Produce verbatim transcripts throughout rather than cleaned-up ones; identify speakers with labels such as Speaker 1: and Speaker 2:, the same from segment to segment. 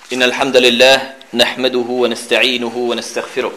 Speaker 1: إن الحمد لله نحمده ونستعينه ونستغفره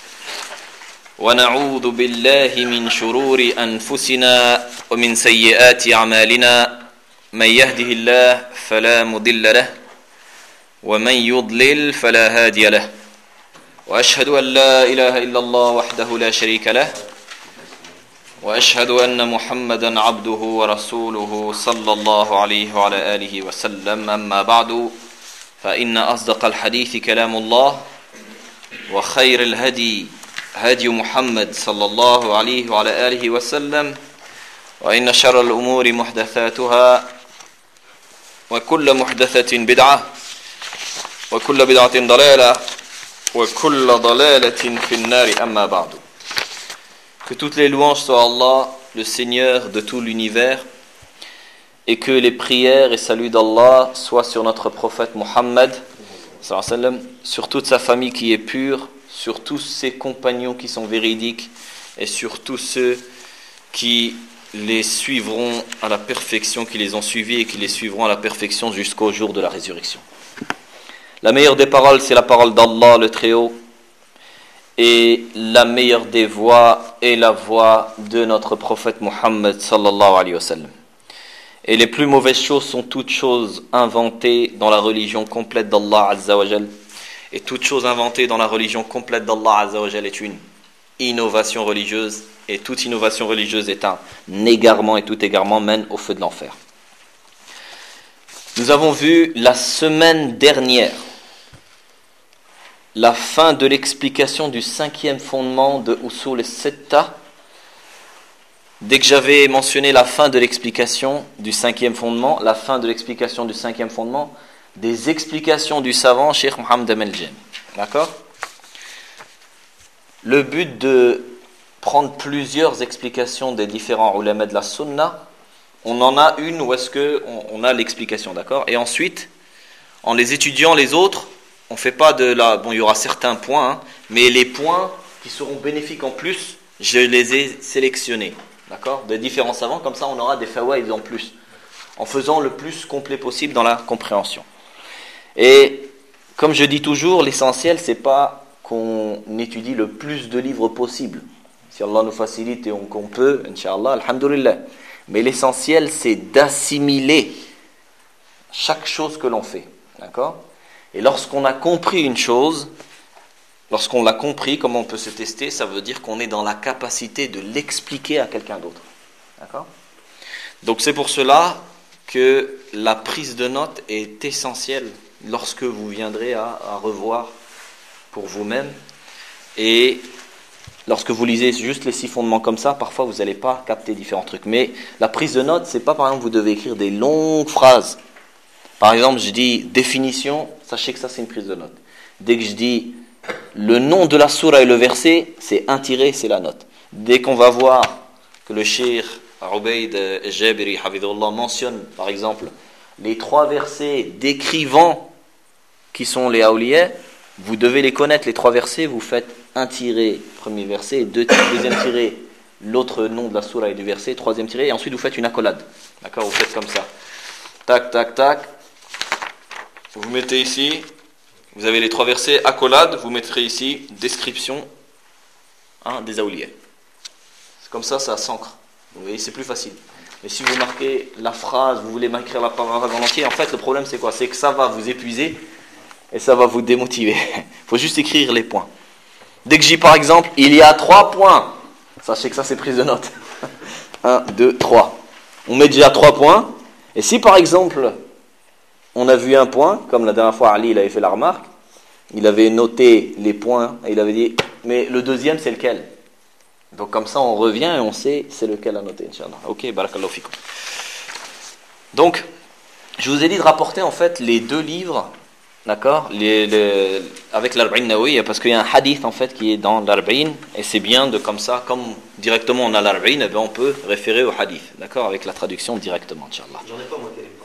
Speaker 1: ونعوذ بالله من شرور أنفسنا ومن سيئات أعمالنا من يهده الله فلا مضل له ومن يضلل فلا هادي له وأشهد أن لا إله إلا الله وحده لا شريك له وأشهد أن محمدا عبده ورسوله صلى الله عليه وعلى آله وسلم أما بعد فإن أصدق الحديث كلام الله وخير الهدي هدي محمد صلى الله عليه وعلى آله وسلم وإن شر الأمور محدثاتها وكل محدثة بدعة وكل بدعة ضلالة وكل ضلالة في النار أما بعد. Que toutes les louanges soient à Allah, le Seigneur de tout l'univers, et que les prières et saluts d'Allah soient sur notre prophète Muhammad, sur toute sa famille qui est pure, sur tous ses compagnons qui sont véridiques, et sur tous ceux qui les suivront à la perfection, qui les ont suivis et qui les suivront à la perfection jusqu'au jour de la résurrection. La meilleure des paroles, c'est la parole d'Allah, le Très-Haut, et la meilleure des voix est la voix de notre prophète Muhammad sallallahu alayhi wa sallam. Et les plus mauvaises choses sont toutes choses inventées dans la religion complète d'Allah azza wa jal. Et toute chose inventée dans la religion complète d'Allah azza wa jal est une innovation religieuse. Et toute innovation religieuse est un égarement, et tout égarement mène au feu de l'enfer. Nous avons vu la semaine dernière la fin de l'explication du cinquième fondement de Usul al-Sitta. Dès que j'avais mentionné la fin de l'explication du cinquième fondement, la fin de l'explication du cinquième fondement, des explications du savant Cheikh Mohammed Al-Jem. D'accord ? Le but de prendre plusieurs explications des différents ulama de la sunna, on en a une où est-ce que on, on a l'explication, d'accord ? Et ensuite, en les étudiant les autres, on ne fait pas de la... Bon, il y aura certains points, hein, mais les points qui seront bénéfiques en plus, je les ai sélectionnés, d'accord ? De différents savants, comme ça on aura des fawaïd en plus, en faisant le plus complet possible dans la compréhension. Et comme je dis toujours, l'essentiel, c'est pas qu'on étudie le plus de livres possible. Si Allah nous facilite et qu'on peut, Inch'Allah, alhamdulillah. Mais l'essentiel, c'est d'assimiler chaque chose que l'on fait, d'accord ? Et lorsqu'on a compris une chose, lorsqu'on l'a compris, comment on peut se tester, ça veut dire qu'on est dans la capacité de l'expliquer à quelqu'un d'autre. D'accord ? Donc c'est pour cela que la prise de notes est essentielle lorsque vous viendrez à, à revoir pour vous-même. Et lorsque vous lisez juste les six fondements comme ça, parfois vous n'allez pas capter différents trucs. Mais la prise de notes, c'est pas par exemple vous devez écrire des longues phrases. Par exemple, je dis définition, sachez que ça c'est une prise de note. Dès que je dis le nom de la sourate et le verset, c'est un tiré, c'est la note. Dès qu'on va voir que le cheikh Ubayd Jabiri Hafidhullah mentionne, par exemple, les trois versets décrivant qui sont les awliya, vous devez les connaître, les trois versets, vous faites un tiré, premier verset, deux, deuxième tiré, l'autre nom de la sourate et du verset, troisième tiré, et ensuite vous faites une accolade. D'accord, vous faites comme ça. Tac, tac, tac. Vous mettez ici, vous avez les trois versets, accolade, vous mettrez ici, description hein, des awliya. C'est comme ça, ça s'ancre. Vous voyez, c'est plus facile. Mais si vous marquez la phrase, vous voulez m'écrire la parole en entier, en fait, le problème c'est quoi ? C'est que ça va vous épuiser et ça va vous démotiver. Il faut juste écrire les points. Dès que je dis par exemple, il y a trois points, sachez que ça c'est prise de note. un, deux, trois. On met déjà trois points. Et si par exemple, on a vu un point, comme la dernière fois Ali il avait fait la remarque, il avait noté les points et il avait dit, mais le deuxième c'est lequel ? Donc comme ça on revient et on sait c'est lequel à noter, Inch'Allah. Ok, barakallahu fikum. Donc, je vous ai dit de rapporter en fait les deux livres, d'accord, les, les, avec l'Arba'in Nawawi, parce qu'il y a un hadith en fait qui est dans l'Arba'in, et c'est bien de comme ça, comme directement on a l'Arba'in, eh bien, on peut référer au hadith, d'accord, avec la traduction directement, Inch'Allah.
Speaker 2: J'en ai pas monté les points.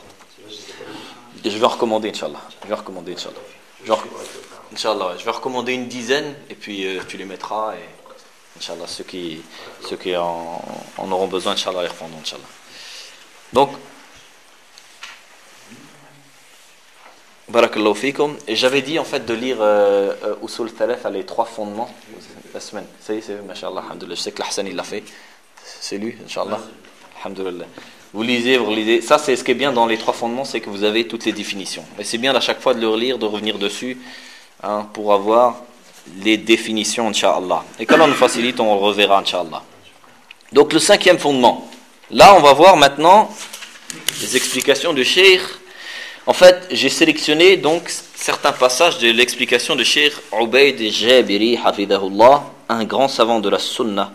Speaker 1: Je vais en recommander, Inch'Allah. Je vais en recommander, Inch'Allah. Genre, Inch'Allah, je vais recommander une dizaine, et puis euh, tu les mettras, et Inch'Allah, ceux qui, ceux qui en, en auront besoin, Inch'Allah, les reprendront, Inch'Allah. Donc, Barakallahu fikum. Et j'avais dit en fait de lire euh, euh, Usul Thalaf, les trois fondements, la semaine. Ça y est, c'est fait, mashallah, alhamdoulilah. Je sais que l'Hassan il l'a fait. C'est lui, inshallah. Alhamdoulilah. Vous lisez, vous relisez. Ça, c'est ce qui est bien dans les trois fondements, c'est que vous avez toutes les définitions. Et c'est bien à chaque fois de le relire, de revenir dessus, hein, pour avoir les définitions, inshallah. Et quand on nous facilite, on le reverra, inshallah. Donc le cinquième fondement. Là, on va voir maintenant les explications de Cheikh. En fait, j'ai sélectionné donc certains passages de l'explication de Cheikh Ubayd Jabiri, hafidahullah, un grand savant de la Sunna.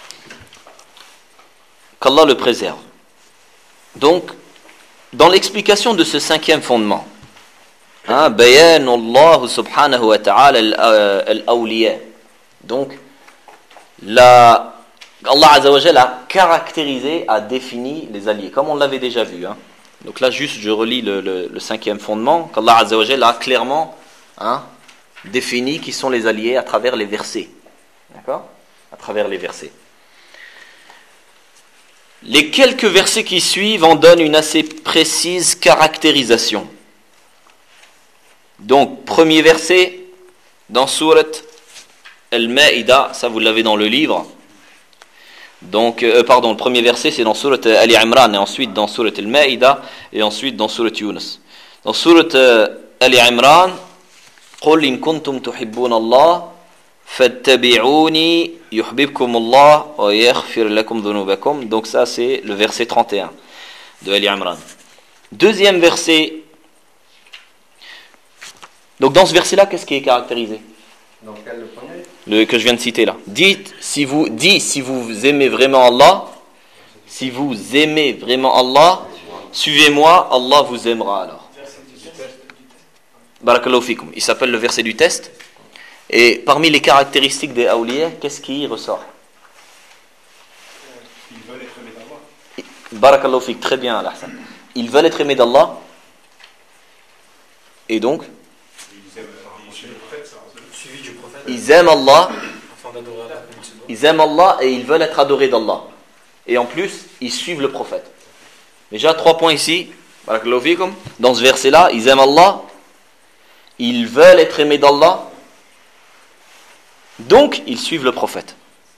Speaker 1: Qu'Allah le préserve. Donc, dans l'explication de ce cinquième fondement, hein, bayan Allah subhanahu wa ta'ala al-awliya. Donc, la, Allah azza wa jalla a caractérisé, a défini les alliés, comme on l'avait déjà vu. Hein. Donc là, juste, je relis le, le, le cinquième fondement, qu'Allah azza wa jalla a clairement hein, défini qui sont les alliés à travers les versets. D'accord ? À travers les versets. Les quelques versets qui suivent en donnent une assez précise caractérisation. Donc, premier verset, dans Surat Al-Ma'ida, ça vous l'avez dans le livre. Donc, euh, pardon, le premier verset c'est dans Surat Ali Imran, et ensuite dans Surat Al-Ma'ida, et ensuite dans Surat Yunus. Dans Surat euh, Ali Imran, قُلْ إِن كُنْتُمْ تُحِبُّونَ اللَّهَ فَاتَّبِعُونِي يُحْبِبْكُمُ اللَّهُ وَيَغْفِرْ لَكُمْ ذُنُوبَكُمْ. Donc ça c'est le verset trente et un de Ali Imran. Deuxième verset. Donc dans ce verset-là, qu'est-ce qui est caractérisé?
Speaker 2: Dans quel le premier?
Speaker 1: Le que je viens de citer là. Dites si vous dites si vous aimez vraiment Allah, si vous aimez vraiment Allah, suivez-moi, Allah vous aimera alors. Barakallahu fikum. Il s'appelle le verset du test. Et parmi les caractéristiques des awliya, qu'est-ce qui ressort?
Speaker 2: Ils veulent être aimés d'Allah.
Speaker 1: Barakallahu fik, très bien Al-Hassan. Ils veulent être aimés d'Allah. Et donc
Speaker 2: Ils aiment le prophète, ça. Suivi du prophète.
Speaker 1: ils aiment Allah,
Speaker 2: Afin d'adorer Allah.
Speaker 1: ils aiment Allah et ils veulent être adorés d'Allah. Et en plus, ils suivent le prophète. Déjà trois points ici. Barakallahu fikum. Dans ce verset-là, ils aiment Allah, ils veulent être aimés d'Allah. Donc, ils suivent le prophète.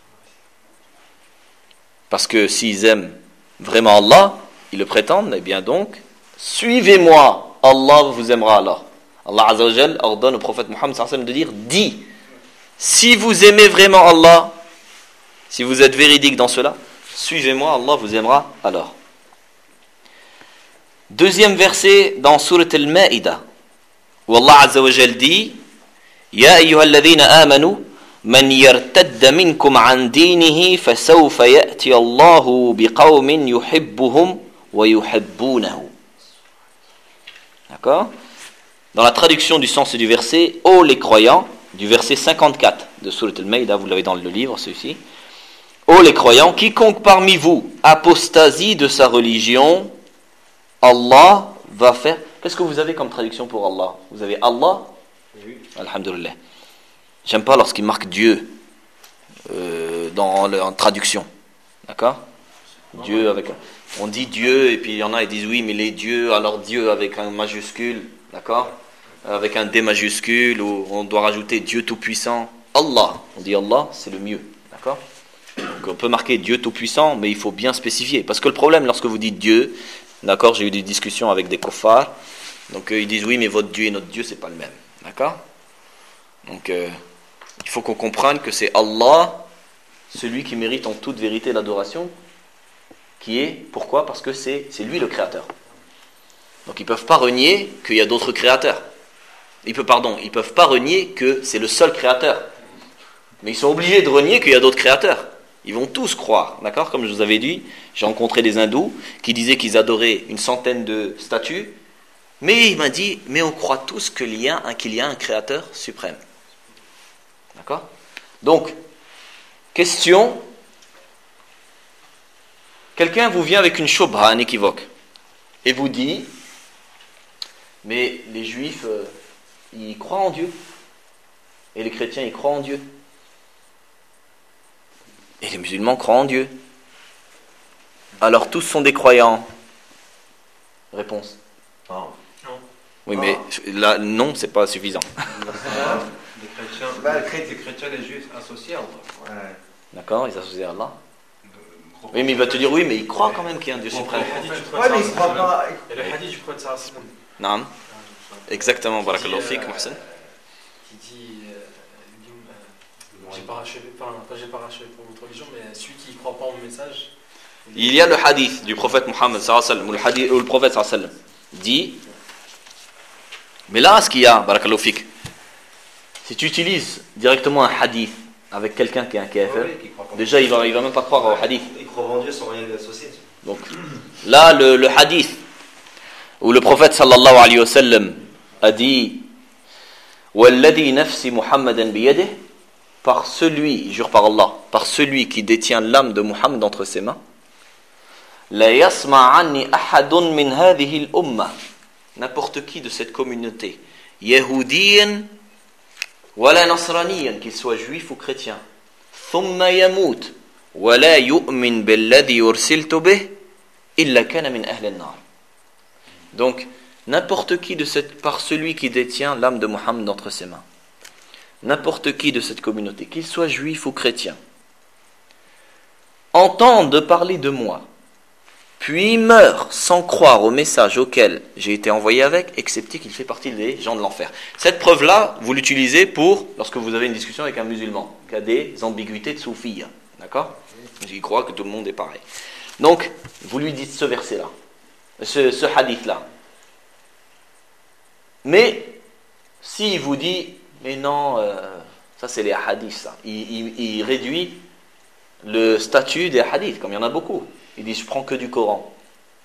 Speaker 1: Parce que s'ils aiment vraiment Allah, ils le prétendent, eh bien donc, suivez-moi, Allah vous aimera alors. Allah Azza wa Jal ordonne au prophète Muhammad sallallahu alayhi wa sallam de dire, dis, si vous aimez vraiment Allah, si vous êtes véridique dans cela, suivez-moi, Allah vous aimera alors. Deuxième verset dans Surat Al-Ma'ida, où Allah Azza wa Jal dit, Ya ayyuhalladhina amanu, من يرتد منكم عن دينه فسوف يأتي الله بقوم يحبهم ويحبونه. D'accord? Dans la traduction du sens du verset, ô les croyants, du verset cinquante-quatre de Surat Al-Maïda, vous l'avez dans le livre, celui-ci. Ô les croyants, quiconque parmi vous apostasie de sa religion, Allah va faire. Qu'est-ce que vous avez comme traduction pour Allah? Vous avez Allah? Oui. Alhamdulillah. J'aime pas lorsqu'il marque Dieu euh, dans la traduction. D'accord? Dieu avec un... On dit Dieu et puis il y en a qui disent oui mais les dieux, alors Dieu avec un majuscule, d'accord? Avec un D majuscule, ou on doit rajouter Dieu tout-puissant. Allah, on dit Allah, c'est le mieux. D'accord? Donc on peut marquer Dieu tout-puissant, mais il faut bien spécifier. Parce que le problème lorsque vous dites Dieu, d'accord, j'ai eu des discussions avec des kuffars, donc euh, ils disent oui mais votre Dieu et notre Dieu c'est pas le même. D'accord? Donc euh, il faut qu'on comprenne que c'est Allah, celui qui mérite en toute vérité l'adoration, qui est, pourquoi? Parce que c'est, c'est lui le créateur. Donc ils ne peuvent pas renier qu'il y a d'autres créateurs. Ils peuvent, pardon, ils peuvent pas renier que c'est le seul créateur. Mais ils sont obligés de renier qu'il y a d'autres créateurs. Ils vont tous croire, d'accord? Comme je vous avais dit, j'ai rencontré des hindous qui disaient qu'ils adoraient une centaine de statues, mais il m'a dit, mais on croit tous qu'il y a un, qu'il y a un créateur suprême. D'accord? Donc, question, quelqu'un vous vient avec une shubha, un équivoque, et vous dit, mais les juifs, euh, ils croient en Dieu, et les chrétiens, ils croient en Dieu, et les musulmans croient en Dieu. Alors tous sont des croyants. Réponse.
Speaker 2: Non.
Speaker 1: Oui, mais là, non, c'est pas suffisant.
Speaker 3: Les chrétiens, bah, les chrétiens, les juifs associés à Allah. Ouais.
Speaker 1: D'accord, ils associent à Allah. Oui, mais il va te dire, oui, mais il croit quand même qu'il y a un Dieu suprême.
Speaker 3: Ouais, mais il croit pas.
Speaker 2: Et le hadith du prophète sallallahu alayhi wa sallam.
Speaker 1: Non. Exactement, barakallahu fik, Mohsen.
Speaker 2: Qui dit, j'ai pas rachevé, enfin, pas j'ai pas rachevé pour votre religion, mais celui qui ne croit pas au message.
Speaker 1: Il y a le hadith du prophète Mohammed sallallahu alayhi wa sallam, ou le, hadith, ou le prophète sallallahu alayhi wa sallam dit, mais là, ce qu'il y a, barakallahu fik, si tu utilises directement un hadith avec quelqu'un qui est un kafir, déjà il va, il va même pas croire au hadith.
Speaker 3: Il croit en Dieu sans rien associer.
Speaker 1: Donc là, le, le hadith où le prophète sallallahu alayhi wa sallam a dit Walladhi nafsi Muhammadan biyadih, par celui, jure par Allah, par celui qui détient l'âme de Muhammad entre ses mains, la yasma'anni ahadun min hadhihi al-ummah, n'importe qui de cette communauté, yahoudiyan wala nasraniyan, qu'il soit juif ou chrétien, thumma yamut wala yu'min billadhi ursiltu bih illa kana min ahli an-nar. Donc n'importe qui de cette, par celui qui détient l'âme de Muhammad entre ses mains, n'importe qui de cette communauté, qu'il soit juif ou chrétien, entend de parler de moi, puis meurt sans croire au message auquel j'ai été envoyé avec, excepté qu'il fait partie des gens de l'enfer. Cette preuve-là, vous l'utilisez pour, lorsque vous avez une discussion avec un musulman, qui a des ambiguïtés de soufia, d'accord ? Il croit que tout le monde est pareil. Donc, vous lui dites ce verset-là, ce, ce hadith-là. Mais, s'il vous dit, mais non, euh, ça c'est les hadiths, ça. Il, il, il réduit le statut des hadiths, comme il y en a beaucoup. Il dit, je prends que du Coran.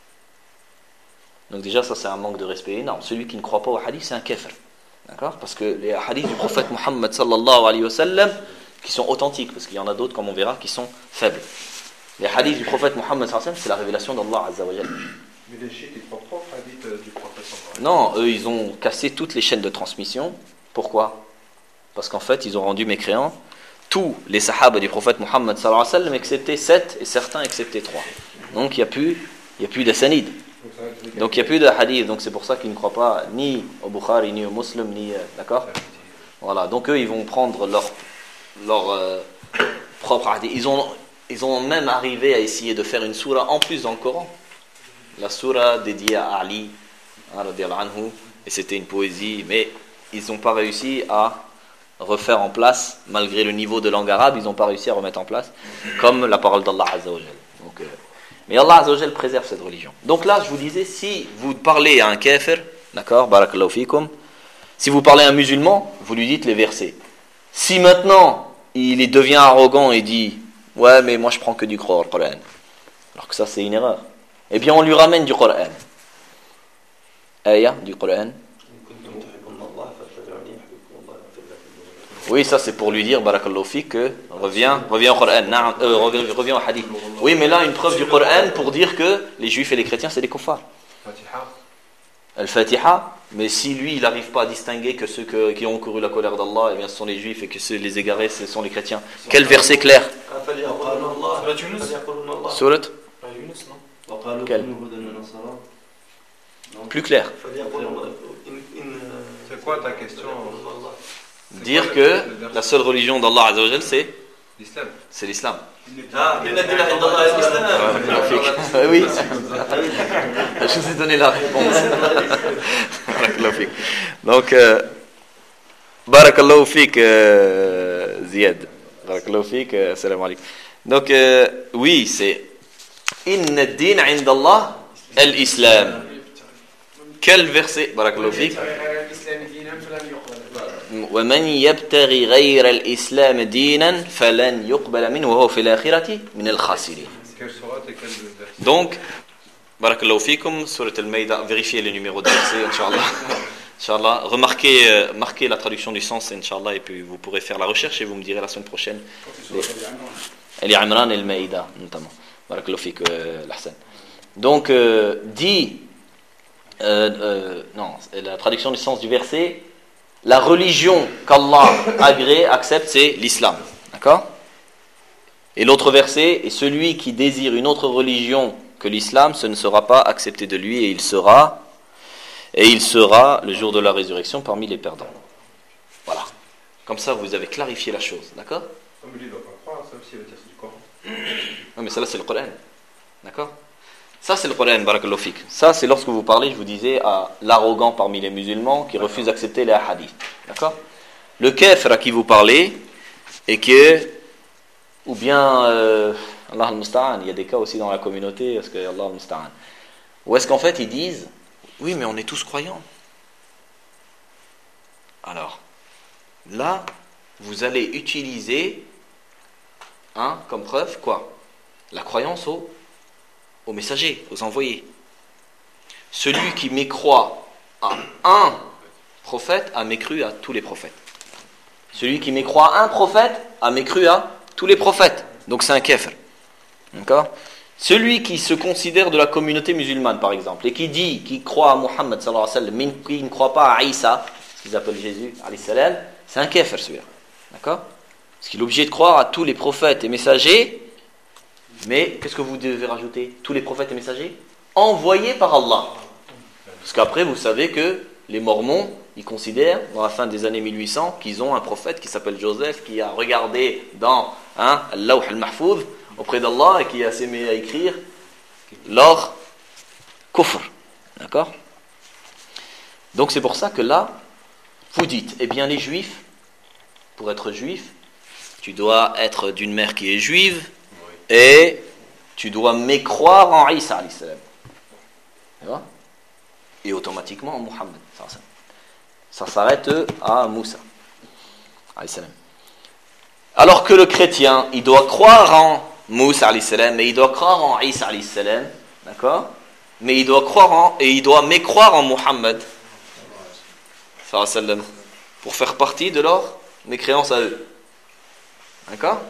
Speaker 1: Donc déjà, ça c'est un manque de respect énorme. Celui qui ne croit pas au hadith, c'est un kafir. D'accord ? Parce que les hadiths du prophète Muhammad sallallahu alayhi wa sallam, qui sont authentiques, parce qu'il y en a d'autres, comme on verra, qui sont faibles. Les hadiths du prophète Muhammad sallallahu alayhi wa sallam, c'est la révélation d'Allah azza wa jalla.
Speaker 3: Mais les chiites, ils ne croient pas au hadith du prophète sallallahu alayhi wa sallam.
Speaker 1: Non, eux, ils ont cassé toutes les chaînes de transmission. Pourquoi ? Parce qu'en fait, ils ont rendu mécréants tous les sahaba du prophète Muhammad sallallahu alayhi wa sallam, excepté sept, et certains excepté trois. Donc il n'y a plus, il y a plus d'assanid. Donc il n'y a plus de hadith. Donc c'est pour ça qu'ils ne croient pas ni au Bukhari, ni au Muslim, ni... D'accord ? Voilà, donc eux, ils vont prendre leur, leur euh, propre hadith. Ils ont, ils ont même arrivé à essayer de faire une sourate en plus dans le Coran. La sourate dédiée à Ali, radiyallahu anhu, et c'était une poésie, mais ils n'ont pas réussi à refaire en place, malgré le niveau de langue arabe, ils n'ont pas réussi à remettre en place, comme la parole d'Allah Azza wa Jal. Donc, euh, mais Allah Azza wa Jal préserve cette religion. Donc là, je vous disais, si vous parlez à un kafir, d'accord, barakallahu fikum, si vous parlez à un musulman, vous lui dites les versets. Si maintenant, il devient arrogant et dit, ouais, mais moi je prends que du Coran, alors que ça c'est une erreur, eh bien on lui ramène du Coran. Ayah du Coran. Oui, ça c'est pour lui dire, barakallahu fik, que reviens, reviens au Coran, euh, reviens, reviens au hadith. Oui, mais là, une preuve du Coran pour dire que les juifs et les chrétiens, c'est des kuffars. Al-Fatiha, mais si lui, il n'arrive pas à distinguer que ceux que, qui ont couru la colère d'Allah, eh bien, ce sont les juifs, et que ceux, les égarés, ce sont les chrétiens. Quel verset clair ? Surat ? Quel ? Plus clair.
Speaker 3: C'est quoi ta question ?
Speaker 1: Dire que la seule religion d'Allah Azza wa Jal, c'est
Speaker 3: l'islam.
Speaker 1: C'est l'islam.
Speaker 3: Ah, il a dit l'islam.
Speaker 1: Oui. Je vous ai donné la réponse. Donc, euh, barakallahu fik, euh, Ziad. Barakallahu fik, euh, salam alaikum. Donc, euh, oui, c'est Inna ad-din 'inda Allah al-Islam. Quel verset? Barakallahu fik. ومن يبتغي غير الإسلام دينا فلن يقبل منه وهو في الآخرة من الخاسرين. Donc, barakallahu fikum, surat al-Maïda, vérifiez le numéro de verset, Inch'Allah. Inch'Allah. Remarquez, euh, marquez la traduction du sens, Inch'Allah, et puis vous pourrez faire la recherche et vous me direz la semaine prochaine. Elle est Imran et al-Maïda, notamment. Barakallahu fik, euh, l'Ahsan. Donc, euh, dit, euh, euh, non, la traduction du sens du verset, la religion qu'Allah agrée, accepte, c'est l'islam. D'accord ? Et l'autre verset, et celui qui désire une autre religion que l'islam, ce ne sera pas accepté de lui et il sera et il sera le jour de la résurrection parmi les perdants. Voilà. Comme ça, vous avez clarifié la chose, d'accord?
Speaker 3: Non, mais lui, il ne doit pas croire, ça aussi, il va dire c'est du Coran.
Speaker 1: Non, mais ça là, c'est le Coran. D'accord? Ça, c'est le Coran, barakallahu fik. Ça, c'est lorsque vous parlez, je vous disais, à l'arrogant parmi les musulmans qui refuse d'accepter les hadiths. D'accord? Le kafir à qui vous parlez, et que, ou bien, euh, Allah al-Musta'an, il y a des cas aussi dans la communauté, parce que Allah al-Musta'an, ou est-ce qu'en fait ils disent, oui, mais on est tous croyants. Alors, là, vous allez utiliser, hein, comme preuve, quoi? La croyance aux, aux messagers, aux envoyés. Celui qui mécroit à un prophète a mécru à tous les prophètes. Celui qui mécroit à un prophète a mécru à tous les prophètes. Donc c'est un kafir. D'accord? Celui qui se considère de la communauté musulmane, par exemple, et qui dit, qui croit à Muhammad sallallahu alayhi wa sallam, mais qui ne croit pas à Isa, ce qu'ils appellent Jésus, alayhi salam, c'est un kafir celui-là. D'accord? Parce qu'il est obligé de croire à tous les prophètes et messagers, mais qu'est-ce que vous devez rajouter? Tous les prophètes et messagers envoyés par Allah. Parce qu'après, vous savez que les Mormons, ils considèrent, dans la fin des années mille huit cents, qu'ils ont un prophète qui s'appelle Joseph, qui a regardé dans hein, Al-Lawh al-Mahfouz, auprès d'Allah, et qui a s'aimé à écrire leur kufr. D'accord? Donc c'est pour ça que là, vous dites, eh bien les juifs, pour être juif, tu dois être d'une mère qui est juive, et tu dois mécroire en Isa alayhi salam. Tu vois? Et automatiquement en Muhammad. Ça s'arrête à Moussa alayhi salam. Alors que le chrétien, il doit croire en Moussa alayhi salam, mais il doit croire en Isa alayhi salam, d'accord? Mais il doit croire en, et il doit mécroire en Muhammad sallallahu alayhi wa sallam, pour faire partie de leur mécréance à eux. D'accord?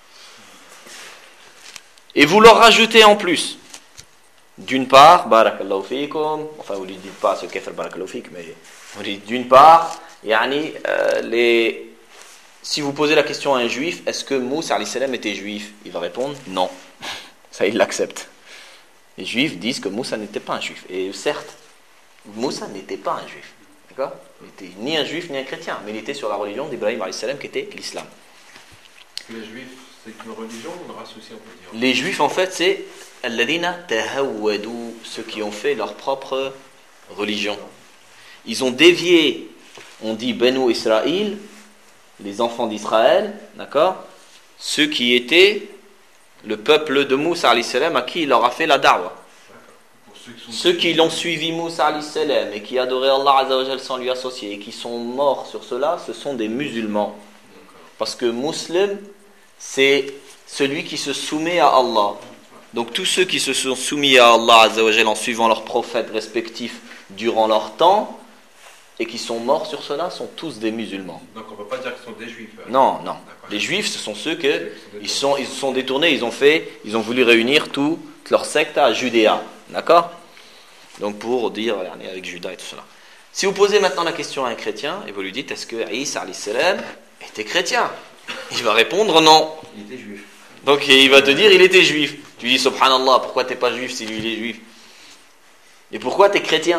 Speaker 1: Et vous leur rajoutez en plus, d'une part, barakallahu fikum, enfin vous ne lui dites pas ce kafir barakallahu fik, mais vous dites d'une part, yani, euh, les, si vous posez la question à un juif, est-ce que Moussa alayhi salam était juif? Il va répondre non. Ça, il l'accepte. Les juifs disent que Moussa n'était pas un juif. Et certes, Moussa n'était pas un juif. D'accord? Il n'était ni un juif ni un chrétien, mais il était sur la religion d'Ibrahim alayhi salam qui était l'islam.
Speaker 3: Les juifs, c'est une religion ou une race aussi, on peut dire?
Speaker 1: Les juifs, en fait, c'est alladhina tahawwadu, ceux qui ont fait leur propre religion. Ils ont dévié, on dit Banu Israël, les enfants d'Israël, d'accord? Ceux qui étaient le peuple de Moussa alayhi salam à qui il leur a fait la da'wa. Ceux qui, ceux qui l'ont suivi Moussa alayhi salam et qui adoraient Allah azza wa jal sans lui associer et qui sont morts sur cela, ce sont des musulmans. Parce que musulman, c'est celui qui se soumet à Allah. Donc tous ceux qui se sont soumis à Allah azza wa jal en suivant leurs prophètes respectifs durant leur temps et qui sont morts sur cela sont tous des musulmans.
Speaker 3: Donc on ne peut pas dire qu'ils sont des juifs. Euh...
Speaker 1: Non, non. D'accord. Les juifs, ce sont ceux que ils sont, ils se sont détournés, ils ont fait, ils ont voulu réunir toute leur secte à Judéa, d'accord? Donc pour dire avec Juda et tout cela. Si vous posez maintenant la question à un chrétien et vous lui dites, est-ce que Isa alayhi salam était chrétien? Il va répondre non.
Speaker 3: Il était juif.
Speaker 1: Donc il va te dire il était juif. Tu dis subhanallah, pourquoi t'es pas juif si lui il est juif? Et pourquoi t'es chrétien?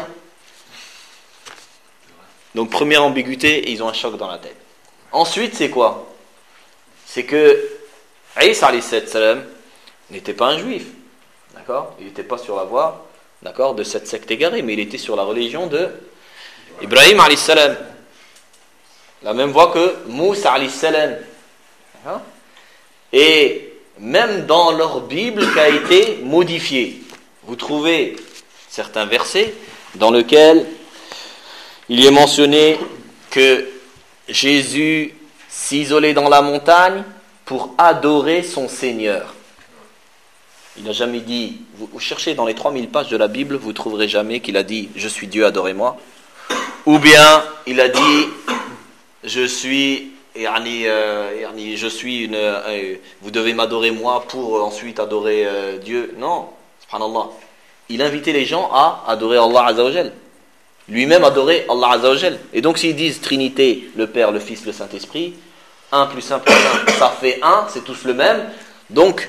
Speaker 1: Donc première ambiguïté, et ils ont un choc dans la tête. Ensuite c'est quoi? C'est que Isa alayhi salam n'était pas un juif. D'accord? Il n'était pas sur la voie, d'accord, de cette secte égarée, mais il était sur la religion de Ibrahim alayhi salam. La même voie que Moussa alayhi salam. D'accord? Et même dans leur Bible qui a été modifiée, vous trouvez certains versets dans lesquels il est mentionné que Jésus s'isolait dans la montagne pour adorer son Seigneur. Il n'a jamais dit, vous, vous cherchez dans les trois mille pages de la Bible, vous ne trouverez jamais qu'il a dit « Je suis Dieu, adorez-moi ». Ou bien il a dit « Je suis, yani, euh, yani, je suis une, euh, vous devez m'adorer moi pour ensuite adorer euh, Dieu ». Non, subhanallah. Il invitait les gens à adorer Allah Azza wa Jal. Lui-même adorer Allah Azza wa Jal. Et donc s'ils disent Trinité, le Père, le Fils, le Saint-Esprit, un plus un plus un, ça fait un, c'est tous le même. Donc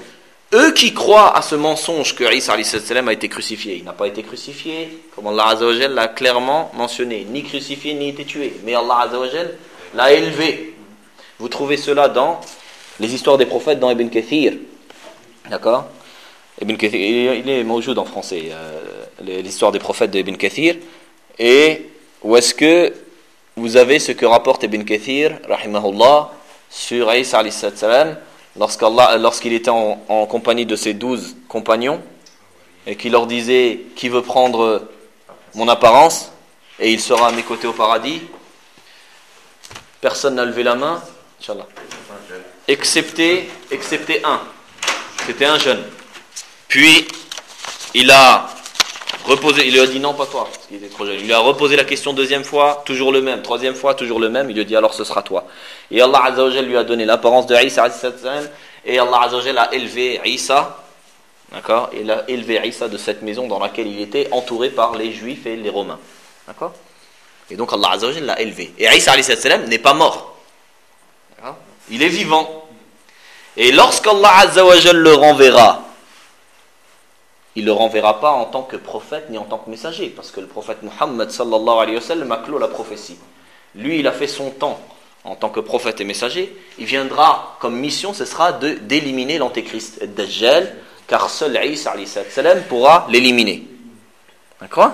Speaker 1: eux qui croient à ce mensonge que Isa alayhi salam a été crucifié, il n'a pas été crucifié, comme Allah Azza wa Jal l'a clairement mentionné, ni crucifié ni été tué, mais Allah Azza wa Jal l'a élevé. Vous trouvez cela dans les histoires des prophètes dans Ibn Kathir, d'accord? Ibn Kathir, il est mawjoud en français, euh, l'histoire des prophètes d'Ibn Kathir, et où est-ce que vous avez ce que rapporte Ibn Kathir, rahimahullah, sur Isa alayhi salam, lorsqu'il était en, en compagnie de ses douze compagnons, et qu'il leur disait qui veut prendre mon apparence, et il sera à mes côtés au paradis. Personne n'a levé la main, Inch'Allah, excepté, excepté un, c'était un jeune. Puis, il a reposé, il lui a dit non, pas toi, parce qu'il était trop jeune. Il lui a reposé la question deuxième fois, toujours le même. Troisième fois, toujours le même. Il lui a dit alors ce sera toi. Et Allah Azza wa Jal lui a donné l'apparence de Isa alayhi salam, et Allah Azza wa Jal a élevé Isa, d'accord? Il a élevé Isa de cette maison dans laquelle il était entouré par les Juifs et les Romains, d'accord? Et donc Allah Azza wa Jal l'a élevé. Et Isa alayhi salam n'est pas mort, d'accord? Il est vivant. Et lorsqu'Allah Azza wa Jal le renverra, il ne le renverra pas en tant que prophète ni en tant que messager, parce que le prophète Muhammad sallallahu alayhi wa sallam a clos la prophétie. Lui, il a fait son temps en tant que prophète et messager. Il viendra comme mission, ce sera de, d'éliminer l'antéchrist, Dajjal, car seul Isa alayhi salam pourra l'éliminer. D'accord?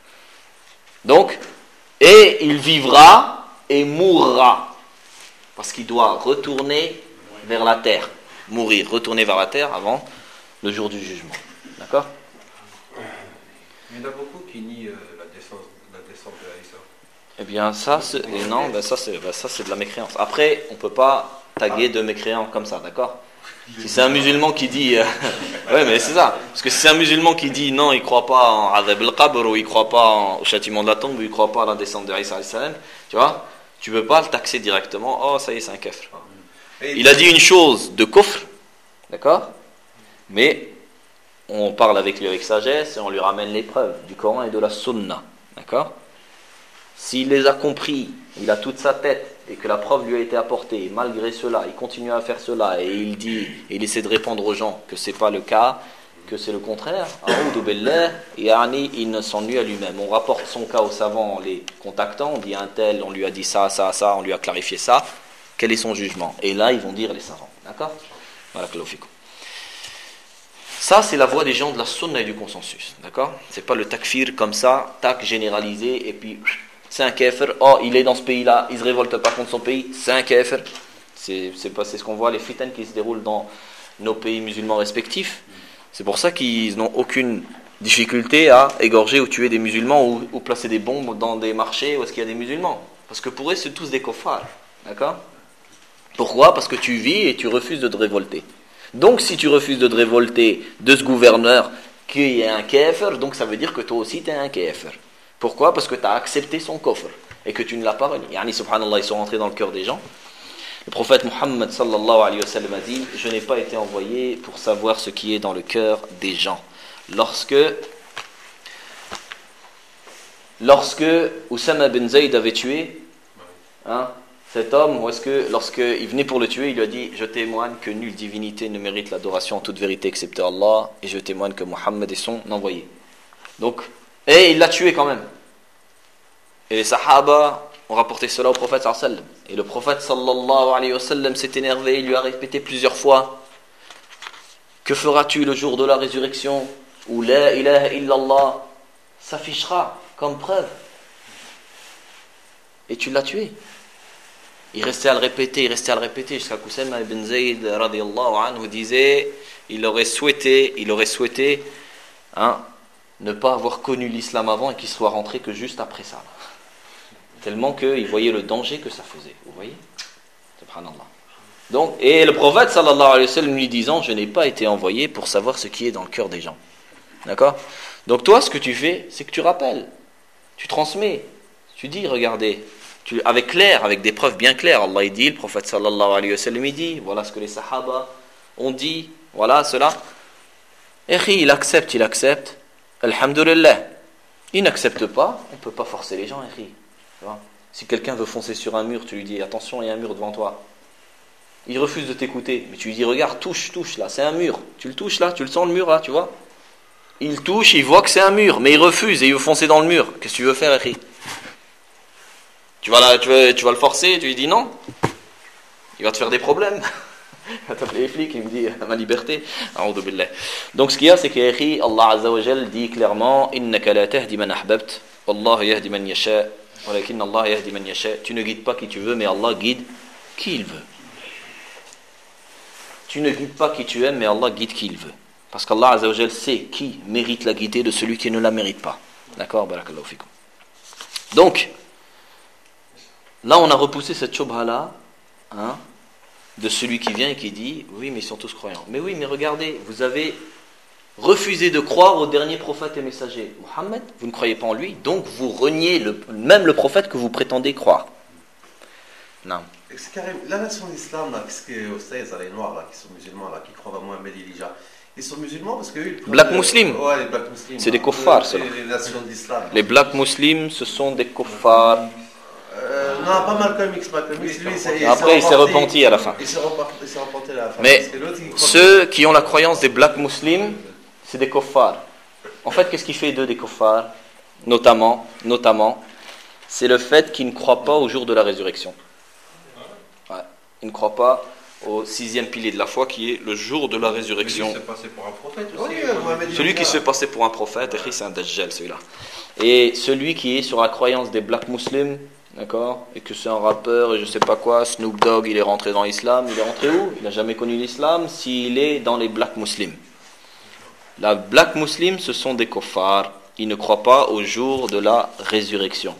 Speaker 1: Donc, et il vivra et mourra, parce qu'il doit retourner vers la terre, mourir, retourner vers la terre avant le jour du jugement. D'accord?
Speaker 3: Il y en a beaucoup qui nient euh, la, descente, la descente de Isa.
Speaker 1: Eh bien, ça, c'est, et non, ben ça, c'est, ben ça, c'est de la mécréance. Après, on ne peut pas taguer de mécréants comme ça, d'accord? Si c'est un musulman qui dit... Euh, ouais, mais c'est ça. Parce que si c'est un musulman qui dit non, il ne croit pas en Adab al-Qabr, ou il ne croit pas en, au châtiment de la tombe, ou il ne croit pas à la descente de Isa alayhi salam, tu vois, tu ne peux pas le taxer directement. Oh, ça y est, c'est un kafir. Il a dit une chose de kufr, d'accord? Mais... on parle avec lui avec sagesse et on lui ramène les preuves du Coran et de la Sunna. D'accord? S'il les a compris, il a toute sa tête et que la preuve lui a été apportée, et malgré cela, il continue à faire cela et il dit, et il essaie de répondre aux gens que ce n'est pas le cas, que c'est le contraire, il ne s'ennuie à lui-même. On rapporte son cas aux savants en les contactant, on dit un tel, on lui a dit ça, ça, ça, on lui a clarifié ça. Quel est son jugement? Et là, ils vont dire les savants. D'accord? Voilà, Klaufikum. Ça, c'est la voix des gens de la sunna et du consensus, d'accord? C'est pas le takfir comme ça, tac, généralisé, et puis c'est un kafir, oh, il est dans ce pays-là, il se révolte pas contre son pays, c'est un kafir. C'est, c'est, pas, c'est ce qu'on voit, les fitans qui se déroulent dans nos pays musulmans respectifs. C'est pour ça qu'ils n'ont aucune difficulté à égorger ou tuer des musulmans ou, ou placer des bombes dans des marchés où est-ce qu'il y a des musulmans. Parce que pour eux, c'est tous des koffars, d'accord? Pourquoi? Parce que tu vis et tu refuses de te révolter. Donc si tu refuses de te révolter de ce gouverneur qui est un kafir, donc ça veut dire que toi aussi tu es un kafir. Pourquoi? Parce que tu as accepté son kufr et que tu ne l'as pas renié. Yani subhanallah, ils sont rentrés dans le cœur des gens. Le prophète Muhammad sallallahu alayhi wa sallam a dit: je n'ai pas été envoyé pour savoir ce qui est dans le cœur des gens. Lorsque lorsque Oussama bin Zayd avait tué hein, cet homme, ou est-ce que lorsqu'il venait pour le tuer, il lui a dit: je témoigne que nulle divinité ne mérite l'adoration en toute vérité excepté Allah, et je témoigne que Muhammad est son envoyé. Donc, et il l'a tué quand même. Et les sahaba ont rapporté cela au prophète sallallahu alayhi wa sallam. Et le prophète sallallahu alayhi wa sallam s'est énervé, il lui a répété plusieurs fois: que feras-tu le jour de la résurrection où la ilaha illallah s'affichera comme preuve? Et tu l'as tué. Il restait à le répéter, il restait à le répéter jusqu'à qu'Oussama ibn Zayd radiyallahu anhu disait, il aurait souhaité, il aurait souhaité hein, ne pas avoir connu l'islam avant et qu'il soit rentré que juste après ça. Tellement qu'il voyait le danger que ça faisait. Vous voyez? Subhanallah. Donc, et le prophète sallallahu alayhi wa sallam lui disant: je n'ai pas été envoyé pour savoir ce qui est dans le cœur des gens. D'accord? Donc toi, ce que tu fais, c'est que tu rappelles, tu transmets, tu dis: regardez, tu, avec clair, avec des preuves bien claires. Allah il dit, le prophète sallallahu alayhi wa sallam il dit, voilà ce que les sahaba ont dit, voilà cela. Et il accepte, il accepte. Alhamdulillah. Il n'accepte pas, on ne peut pas forcer les gens. Si quelqu'un veut foncer sur un mur, tu lui dis: attention, il y a un mur devant toi. il refuse de t'écouter. Mais tu lui dis, regarde, touche, touche là, c'est un mur. Tu le touches là, tu le sens le mur là, tu vois. Il touche, il voit que c'est un mur, mais il refuse et il veut foncer dans le mur. Qu'est-ce que tu veux faire, Akhi? Tu vas, là, tu, vas, tu vas le forcer, tu lui dis non. Il va te faire des problèmes. Il va t'appeler les flics, il me dit ma liberté. Donc ce qu'il y a, c'est que Allah Azza wa Jal dit clairement innaka la tahdi man ahbabt, wallahu yahdi man yasha, walakin Allah yahdi man yasha. Tu ne guides pas qui tu veux, mais Allah guide qui il veut. Tu ne guides pas qui tu aimes, mais Allah guide qui il veut. Parce qu'Allah Azza wa Jal sait qui mérite la guidée de celui qui ne la mérite pas. D'accord? Barakallahu fikum. Donc, là on a repoussé cette shubha là, hein, de celui qui vient et qui dit oui mais ils sont tous croyants. Mais oui mais regardez, vous avez refusé de croire au dernier prophète et messager Mohammed, vous ne croyez pas en lui, donc vous reniez le, même le prophète que vous prétendez croire. Non.
Speaker 4: C'est carrément la nation d'islam là, qu'est-ce que les noirs là, qui sont musulmans là, qui croient à Mohammed et Elijah, ils sont musulmans parce que eux,
Speaker 1: Black Muslims.
Speaker 4: Ouais, les Black Muslims.
Speaker 1: C'est des kuffars, ceux-là.
Speaker 4: Les nations d'islam.
Speaker 1: Les Black Muslims, ce sont des kuffars.
Speaker 4: Euh, non, pas Malcolm X. Malcolm X, lui, il
Speaker 1: après il s'est repenti à la fin.
Speaker 4: Il s'est repenti à la fin.
Speaker 1: Mais ceux qui ont la croyance des Black Muslims, c'est des kuffars. En fait, qu'est-ce qui fait d'eux des kuffars? Notamment, notamment, c'est le fait qu'ils ne croient pas au jour de la résurrection. Ouais. Ils ne croient pas au sixième pilier de la foi qui est le jour de la résurrection.
Speaker 3: Celui qui se passait pour un prophète aussi.
Speaker 4: Oui,
Speaker 1: celui qui se passait pour un prophète, c'est un dajjal celui-là. Et celui qui est sur la croyance des Black Muslims, d'accord, et que c'est un rappeur et je sais pas quoi, Snoop Dogg, il est rentré dans l'islam, il est rentré où? Il n'a jamais connu l'islam s'il est dans les Black Muslims. La Black Muslims, ce sont des kuffars. Ils ne croient pas au jour de la résurrection.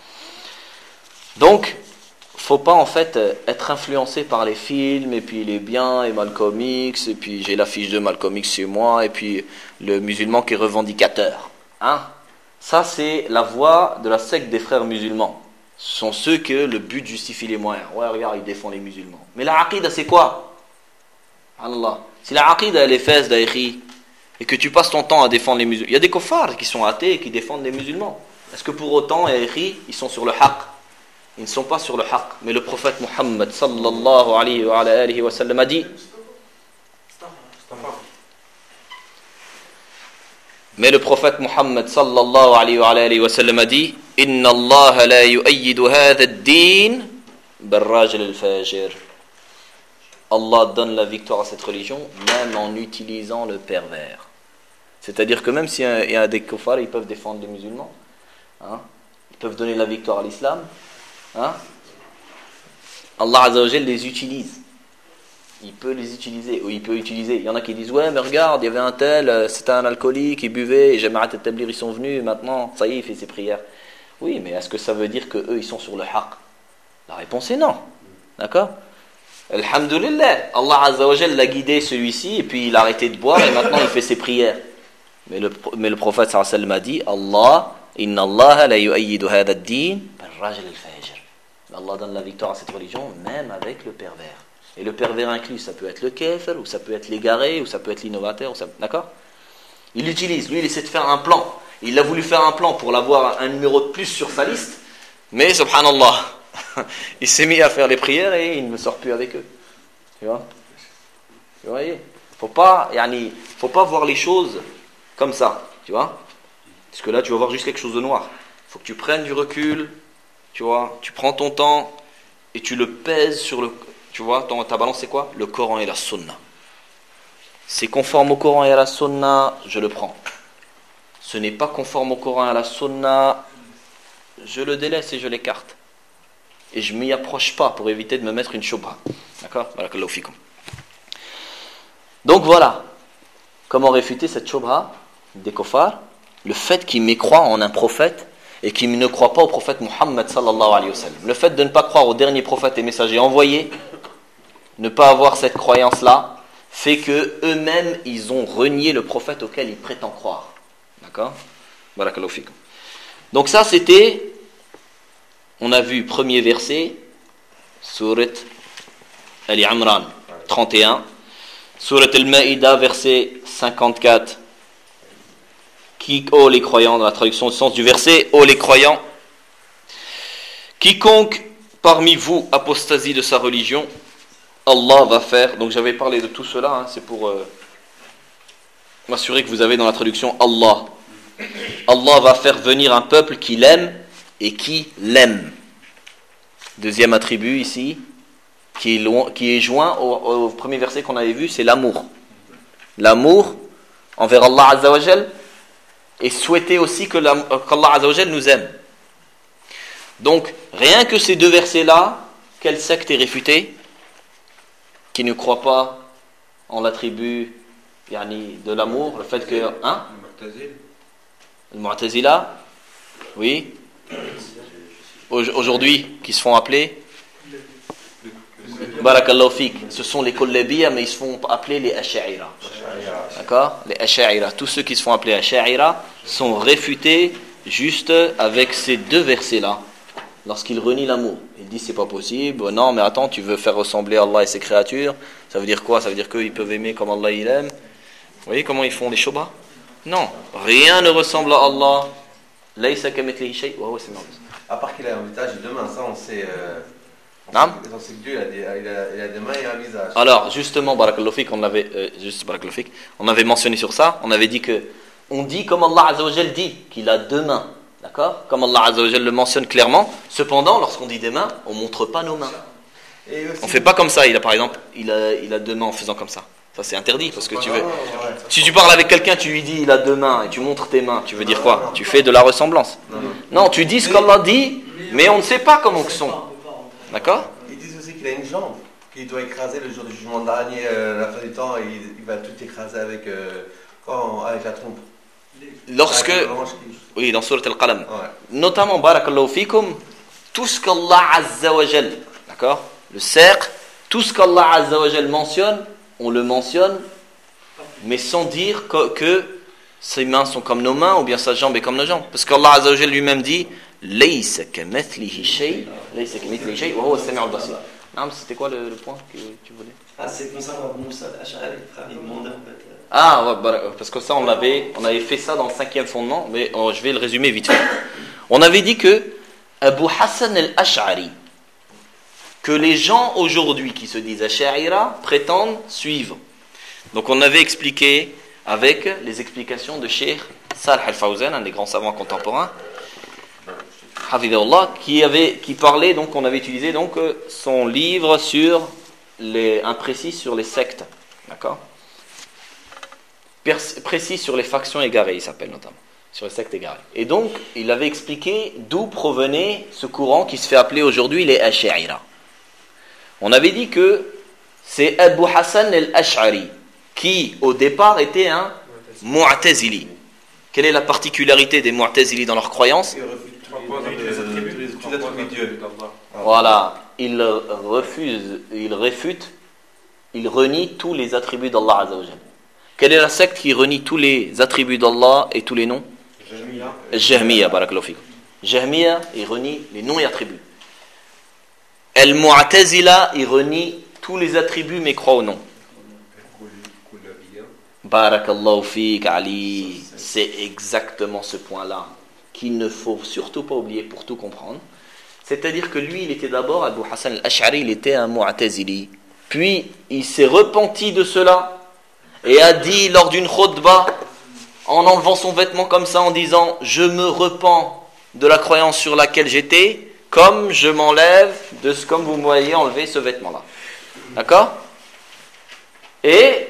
Speaker 1: Donc, faut pas en fait être influencé par les films et puis les biens et Malcolm X et puis j'ai la fiche de Malcolm X chez moi et puis le musulman qui est revendicateur. Hein? Ça c'est la voie de la secte des frères musulmans. Ce sont ceux que le but justifie les moyens. Ouais, regarde, ils défendent les musulmans. Mais la aqida c'est quoi? Allah. Si la aqida elle est fesse d'aïri et que tu passes ton temps à défendre les musulmans, il y a des kuffars qui sont athées et qui défendent les musulmans. Est-ce que pour autant d'aïri ils sont sur le haqq? Ils ne sont pas sur le haqq, mais le prophète Muhammad sallallahu alayhi wa alihi wa sallam a dit mais le prophète Muhammad sallallahu alayhi wa alihi wa sallam a dit inna Allah la yu'ayyidu hadha ad-din bil-rajul al-fajir. Allah donne la victoire à cette religion même en utilisant le pervers. C'est-à-dire que même s'il y a des kuffars, ils peuvent défendre les musulmans, hein? Ils peuvent donner la victoire à l'islam. Hein? Allah Azza wa Jal les utilise. Il peut les utiliser, ou il peut utiliser. Il y en a qui disent ouais, mais regarde, il y avait un tel, c'était un alcoolique, il buvait, et Jama'at al-Tabligh ils sont venus, maintenant, ça y est, il fait ses prières. Oui, mais est-ce que ça veut dire que eux ils sont sur le haqq? La réponse est non. D'accord? Alhamdulillah, Allah Azza wa Jal l'a guidé celui-ci, et puis il a arrêté de boire, et maintenant il fait ses prières. Mais le, mais le prophète sallallahu alayhi wa sallam a dit Allah, inna Allah la yu'ayyidu hadha ad-din bil-rajul al-fajir. Allah donne la victoire à cette religion même avec le pervers. Et le pervers inclus, ça peut être le kafir, ou ça peut être l'égaré, ou ça peut être l'innovateur, ça... d'accord? Il l'utilise, lui il essaie de faire un plan. Il a voulu faire un plan pour l'avoir un numéro de plus sur sa liste, mais subhanallah, il s'est mis à faire les prières et il ne sort plus avec eux. Tu vois? Vous voyez? Faut pas, yani, faut pas voir les choses comme ça, tu vois? Parce que là tu vas voir juste quelque chose de noir. Il faut que tu prennes du recul. Tu vois, tu prends ton temps et tu le pèses sur le... Tu vois, ton, ta balance c'est quoi? Le Coran et la Sunna. C'est conforme au Coran et à la Sunna, je le prends. Ce n'est pas conforme au Coran et à la Sunna, je le délaisse et je l'écarte. Et je ne m'y approche pas pour éviter de me mettre une shubha. D'accord? Barakallahu fikum. Donc voilà, comment réfuter cette shubha des kuffars? Le fait qu'ils mécroient en un prophète et qui ne croient pas au prophète Muhammad sallallahu alayhi wa sallam. Le fait de ne pas croire au dernier prophète et messager envoyé, ne pas avoir cette croyance-là, fait que eux-mêmes, ils ont renié le prophète auquel ils prétendent croire. D'accord? Barakallahu fikum. Donc ça, c'était, on a vu premier verset, Surat Ali Imran, trente et un, Surat Al-Ma'idah, verset cinquante-quatre, qui, oh les croyants, dans la traduction du sens du verset, oh les croyants, quiconque parmi vous apostasie de sa religion, Allah va faire, donc j'avais parlé de tout cela, hein, c'est pour euh, m'assurer que vous avez dans la traduction Allah. Allah va faire venir un peuple qui l'aime et qui l'aime. Deuxième attribut ici, qui est, loin, qui est joint au, au premier verset qu'on avait vu, c'est l'amour. L'amour envers Allah Azza wa Jal et souhaiter aussi que la, qu'Allah Azza wa Jal nous aime. Donc, rien que ces deux versets-là, quelle secte est réfutée? Qui ne croit pas en l'attribut yani, de l'amour, le fait que... Hein? Le Mu'tazila, oui. Aujourd'hui, qui se font appeler Barakallahu fik. Ce sont les Kullabiyya, mais ils se font appeler les Ash'a'ira. D'accord? Les Ash'a'ira. Tous ceux qui se font appeler Ash'a'ira sont réfutés juste avec ces deux versets-là. Lorsqu'ils renient l'amour, ils disent c'est pas possible. Non, mais attends, tu veux faire ressembler Allah et ses créatures. Ça veut dire quoi? Ça veut dire qu'ils peuvent aimer comme Allah il aime. Vous voyez comment ils font les shobas? Non, rien ne ressemble à Allah. Laysa kamithlihi shay' wa huwa as-sami'ul basir.
Speaker 4: À part qu'il a un visage et deux mains, ça on sait. Euh, on,
Speaker 1: non?
Speaker 4: sait on sait que Dieu il a, des, il, a, il a des mains et un visage.
Speaker 1: Alors justement, Barakallahu fik, on avait euh, juste Barakallahu fik, on avait mentionné sur ça. On avait dit que on dit comme Allah Azza wa Jal dit qu'il a deux mains. D'accord? Comme Allah Azza wa Jal le mentionne clairement. Cependant, lorsqu'on dit des mains, on ne montre pas nos mains. Et aussi, on ne fait pas comme ça. Il a par exemple, il a, il a deux mains en faisant comme ça. Ça c'est interdit parce que tu veux. Si tu parles avec quelqu'un, tu lui dis il a deux mains et tu montres tes mains, tu veux dire quoi? Tu fais de la ressemblance. Non, tu dis ce qu'Allah dit, mais on ne sait pas comment ils sont. D'accord?
Speaker 4: Ils disent aussi qu'il a une jambe, qu'il doit écraser le jour du jugement dernier, euh, la fin du temps, et il, il va tout écraser avec, euh, quand, avec la trompe.
Speaker 1: Lorsque, oui, dans Surat Al-Qalam, ouais. Notamment, Barakallahu fikum, tout ce qu'Allah Azza wa Jal, d'accord, le cercle, tout ce qu'Allah Azza wa Jal mentionne, on le mentionne, mais sans dire que, que ses mains sont comme nos mains ou bien sa jambe est comme nos jambes. Parce qu'Allah Azza wa Jal lui-même dit Laysa kamithlihi shay', Laysa kamithlihi shay' wa huwa as-sami'ul basir. C'était quoi le, le point que tu voulais?
Speaker 5: Ah, c'est concernant Moussa al-Ash'ari, il demandait en fait.
Speaker 1: Ah, parce que ça, on avait, on avait fait ça dans le cinquième fondement, mais oh, je vais le résumer vite fait. On avait dit que Abu Hassan al-Ash'ari, que les gens aujourd'hui qui se disent Ash'arira prétendent suivre. Donc on avait expliqué avec les explications de Cheikh Salih al-Fawzan, un des grands savants contemporains, Hafidhahullah, qui avait, qui parlait, donc on avait utilisé donc son livre sur les imprécis sur les sectes, d'accord? Précis sur les factions égarées, il s'appelle notamment, sur les sectes égarées. Et donc, il avait expliqué d'où provenait ce courant qui se fait appeler aujourd'hui les Ash'a'ira. On avait dit que c'est Abu Hassan al-Ash'ari, qui au départ était un Mu'tazili. Quelle est la particularité des Mu'tazili dans leur croyance? Voilà, ils refusent, ils réfutent, ils renient tous les attributs d'Allah Azza wa Jalla. Quelle est la secte qui renie tous les attributs d'Allah et tous les noms? Jahmiya. Jahmiya, barakallahu fikum. Jahmiya, il renie les noms et attributs. Al-Mu'tazila, il renie tous les attributs mais croit au nom. Barakallahu fik, Ali. C'est exactement ce point-là qu'il ne faut surtout pas oublier pour tout comprendre. C'est-à-dire que lui, il était d'abord, Abu Hassan al-Ash'ari, il était un Mu'tazili. Puis, il s'est repenti de cela. Et a dit lors d'une khutbah, en enlevant son vêtement comme ça, en disant « Je me repens de la croyance sur laquelle j'étais, comme je m'enlève, de ce, comme vous me voyez enlever ce vêtement-là. » D'accord? Et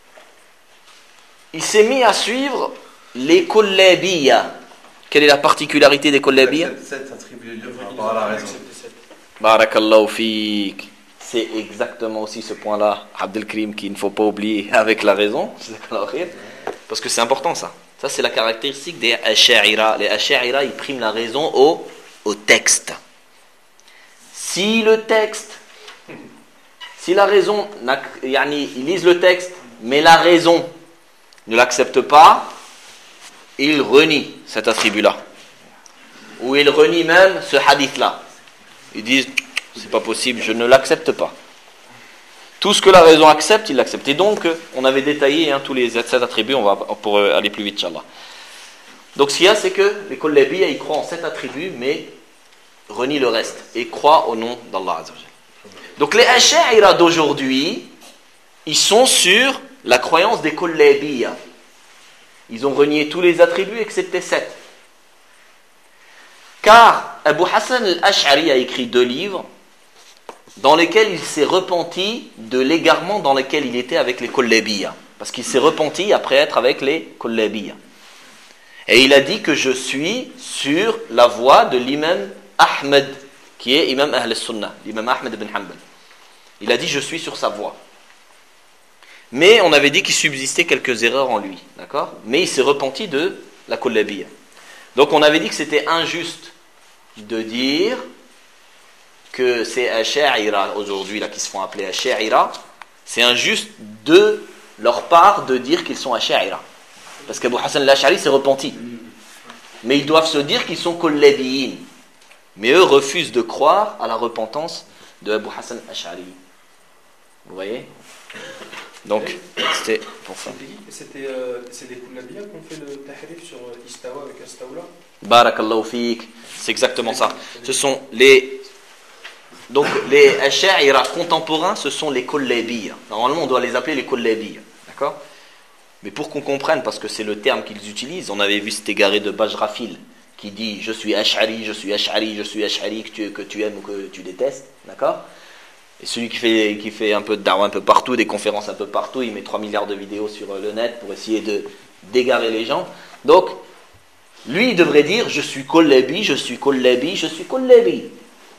Speaker 1: il s'est mis à suivre les Kullabiyya. Quelle est la particularité des Kullabiyya?
Speaker 4: Sept attributs de Dieu par rapport à la raison.
Speaker 1: Barakallahu fik. C'est exactement aussi ce point-là, Abdelkrim, qu'il ne faut pas oublier avec la raison, parce que c'est important ça. Ça, c'est la caractéristique des Ash'a'ira. Les Ash'a'ira, ils priment la raison au, au texte. Si le texte, si la raison, yani, ils lisent le texte, mais la raison ne l'accepte pas, ils renient cet attribut-là. Ou ils renient même ce hadith-là. Ils disent... C'est pas possible, je ne l'accepte pas. Tout ce que la raison accepte, il l'accepte. Et donc, on avait détaillé hein, tous les sept attributs, on va pour aller plus vite, Inch'Allah. Donc, ce qu'il y a, c'est que les Kullabiyya, ils croient en sept attributs, mais renient le reste et croient au nom d'Allah Azza wa Jalla. Donc les Ash'a'ira d'aujourd'hui, ils sont sur la croyance des Kullabiyya. Ils ont renié tous les attributs excepté sept. Car Abu Hassan al-Ash'ari a écrit deux livres dans lesquels il s'est repenti de l'égarement dans lequel il était avec les Kullabiyya. Parce qu'il s'est repenti après être avec les Kullabiyya. Et il a dit que je suis sur la voie de l'imam Ahmed, qui est imam Ahl al-Sunnah, l'imam Ahmed ibn Hanbal. Il a dit je suis sur sa voie. Mais on avait dit qu'il subsistait quelques erreurs en lui, d'accord ? Mais il s'est repenti de la Kullabiyya. Donc on avait dit que c'était injuste de dire que c'est Ash'a'ira aujourd'hui là qui se font appeler Ash'a'ira, c'est injuste de leur part de dire qu'ils sont Ash'a'ira. Parce qu'Abu Hassan al-Ash'ari s'est repenti. Mais ils doivent se dire qu'ils sont Kullabiyyin. Mais eux refusent de croire à la repentance de Abu Hassan al-Ash'ari. Vous voyez ? Donc, c'était pour ça.
Speaker 2: C'était euh, c'est les Kullabiyya qui ont fait le tahrif sur euh, Istawa avec Astawla.
Speaker 1: Barakallahu fik. C'est exactement ça. Ce sont les... Donc, les Ash'a'ira contemporains, ce sont les Kullabiyya. Normalement, on doit les appeler les Kullabiyya. D'accord ? Mais pour qu'on comprenne, parce que c'est le terme qu'ils utilisent, on avait vu cet égaré de Bajrafil qui dit « Je suis Ash'ari, je suis Ash'ari, je suis Ash'ari, que tu, que tu aimes ou que tu détestes. » D'accord ? Et celui qui fait, qui fait un peu de da'wa un peu partout, des conférences un peu partout, il met trois milliards de vidéos sur le net pour essayer de d'égarer les gens. Donc, lui, il devrait dire « Je suis Kullabi, je suis Kullabi, je suis Kullabi. » D'accord ?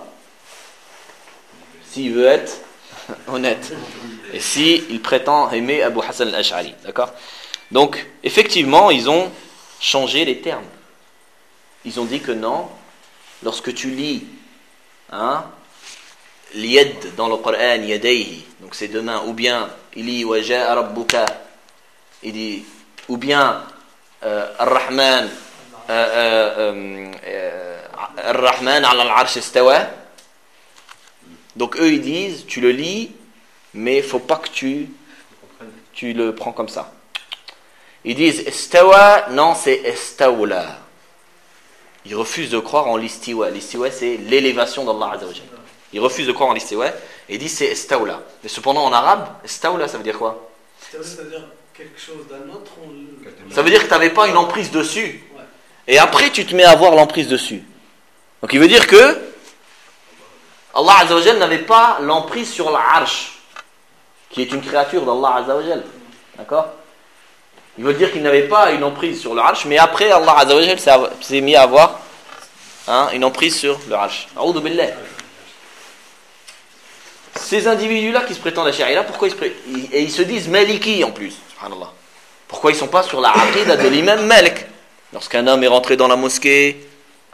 Speaker 1: S'il veut être honnête. Et si il prétend aimer Abu Hassan al-Ash'ari. D'accord ? Donc, effectivement, ils ont changé les termes. Ils ont dit que non, lorsque tu lis hein, l'yad dans le Coran, yadayhi, donc c'est deux mains, ou bien il lit wa ja'a rabbuka, il dit, ou bien euh, ar-Rahman, euh, euh, euh, ar-Rahman ala al-arsh istawa. Donc eux ils disent, tu le lis, mais il ne faut pas que tu, tu le prends comme ça. Ils disent istawa, non c'est istawla. Ils refusent de croire en l'istiwa. L'istiwa c'est l'élévation d'Allah Azza wa Jalla. Ils refusent de croire en l'istiwa et ils disent c'est istawla. Mais cependant en arabe, istawla ça veut dire quoi ?
Speaker 2: Istawla ça veut dire quelque chose d'un autre. On...
Speaker 1: Ça veut dire que tu n'avais pas une emprise dessus. Ouais. Et après tu te mets à avoir l'emprise dessus. Donc il veut dire que Allah Azza wa Jalla n'avait pas l'emprise sur l'arsh, qui est une créature d'Allah Azza wa Jalla. D'accord ? Il veut dire qu'il n'avait pas une emprise sur le arsh, mais après Allah Azza wa Jalla s'est mis à avoir hein, une emprise sur le arsh. A'udhu billah. Ces individus-là qui se prétendent à Ash'a'ira, pourquoi ils se, pré... et ils se disent Maliki en plus, subhanallah. Pourquoi ils ne sont pas sur la aqida de l'imam Malik ? Lorsqu'un homme est rentré dans la mosquée,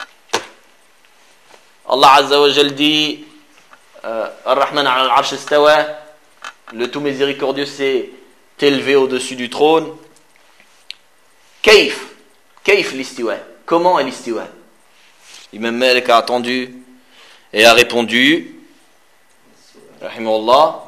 Speaker 1: Allah Azza wa Jalla dit euh, Ar-Rahman ala al-arsh istawa, le tout miséricordieux s'est élevé au-dessus du trône. Kaif, Kaif l'istiwa, comment est l'istiwa ? L'imam Malik a attendu et a répondu rahimahullah.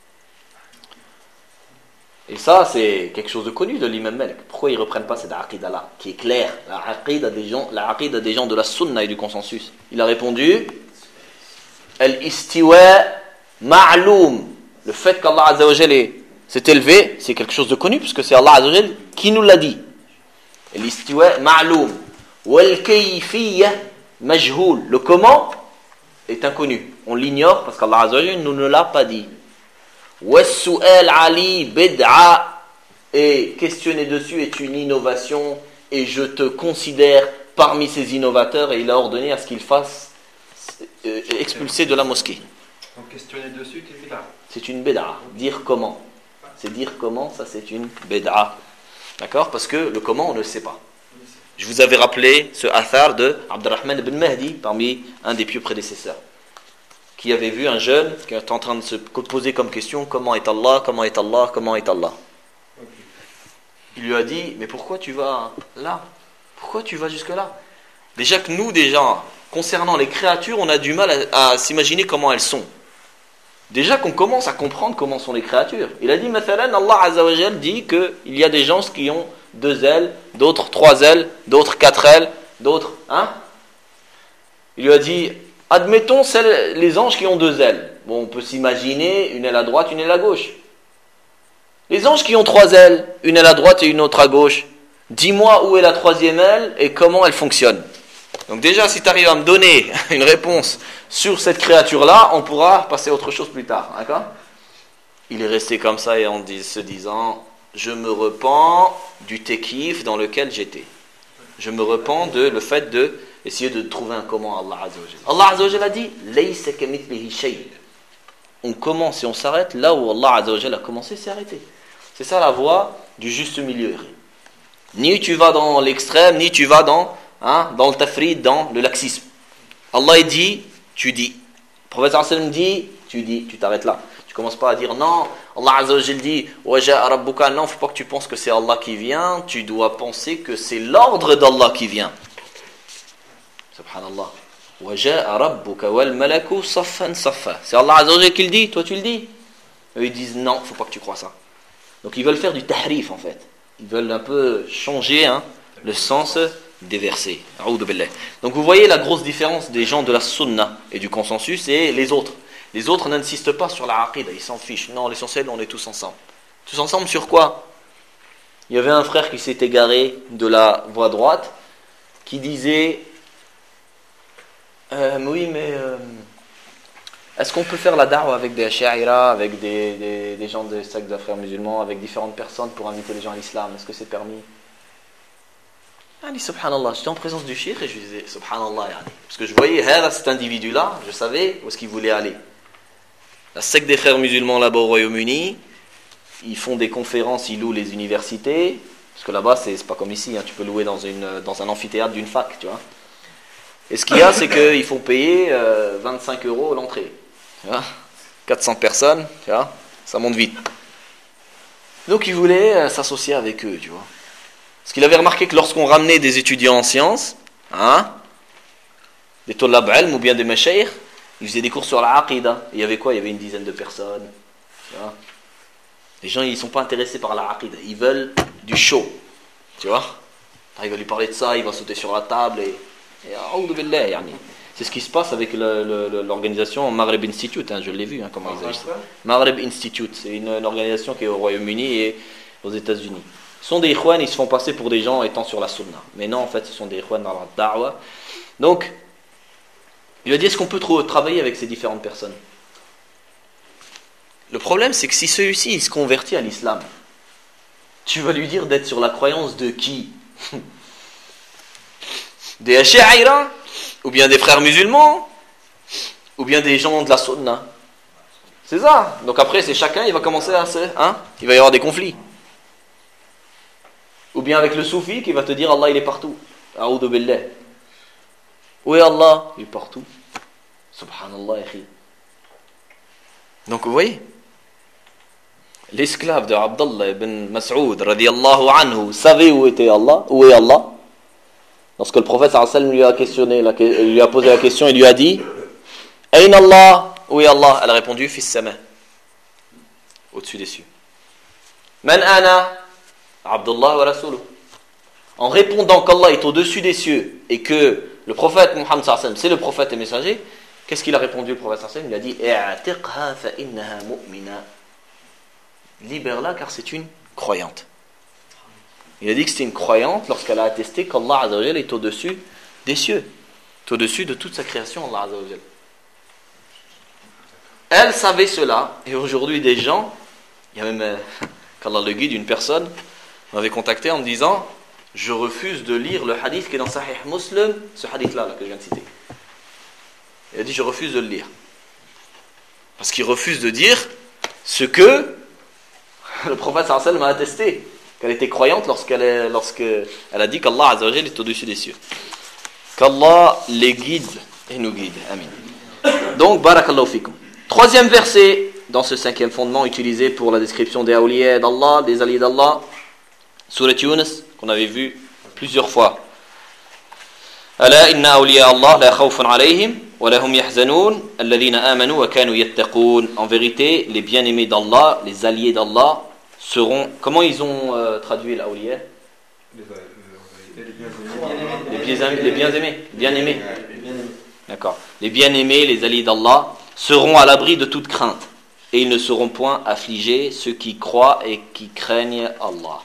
Speaker 1: Et ça c'est quelque chose de connu de l'imam Malik. Pourquoi ils ne reprennent pas cette aqida là qui est claire, la aqida des gens, la aqida des gens de la sunna et du consensus? Il a répondu al-istiwa ma'loum, le fait qu'Allah Azza wa Jalla s'est élevé, c'est quelque chose de connu puisque c'est Allah Azza wa Jalla qui nous l'a dit. L'istiwa ma'loum wal kayfiyya majhoul, le comment est inconnu, on l'ignore parce qu'Allah Azza wa Jalla nous ne l'a pas dit. Was-su'al ali bid'a, et questionner dessus est une innovation et je te considère parmi ces innovateurs, et il a ordonné à ce qu'il fasse euh, expulser de la mosquée.
Speaker 3: Donc questionner dessus, c'est une bid'a.
Speaker 1: C'est une bid'a, dire comment. C'est dire comment, ça c'est une bid'a. D'accord ? Parce que le comment, on ne le sait pas. Je vous avais rappelé ce athar de Abdurrahman ibn Mahdi, parmi un des pieux prédécesseurs, qui avait vu un jeune qui était en train de se poser comme question comment est Allah, comment est Allah, comment est Allah. Il lui a dit mais pourquoi tu vas là ? Pourquoi tu vas jusque là ? Déjà que nous, déjà, concernant les créatures, on a du mal à, à s'imaginer comment elles sont. Déjà qu'on commence à comprendre comment sont les créatures. Il a dit, mathalan, Allah Azza wa Jal dit qu'il y a des gens qui ont deux ailes, d'autres trois ailes, d'autres quatre ailes, d'autres, hein ? Il lui a dit, Admettons celles, les anges qui ont deux ailes. Bon, on peut s'imaginer une aile à droite, une aile à gauche. Les anges qui ont trois ailes, une aile à droite et une autre à gauche. Dis-moi où est la troisième aile et comment elle fonctionne. Donc déjà, si tu arrives à me donner une réponse sur cette créature-là, on pourra passer à autre chose plus tard. D'accord ? Il est resté comme ça et en dis, se disant, je me repens du tekif dans lequel j'étais. Je me repens de le fait de essayer de trouver un comment Allah Azza wa Jalla. Allah Azza wa Jalla a dit, laysa kamithlihi shay. On commence et on s'arrête là où Allah Azza wa Jalla a commencé, c'est arrêté. C'est ça la voie du juste milieu. Ni tu vas dans l'extrême, ni tu vas dans, hein, dans le tafrid, dans le laxisme. Allah dit, tu dis. Le prophète sallallahu alayhi wa sallam dit, tu dis, tu t'arrêtes là. Tu commences pas à dire non, Allah Azza wa Jalla dit, wa ja'a rabbuka, non, faut pas que tu penses que c'est Allah qui vient, tu dois penser que c'est l'ordre d'Allah qui vient. Subhanallah. Wa ja'a rabbuka wal malaku saffan saffa. C'est Allah Azza wa Jalla qui le dit, toi tu le dis. Eux ils disent non, faut pas que tu crois ça. Donc ils veulent faire du tahrif en fait. Ils veulent un peu changer hein, le sens des versets. Donc vous voyez la grosse différence des gens de la sunna et du consensus et les autres. Les autres n'insistent pas sur la aqida, ils s'en fichent. Non, l'essentiel, on est tous ensemble. Tous ensemble sur quoi ? Il y avait un frère qui s'est égaré de la voie droite, qui disait euh, oui, mais euh, est-ce qu'on peut faire la da'wa avec des ash'aira, avec des, des, des gens des sectes de frères musulmans, avec différentes personnes pour inviter les gens à l'islam ? Est-ce que c'est permis ? Il dit subhanallah, j'étais en présence du cheikh et je lui disais subhanallah, yani. Parce que je voyais cet individu-là, je savais où est-ce qu'il voulait aller. La secte des frères musulmans là-bas au Royaume-Uni, ils font des conférences, ils louent les universités, parce que là-bas c'est, c'est pas comme ici, hein, tu peux louer dans, une, dans un amphithéâtre d'une fac, tu vois. Et ce qu'il y a, c'est qu'il faut payer euh, vingt-cinq euros l'entrée, tu vois. quatre cents personnes, tu vois, ça monte vite. Donc ils voulaient euh, s'associer avec eux, tu vois. Parce qu'il avait remarqué que lorsqu'on ramenait des étudiants en sciences, hein, des tollab ilm ou bien des mashayikh, ils faisaient des cours sur la aqida. Il y avait quoi ? Il y avait une dizaine de personnes. Tu vois ? Les gens, ils ne sont pas intéressés par la aqida. Ils veulent du show. Tu vois ? Il va lui parler de ça, il va sauter sur la table. Et, et billah, yani. C'est ce qui se passe avec le, le, l'organisation Maghreb Institute. Hein, je l'ai vu. Hein, comment ils agissent. Maghreb Institute, c'est une, une organisation qui est au Royaume-Uni et aux États-Unis. Ce sont des ikhwan, ils se font passer pour des gens étant sur la sunna. Mais non, en fait, ce sont des ikhwan dans la da'wa. Donc, il a dit, est-ce qu'on peut trop travailler avec ces différentes personnes ? Le problème, c'est que si celui-ci, il se convertit à l'islam, tu vas lui dire d'être sur la croyance de qui ? Des ash'aira ? Ou bien des frères musulmans ? Ou bien des gens de la sunna ? C'est ça. Donc après, c'est chacun, il va commencer à se... Hein ? Il va y avoir des conflits. Ou bien avec le soufi qui va te dire Allah il est partout. A'udhu billah. Où est Allah ? Il est partout. Subhanallah, akhi. Donc vous voyez, l'esclave de Abdallah ibn Mas'ud radiyallahu anhu savait où était Allah, où est Allah. Lorsque le prophète sallallahu alayhi wa sallam lui a questionné, lui a posé la question, il lui a dit Ayn Allah, où est Allah ? Elle a répondu Fis sama, au-dessus des cieux. Man ana Abdullah wa Rasuluh. En répondant qu'Allah est au-dessus des cieux et que le prophète Muhammad sallallahu alayhi wa sallam c'est le prophète et messager, qu'est-ce qu'il a répondu le prophète sallallahu alayhi wa sallam ? Il a dit I'atiqha fa innaha mu'mina. Libère-la car c'est une croyante. Il a dit que c'était une croyante lorsqu'elle a attesté qu'Allah Azza wa Jalla est au-dessus des cieux, est au-dessus de toute sa création, Allah Azza wa Jalla. Elle savait cela et aujourd'hui des gens, il y a même euh, qu'Allah le guide, une personne m'avait contacté en me disant je refuse de lire le hadith qui est dans Sahih Muslim, ce hadith-là là, que je viens de citer. Il a dit je refuse de le lire. Parce qu'il refuse de dire ce que le prophète sallallahu alayhi wa sallam a attesté, qu'elle était croyante lorsqu'elle, est, lorsqu'elle a dit qu'Allah Azza wa Jalla est au-dessus des cieux. Qu'Allah les guide et nous guide. Amin. Donc, barakallahu fikum. Troisième verset dans ce cinquième fondement utilisé pour la description des awliya d'Allah, des alliés d'Allah, Surat Yunus, qu'on avait vu plusieurs fois. Ala inna awliya Allah la khawfun alayhim wa lahum yahzanun alladhina amanu wa kanu yattaqun. En vérité, les bien-aimés d'Allah, les alliés d'Allah seront... Comment ils ont euh, traduit l'awliya ? Les bien-aimés. Les bien-aimés. Bien-aimés. D'accord. Les bien-aimés, les alliés d'Allah, seront à l'abri de toute crainte. Et ils ne seront point affligés, ceux qui croient et qui craignent Allah.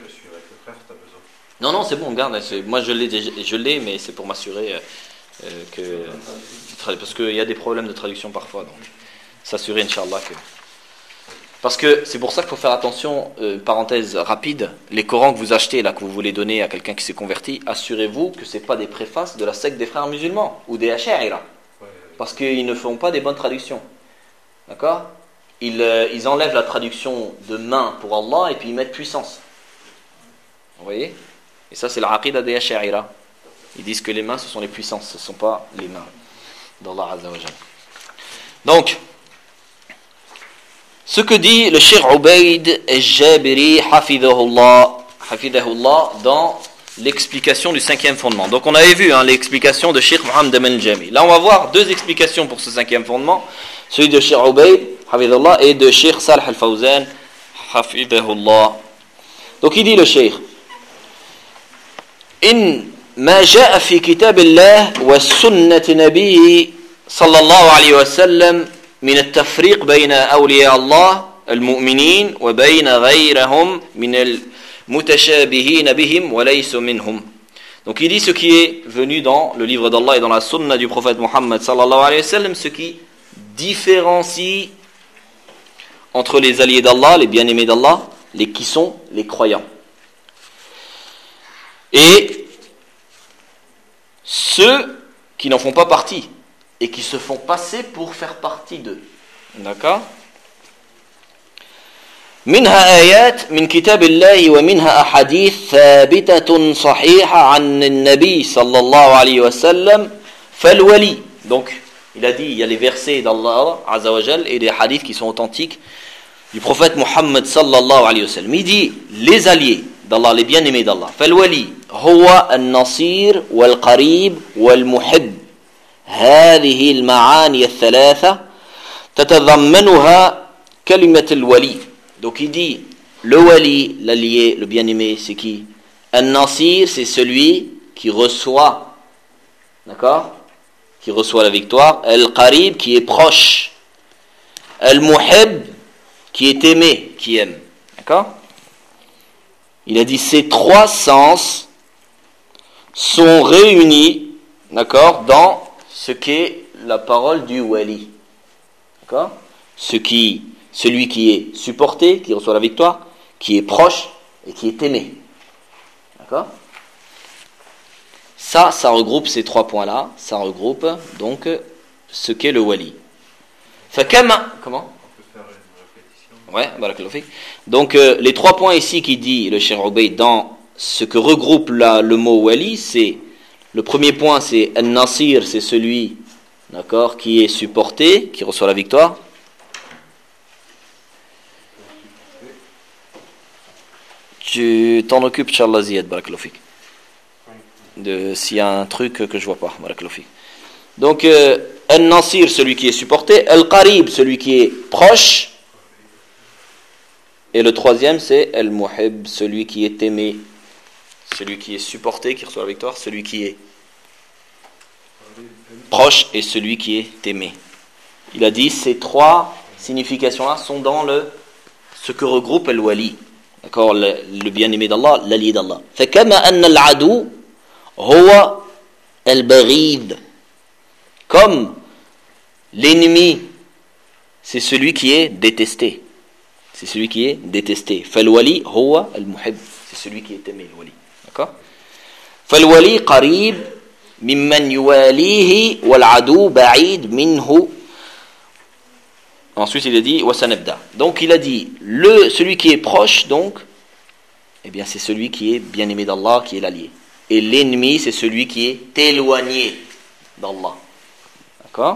Speaker 1: Non, non, c'est bon, garde. C'est, moi, je l'ai, je l'ai, mais c'est pour m'assurer euh, que... Parce qu'il y a des problèmes de traduction parfois. Donc, s'assurer, Inch'Allah, que... Parce que c'est pour ça qu'il faut faire attention, euh, parenthèse rapide, les Corans que vous achetez, là, que vous voulez donner à quelqu'un qui s'est converti, assurez-vous que ce n'est pas des préfaces de la secte des frères musulmans, ou des Ash'aira. Parce qu'ils ne font pas des bonnes traductions. D'accord ? Ils, euh, ils enlèvent la traduction de main pour Allah et puis ils mettent puissance. Vous voyez ? Et ça, c'est la aqida des Ash'aira. Ils disent que les mains, ce sont les puissances, ce ne sont pas les mains d'Allah Azza wa Jal. Donc, ce que dit le Cheikh Ubayd al-Jabiri hafidhahullah, hafidhahullah dans l'explication du cinquième fondement. Donc on avait vu hein, l'explication de Cheikh Mohammed al-Jami. Là on va voir deux explications pour ce cinquième fondement, celui de Cheikh Ubayd hafidhahullah et de Cheikh Salih al-Fawzan hafidhahullah. Donc il dit le Cheikh In ma ja'a fi kitabillah wa sunnat nabihi sallallahu alayhi wa sallam من التفريق بين أولياء الله المؤمنين وبين غيرهم من المتشابهين بهم وليس منهم. Donc il dit ce qui est venu dans le livre d'Allah et dans la sunna du prophète Muhammad sallallahu alayhi wa sallam, ce qui différencie entre les alliés d'Allah, les bien-aimés d'Allah, les qui sont les croyants. Et ceux qui n'en font pas partie. Et qui se font passer pour faire partie d'eux. D'accord ? منها آيات من كتاب الله ومنها أحاديث ثابتة صحيحة عن النبي صلى الله عليه وسلم فالولي. Donc, il a dit, il y a les versets d'Allah Azza wa Jal et des hadiths qui sont authentiques du prophète Muhammad sallallahu alayhi wa sallam. Il dit, les alliés d'Allah, les bien-aimés d'Allah. فالولي هو النصير والقريب والمحب. هذه المعاني الثلاثة تتضمنها كلمة الولي. Donc il dit le wali, l'allié, le bien-aimé, c'est qui? An-Nasir, c'est celui qui reçoit, d'accord? Qui reçoit la victoire. Al-Qarib, qui est proche. Al-Muhib, qui est aimé, qui aime. D'accord? Il a dit ces trois sens sont réunis, d'accord, dans ce qu'est la parole du wali. D'accord ? Ce qui, celui qui est supporté, qui reçoit la victoire, qui est proche et qui est aimé. D'accord ? Ça, ça regroupe ces trois points-là. Ça regroupe donc ce qu'est le wali. Fakama, comment ? Ouais, barakallahu fik. Donc euh, les trois points ici qui dit le Cheikh Ubayd dans ce que regroupe la, le mot wali, c'est le premier point, c'est An-Nasir, c'est celui, d'accord, qui est supporté, qui reçoit la victoire. Tu t'en occupes, Inch'Allah Ziyad, barakallahu fik. De s'il y a un truc que je vois pas, barakallahu fik. Donc euh, An-Nasir, celui qui est supporté, Al-Qarib, celui qui est proche. Et le troisième, c'est Al-Muhib, celui qui est aimé. Celui qui est supporté, qui reçoit la victoire, celui qui est proche et celui qui est aimé. Il a dit ces trois significations-là sont dans le ce que regroupe al-wali, d'accord, le, le bien-aimé d'Allah, l'allié d'Allah. فكما أن العدو هو البغيض, comme l'ennemi, c'est celui qui est détesté. C'est celui qui est détesté. فالولي هو المحب, c'est celui qui est aimé, le wali. D'accord? فالولي قريب ممن يواليه والعدو بعيد منه. Ensuite il a dit وسنبدأ. Donc il a dit le celui qui est proche, donc eh bien c'est celui qui est bien aimé d'Allah, qui est l'allié. Et l'ennemi c'est celui qui est éloigné d'Allah. D'accord?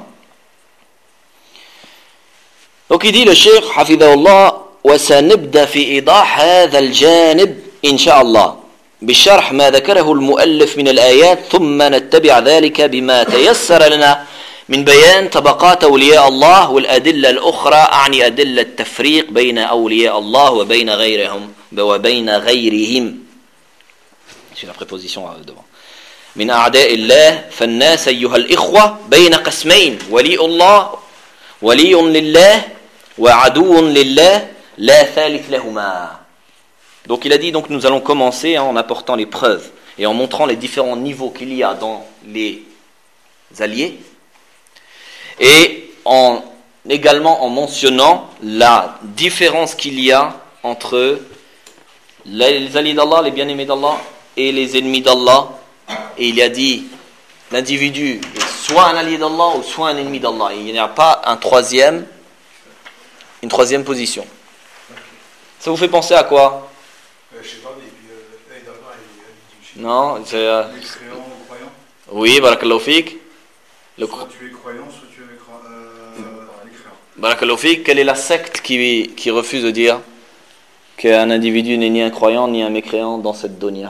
Speaker 1: Donc il dit le Cheikh حفظه وسنبدأ في إيضاح هذا الجانب إن شاء الله بشرح ما ذكره المؤلف من الآيات ثم نتبع ذلك بما تيسر لنا من بيان طبقات أولياء الله والأدلة الأخرى أعني أدلة التفريق بين أولياء الله وبين غيرهم وبين غيرهم. C'est la préposition devant. من أعداء الله فالناس أيها الإخوة بين قسمين ولي الله ولي لله وعدو لله لا ثالث لهما. Donc il a dit, donc nous allons commencer hein, en apportant les preuves et en montrant les différents niveaux qu'il y a dans les alliés et en, également en mentionnant la différence qu'il y a entre les alliés d'Allah, les bien-aimés d'Allah et les ennemis d'Allah. Et il a dit, l'individu est soit un allié d'Allah ou soit un ennemi d'Allah. Il n'y a pas un troisième, une troisième position. Ça vous fait penser à quoi?
Speaker 6: euh, Je sais pas, mais puis euh, d'Allah et
Speaker 1: Non, c'est... Euh...
Speaker 6: les créants ou croyants.
Speaker 1: Oui, barakallahu fik. Le...
Speaker 6: Soit tu es croyant, soit tu es euh, les créants.
Speaker 1: Barakallahu fik, quelle est la secte qui, qui refuse de dire qu'un individu n'est ni un croyant ni un mécréant dans cette dunya?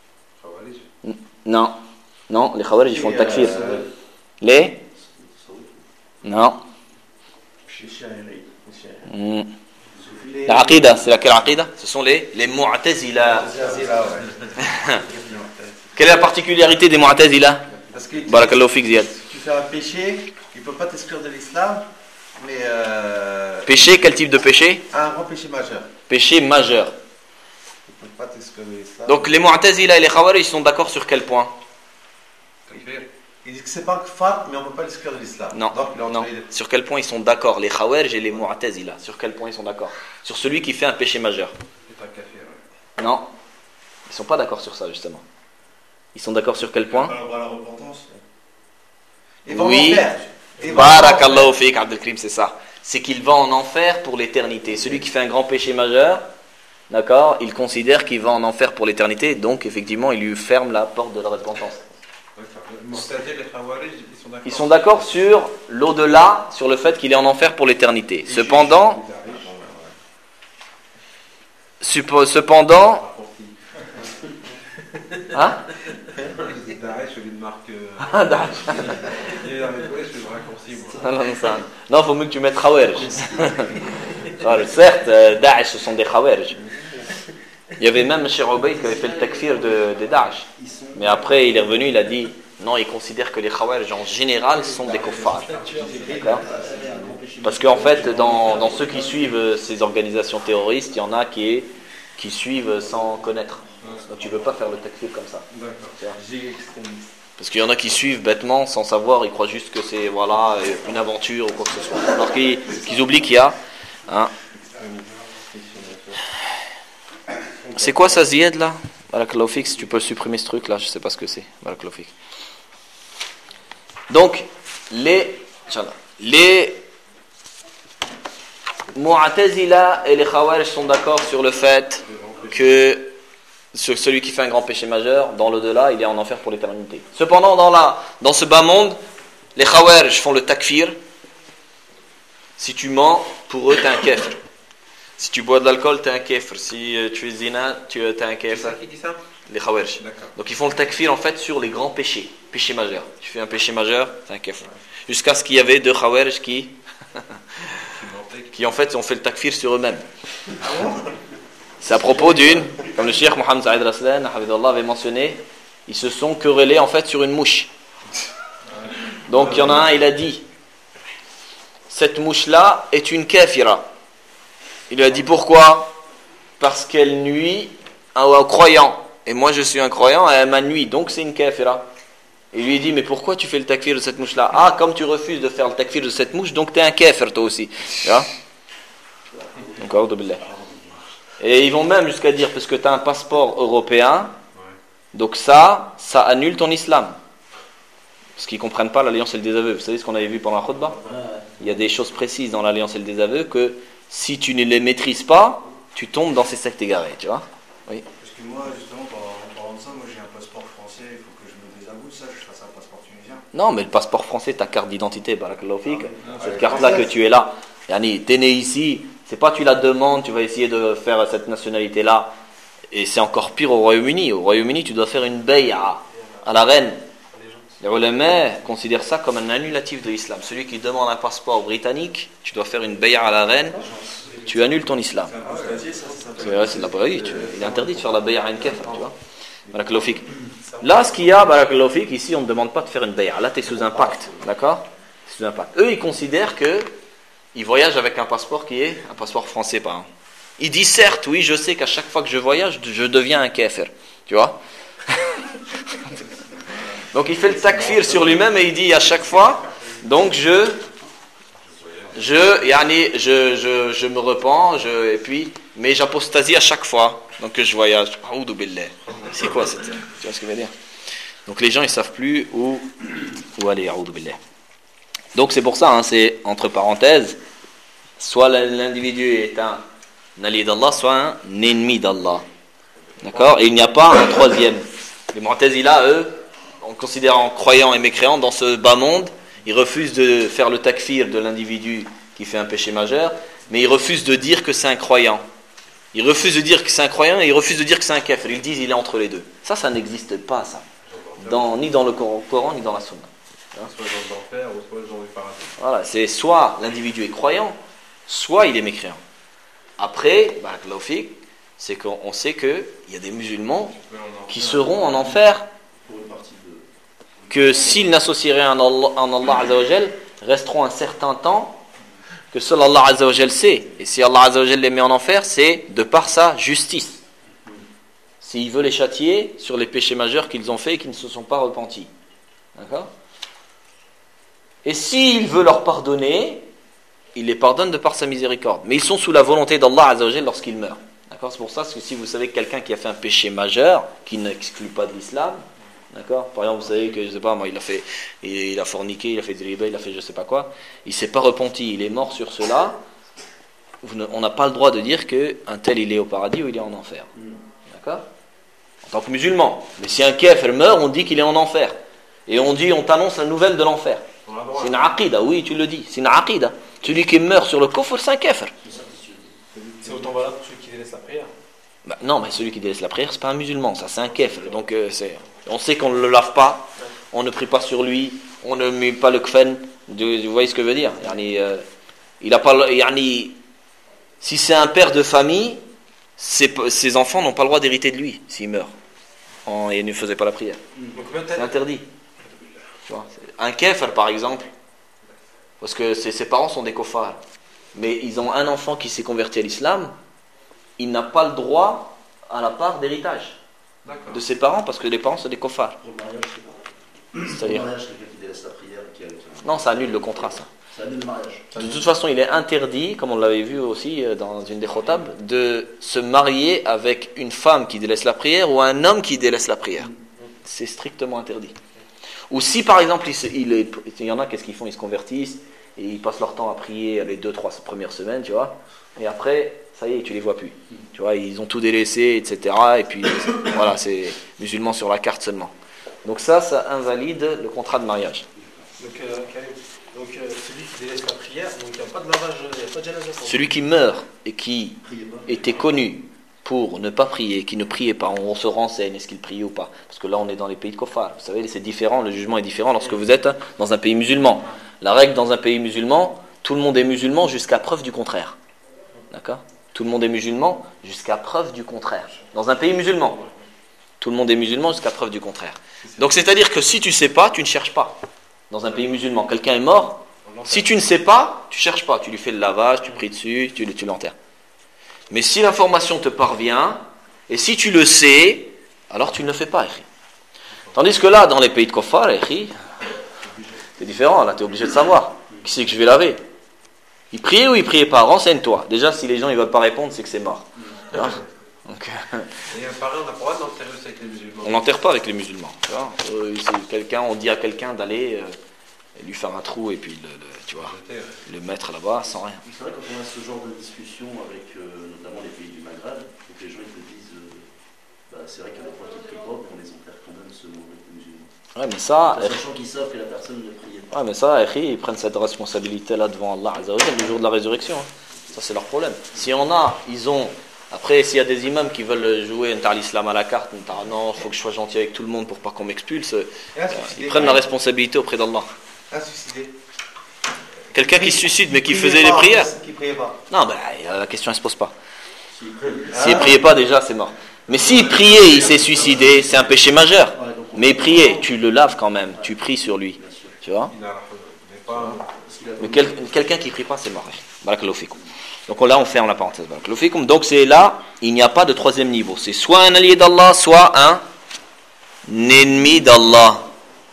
Speaker 1: Non, non, les khawarij ils font le takfir.
Speaker 4: euh,
Speaker 1: Les Non. Mm.
Speaker 4: les-
Speaker 1: La aqida, c'est laquelle aqida? Ce sont les, les mu'tazila.
Speaker 4: C'est là, ouais.
Speaker 1: Quelle est la particularité des mu'tazila?
Speaker 4: Parce que
Speaker 1: Barakallahu fik Ziyad.
Speaker 4: si tu fais un péché, il ne peut pas t'exclure de l'islam, mais euh,
Speaker 1: Péché, quel type de péché?
Speaker 4: un grand péché majeur.
Speaker 1: Péché majeur.
Speaker 4: Il ne peut pas t'exclure de l'islam.
Speaker 1: Donc les mu'tazila et les khawarij sont d'accord sur quel point?
Speaker 4: Il dit que c'est pas kfar, mais on ne peut pas l'exclure de l'islam.
Speaker 1: Non,
Speaker 4: Donc, il est entre
Speaker 1: non.
Speaker 4: les deux.
Speaker 1: Sur quel point ils sont d'accord, les khawarij et les mu'tazila? Sur quel point ils sont d'accord? Sur celui qui fait un péché majeur.
Speaker 3: C'est un café, ouais.
Speaker 1: Non, ils sont pas d'accord sur ça justement. Ils sont d'accord sur quel point?
Speaker 6: Par rapport à la repentance.
Speaker 4: Ils vont
Speaker 1: Oui.
Speaker 4: en enfer. Ils vont en
Speaker 1: Barakallahu
Speaker 4: enfer.
Speaker 1: fik Abdelkrim, c'est ça. C'est qu'il va en enfer pour l'éternité. Celui qui fait un grand péché majeur, d'accord, il considère qu'il va en enfer pour l'éternité, donc effectivement il lui ferme la porte de la repentance.
Speaker 3: C'est-à-dire les Khawarij, ils sont d'accord.
Speaker 1: Ils sont d'accord sur l'au-delà, sur le fait qu'il est en enfer pour l'éternité. Cependant, suppo- cependant, hein?
Speaker 3: Daesh, au lieu de marque.
Speaker 1: Ah, Daesh.
Speaker 3: Il est dans les collèges, je fais le raccourci, moi.
Speaker 1: Non, non, ça- non, faut mieux que tu mettes Khawarij. Alors, certes, euh, Daesh, ce sont des Khawarij. Il y avait même Cheikh Ubayd qui avait fait le takfir de, de Daesh. Mais après, il est revenu, il a dit non, il considère que les Khawarij en général sont des kuffars. D'accord? Parce qu'en fait, dans, dans ceux qui suivent ces organisations terroristes, il y en a qui, qui suivent sans connaître. Donc tu ne peux pas faire le takfir comme ça. Parce qu'il y en a qui suivent bêtement, sans savoir, ils croient juste que c'est voilà, une aventure ou quoi que ce soit. Alors qu'ils, qu'ils oublient qu'il y a... Hein. C'est quoi ça, Ziyad, là? Barakallahu fik, si tu peux supprimer ce truc là, je sais pas ce que c'est. Barakallahu fik. Donc, les, les Mu'tazila et les Khawarij sont d'accord sur le fait que sur celui qui fait un grand péché majeur, dans l'au-delà, il est en enfer pour l'éternité. Cependant, dans, la, dans ce bas monde, les Khawarij font le takfir. Si tu mens, pour eux, tu es un kafir. Si tu bois de l'alcool, tu es un kafir. Si tu es zina, tu es un kafir.
Speaker 3: C'est ça qui dit ça?
Speaker 1: Les Khawarij.
Speaker 3: D'accord.
Speaker 1: Donc ils font le takfir en fait sur les grands péchés, péchés majeurs. Tu fais un péché majeur, c'est un kafir. Jusqu'à ce qu'il y avait deux Khawarij qui, qui en fait ont fait le takfir sur eux-mêmes. C'est à propos d'une, comme le Cheikh Mohammed Saïd Raslan, Hafidhullah, avait mentionné, ils se sont querellés en fait sur une mouche. Donc il y en a un, il a dit, cette mouche-là est une kafira. Il lui a dit pourquoi? Parce qu'elle nuit aux croyants. Et moi je suis un croyant, elle m'a nuit, donc c'est une kafira. Et il lui dit, mais pourquoi tu fais le takfir de cette mouche-là? Ah, comme tu refuses de faire le takfir de cette mouche, donc tu es un kafir toi aussi. Tu vois? Donc, a'udhu billah. Et ils vont même jusqu'à dire, parce que tu as un passeport européen, donc ça, ça annule ton islam. Parce qu'ils ne comprennent pas l'alliance et le désaveu. Vous savez ce qu'on avait vu pendant la khutbah? Il y a des choses précises dans l'alliance et le désaveu que si tu ne les maîtrises pas, tu tombes dans ces sectes égarées, tu vois? Oui.
Speaker 6: Parce que moi, justement, en parlant de ça, moi j'ai un passeport français, il faut que je me désavoue de ça, je fasse un passeport tunisien.
Speaker 1: Non, mais le passeport français, ta carte d'identité, barakallahu fik, cette carte-là que tu es là, yani, t'es né ici, c'est pas tu la demandes, tu vas essayer de faire cette nationalité-là, et c'est encore pire au Royaume-Uni. Au Royaume-Uni, tu dois faire une bay'a à la reine. Les ulama considèrent ça comme un annulatif de l'islam. Celui qui demande un passeport britannique, tu dois faire une bay'a à la reine, tu annules ton islam. C'est vrai, c'est de la bay'a, il est interdit de faire la bay'a à une kafir, tu vois. Barakallahu fik.
Speaker 6: Ça
Speaker 1: Là, ce qu'il y a, barakallahu fik, ici, on ne demande pas de faire une bay'a. Là, tu es sous un pacte. D'accord? Sous un pacte. Eux, ils considèrent qu'ils voyagent avec un passeport qui est un passeport français, par exemple. Il dit certes, oui, je sais qu'à chaque fois que je voyage, je deviens un kafir. Tu vois? Donc il fait le takfir sur lui-même et il dit à chaque fois, donc je, je, yani, je, je, je me repens, je, et puis, mais j'apostasie à chaque fois, donc que je voyage. Aoudou billah. C'est quoi cette, tu vois ce que je veux dire? Donc les gens ils savent plus où, où aller. Aoudou billah. Donc c'est pour ça, hein, c'est entre parenthèses, soit l'individu est un allié d'Allah, soit un ennemi d'Allah. D'accord? Et il n'y a pas un troisième. Les Mu'tazila, eux, en considérant croyants et mécréants dans ce bas monde, ils refusent de faire le takfir de l'individu qui fait un péché majeur, mais ils refusent de dire que c'est un croyant. Ils refusent de dire que c'est un croyant et ils refusent de dire que c'est un kafir. Ils disent qu'il est entre les deux. Ça, ça n'existe pas, ça. Dans, ni dans le Coran, ni dans la Sunna.
Speaker 3: Hein? Soit dans l'enfer ou soit dans le paradis.
Speaker 1: Voilà, c'est soit l'individu est croyant, soit il est mécréant. Après, barakallahu fik, c'est qu'on sait qu'il y a des musulmans qui seront en enfer, que s'ils n'associent rien en Allah Azza wa Jal, resteront un certain temps, que seul Allah Azza wa Jal sait. Et si Allah Azza wa Jal les met en enfer, c'est de par sa justice. S'il veut les châtier sur les péchés majeurs qu'ils ont faits et qui ne se sont pas repentis. D'accord? Et s'il veut leur pardonner, il les pardonne de par sa miséricorde. Mais ils sont sous la volonté d'Allah Azza wa Jal lorsqu'ils meurent. D'accord? C'est pour ça que si vous savez que quelqu'un qui a fait un péché majeur, qui n'exclut pas de l'islam, d'accord? Par exemple, vous savez que, je sais pas, moi, il a fait, il, il a forniqué, il a fait du riba, il a fait je sais pas quoi, il s'est pas repenti, il est mort sur cela, ne, on n'a pas le droit de dire qu'un tel il est au paradis ou il est en enfer. D'accord? En tant que musulman. Mais si un kafir meurt, on dit qu'il est en enfer. Et on dit, on t'annonce la nouvelle de l'enfer. C'est une aqida, oui, tu le dis, c'est une aqida. Celui qui meurt sur le kufr, c'est un kafir.
Speaker 2: C'est autant valable pour celui qui délaisse la prière.
Speaker 1: Bah, non, mais celui qui délaisse la prière, c'est pas un musulman, ça, c'est un kafir. Donc, euh, c'est, on sait qu'on ne le lave pas, on ne prie pas sur lui, on ne met pas le kfen. Vous voyez ce que je veux dire? Yani, euh, il a pas, yani, si c'est un père de famille, ses, ses enfants n'ont pas le droit d'hériter de lui s'il meurt en, et ne faisait pas la prière.
Speaker 2: Donc,
Speaker 1: c'est interdit. Tu vois, un kafir, par exemple, parce que ses, ses parents sont des kofars, mais ils ont un enfant qui s'est converti à l'islam, il n'a pas le droit à la part d'héritage. D'accord. De ses parents, parce que les parents sont des kofars.
Speaker 5: Pour le mariage, c'est pas.
Speaker 1: C'est-à-dire...
Speaker 5: Pour le mariage, quelqu'un qui délaisse la prière qui a...
Speaker 1: Non, ça annule le contrat, ça.
Speaker 5: Ça annule le mariage.
Speaker 1: De toute façon, il est interdit, comme on l'avait vu aussi dans une des khotab, de se marier avec une femme qui délaisse la prière ou un homme qui délaisse la prière. C'est strictement interdit. Ou si, par exemple, il, se, il, est, il y en a, qu'est-ce qu'ils font? Ils se convertissent et ils passent leur temps à prier les deux, trois premières semaines, tu vois. Et après, ça y est, tu les vois plus. Tu vois, ils ont tout délaissé, et cetera. Et puis, voilà, c'est musulmans sur la carte seulement. Donc ça, ça invalide le contrat de mariage.
Speaker 2: Donc, euh, donc euh, celui qui délaisse la prière, donc il n'y a pas de lavage, il n'y a pas de janazah.
Speaker 1: Celui qui meurt et qui était connu pour ne pas prier, qui ne priait pas, on se renseigne, est-ce qu'il priait ou pas? Parce que là, on est dans les pays de Kofar. Vous savez, c'est différent, le jugement est différent lorsque vous êtes dans un pays musulman. La règle dans un pays musulman, tout le monde est musulman jusqu'à preuve du contraire. D'accord? Tout le monde est musulman jusqu'à preuve du contraire. Dans un pays musulman, tout le monde est musulman jusqu'à preuve du contraire. Donc c'est-à-dire que si tu ne sais pas, tu ne cherches pas. Dans un pays musulman, quelqu'un est mort, si tu ne sais pas, tu ne cherches pas. Tu lui fais le lavage, tu pries dessus, tu, tu l'enterres. Mais si l'information te parvient, et si tu le sais, alors tu ne le fais pas, écrit. Tandis que là, dans les pays de Kofar, écrit, c'est différent, là tu es obligé de savoir. Qui c'est que je vais laver? Il priait ou il priait pas? Renseigne-toi. Déjà, si les gens ne veulent pas répondre, c'est que c'est mort. Donc,
Speaker 3: et un parent, on n'a pas le droit d'enterrer aussi avec les musulmans.
Speaker 1: On n'enterre pas avec les musulmans. Tu vois, euh, c'est quelqu'un, on dit à quelqu'un d'aller euh, lui faire un trou et puis le, le, tu vois, le mettre là-bas sans rien.
Speaker 5: C'est vrai, quand on a ce genre de discussion avec euh, notamment les pays du Maghreb, donc les gens ils te disent euh, bah, c'est vrai qu'il y a des points qui sont plus propres, on les enterre quand même selon les musulmans.
Speaker 1: Ouais, mais ça,
Speaker 5: sachant qu'ils savent que la personne ne priait pas.
Speaker 1: Ouais, mais ça, ils prennent cette responsabilité-là devant Allah Azza wa Jalla le jour de la résurrection. Hein. Ça, c'est leur problème. Si on a, ils ont. Après, s'il y a des imams qui veulent jouer un l'islam à la carte, non, il faut que je sois gentil avec tout le monde pour pas qu'on m'expulse, ils prennent la responsabilité auprès d'Allah.
Speaker 4: Un suicidé.
Speaker 1: Quelqu'un qui se suicide mais qui,
Speaker 4: qui
Speaker 1: faisait les
Speaker 4: pas,
Speaker 1: prières.
Speaker 4: Qui priait pas.
Speaker 1: Non, ben, la question ne se pose pas. S'il ne priait pas, déjà, c'est mort. Mais s'il priait, il s'est suicidé, c'est un péché majeur. Mais prier, tu le laves quand même, tu pries sur lui. Tu vois? Mais quel, quelqu'un qui prie pas, c'est mort. Barakallahu fikum. Donc là, on ferme la parenthèse. Barakallahu fikum. Donc c'est là, il n'y a pas de troisième niveau. C'est soit un allié d'Allah, soit un ennemi d'Allah.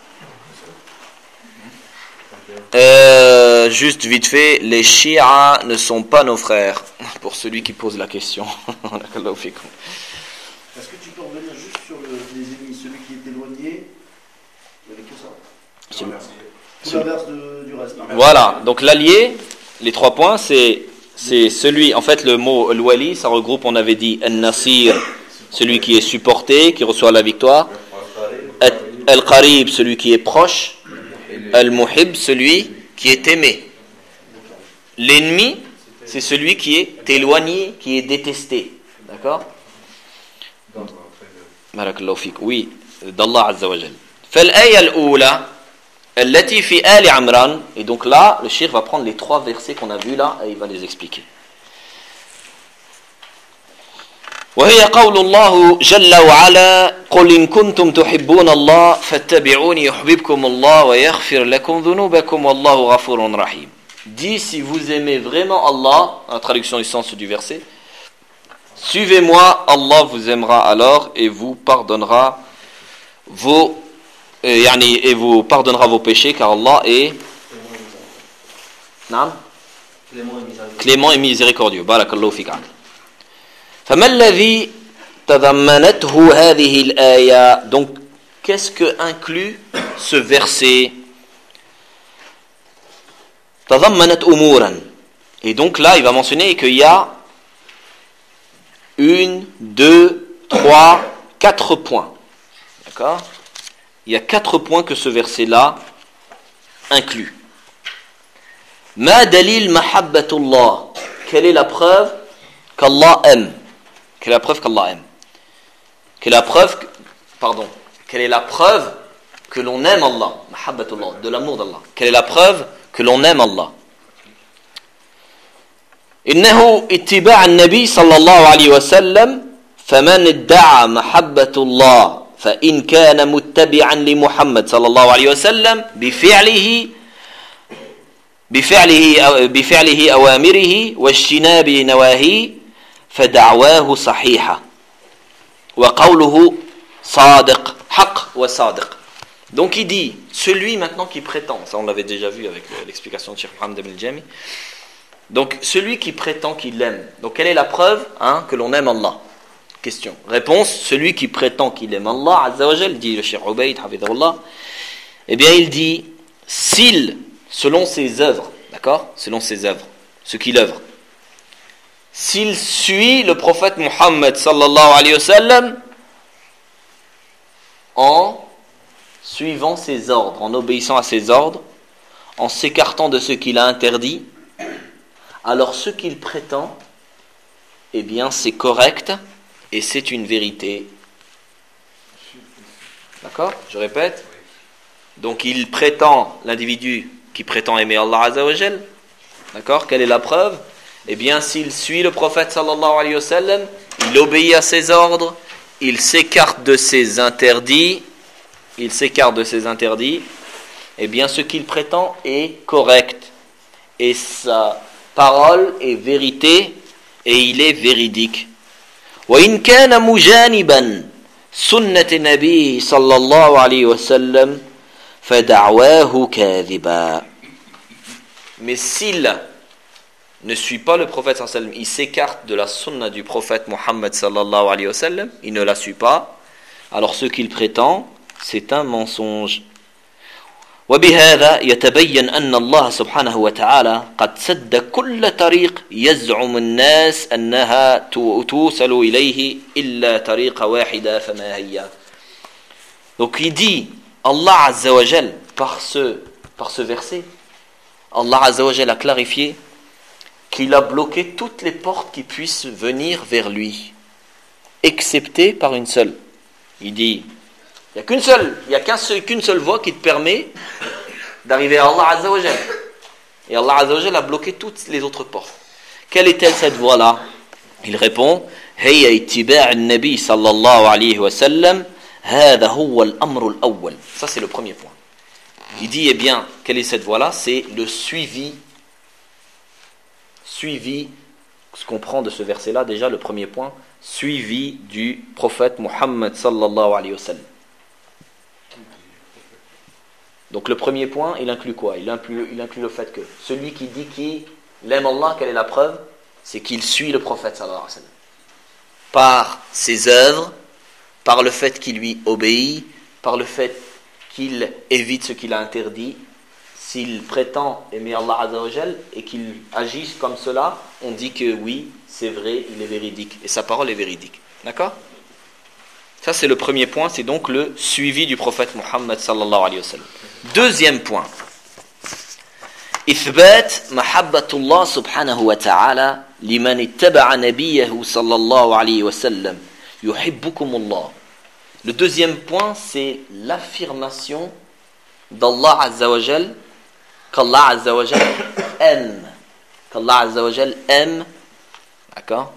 Speaker 1: Euh, juste vite fait, les Shia ne sont pas nos frères. Pour celui qui pose la question. Barakallahu fikum.
Speaker 5: Est-ce que tu peux revenir juste sur le, les ennemis, celui qui est éloigné? Il n'y avait que ça.
Speaker 1: Celui-
Speaker 5: Tout l'inverse de- du reste.
Speaker 1: Voilà, donc l'allié, les trois points, c'est, c'est celui, en fait le mot al-wali, ça regroupe, on avait dit al-nasir, celui qui est supporté, qui reçoit la victoire, al-qarib, celui qui est proche, al-muhib, celui qui est aimé. L'ennemi, c'est celui qui est éloigné, qui est détesté. D'accord? Barakallahu fik. Oui, d'Allah Azza wa Jal. Fal-aya al-oula, التي في آل عمران, et donc là le cheikh va prendre les trois versets qu'on a vus là et il va les expliquer. وهي قول الله جل وعلا قل إن كنتم تحبون الله فاتبعوني يحببكم الله ويغفر لكم ذنوبكم والله غفور رحيم. Dis si vous aimez vraiment Allah, en traduction du sens du verset, suivez-moi, Allah vous aimera alors et vous pardonnera vos Et, yani, et vous pardonnera vos péchés car Allah est non? Clément et miséricordieux. Barakallahu fik. فما الذي تضمنته هذه الآية. Donc qu'est-ce que inclut ce verset? تضمنت أمورا. Et donc là il va mentionner qu'il y a une, deux, trois, quatre points. D'accord? Il y a quatre points que ce verset-là inclut. Ma dalil mahabbatullah. Quelle est la preuve qu'Allah aime? Quelle est la preuve qu'Allah aime? Quelle est la preuve que, pardon, quelle est la preuve que l'on aime Allah? Mahabbatullah, de l'amour d'Allah. Quelle est la preuve que l'on aime Allah? إنه اتباع النبي صلى الله عليه وسلم فمن ادعى محبة الله فإن كان متبعا لمحمد صلى الله عليه وسلم بفعله بفعله بفعله أوامره واجتناب نواهيه فدعواه صحيحة وقوله صادق حق وصادق. Donc il dit, celui maintenant qui prétend, ça on l'avait déjà vu avec l'explication de Cheikh Mohammed ibn al-Jami, donc celui qui prétend qu'il l'aime, donc quelle est la preuve hein, que l'on aime Allah? Question. Réponse, celui qui prétend qu'il aime Allah Azza wa Jal, dit le Cheikh Ubayd hafidhahullah, eh bien il dit, s'il, selon ses œuvres, d'accord, selon ses œuvres, ce qu'il œuvre, s'il suit le prophète Muhammad sallallahu alayhi wa sallam en suivant ses ordres, en obéissant à ses ordres, en s'écartant de ce qu'il a interdit, alors ce qu'il prétend, eh bien c'est correct et c'est une vérité. D'accord? Je répète. Donc il prétend, l'individu qui prétend aimer Allah Azza wa Jal, d'accord? Quelle est la preuve? Eh bien s'il suit le prophète sallallahu alayhi wa sallam, il obéit à ses ordres, il s'écarte de ses interdits, il s'écarte de ses interdits, eh bien ce qu'il prétend est correct et sa parole est vérité et il est véridique. وإن كان مجانبا سنة النبي صلى الله عليه وسلم فدعواه كاذبا. Mais s'il ne suit pas le prophète sallallahu alayhi wa sallam, il s'écarte de la sunna du prophète Muhammad sallallahu alayhi wa sallam, il ne la suit pas, alors ce qu'il prétend, c'est un mensonge. وبهذا يتبين أن الله سبحانه وتعالى قد سد كل طريق يزعم الناس أنها توصل إليه إلا طريق واحدة فما هي. Donc il dit, Allah Azza wa Jal, par ce, par ce verset, Allah Azza wa Jal a clarifié qu'il a bloqué toutes les portes qui puissent venir vers lui, excepté par une seule. Il dit, il n'y a qu'une seule, il n'y a qu'un seul, qu'une seule voie qui te permet d'arriver à Allah Azza wa Jal. Et Allah Azza wa Jal a bloqué toutes les autres portes. Quelle est-elle cette voie-là? Il répond, هي اتباع النبي صلى الله عليه وسلم هذا هو الأمر الأول. Ça c'est le premier point. Il dit, eh bien, quelle est cette voie-là? C'est le suivi, suivi, ce qu'on prend de ce verset-là, déjà le premier point, suivi du prophète Muhammad sallallahu alayhi wa sallam. Donc le premier point, il inclut quoi? Il inclut, il inclut le fait que celui qui dit qu'il aime Allah, quelle est la preuve? C'est qu'il suit le prophète sallallahu alayhi wa sallam. Par ses œuvres, par le fait qu'il lui obéit, par le fait qu'il évite ce qu'il a interdit. S'il prétend aimer Allah Azza wa Jal et qu'il agisse comme cela, on dit que oui, c'est vrai, il est véridique et sa parole est véridique. D'accord? Ça c'est le premier point, c'est donc le suivi du prophète Muhammad sallallahu alayhi wa sallam. Deuxième point, إثبات محبة الله سبحانه وتعالى لمن اتبع نبيه صلى الله عليه وسلم يحبكم الله. Le deuxième point, c'est l'affirmation d'Allah Azza wa Jal, qu'Allah Azza wa Jal aime, qu'Allah Azza wa Jal aime, d'accord,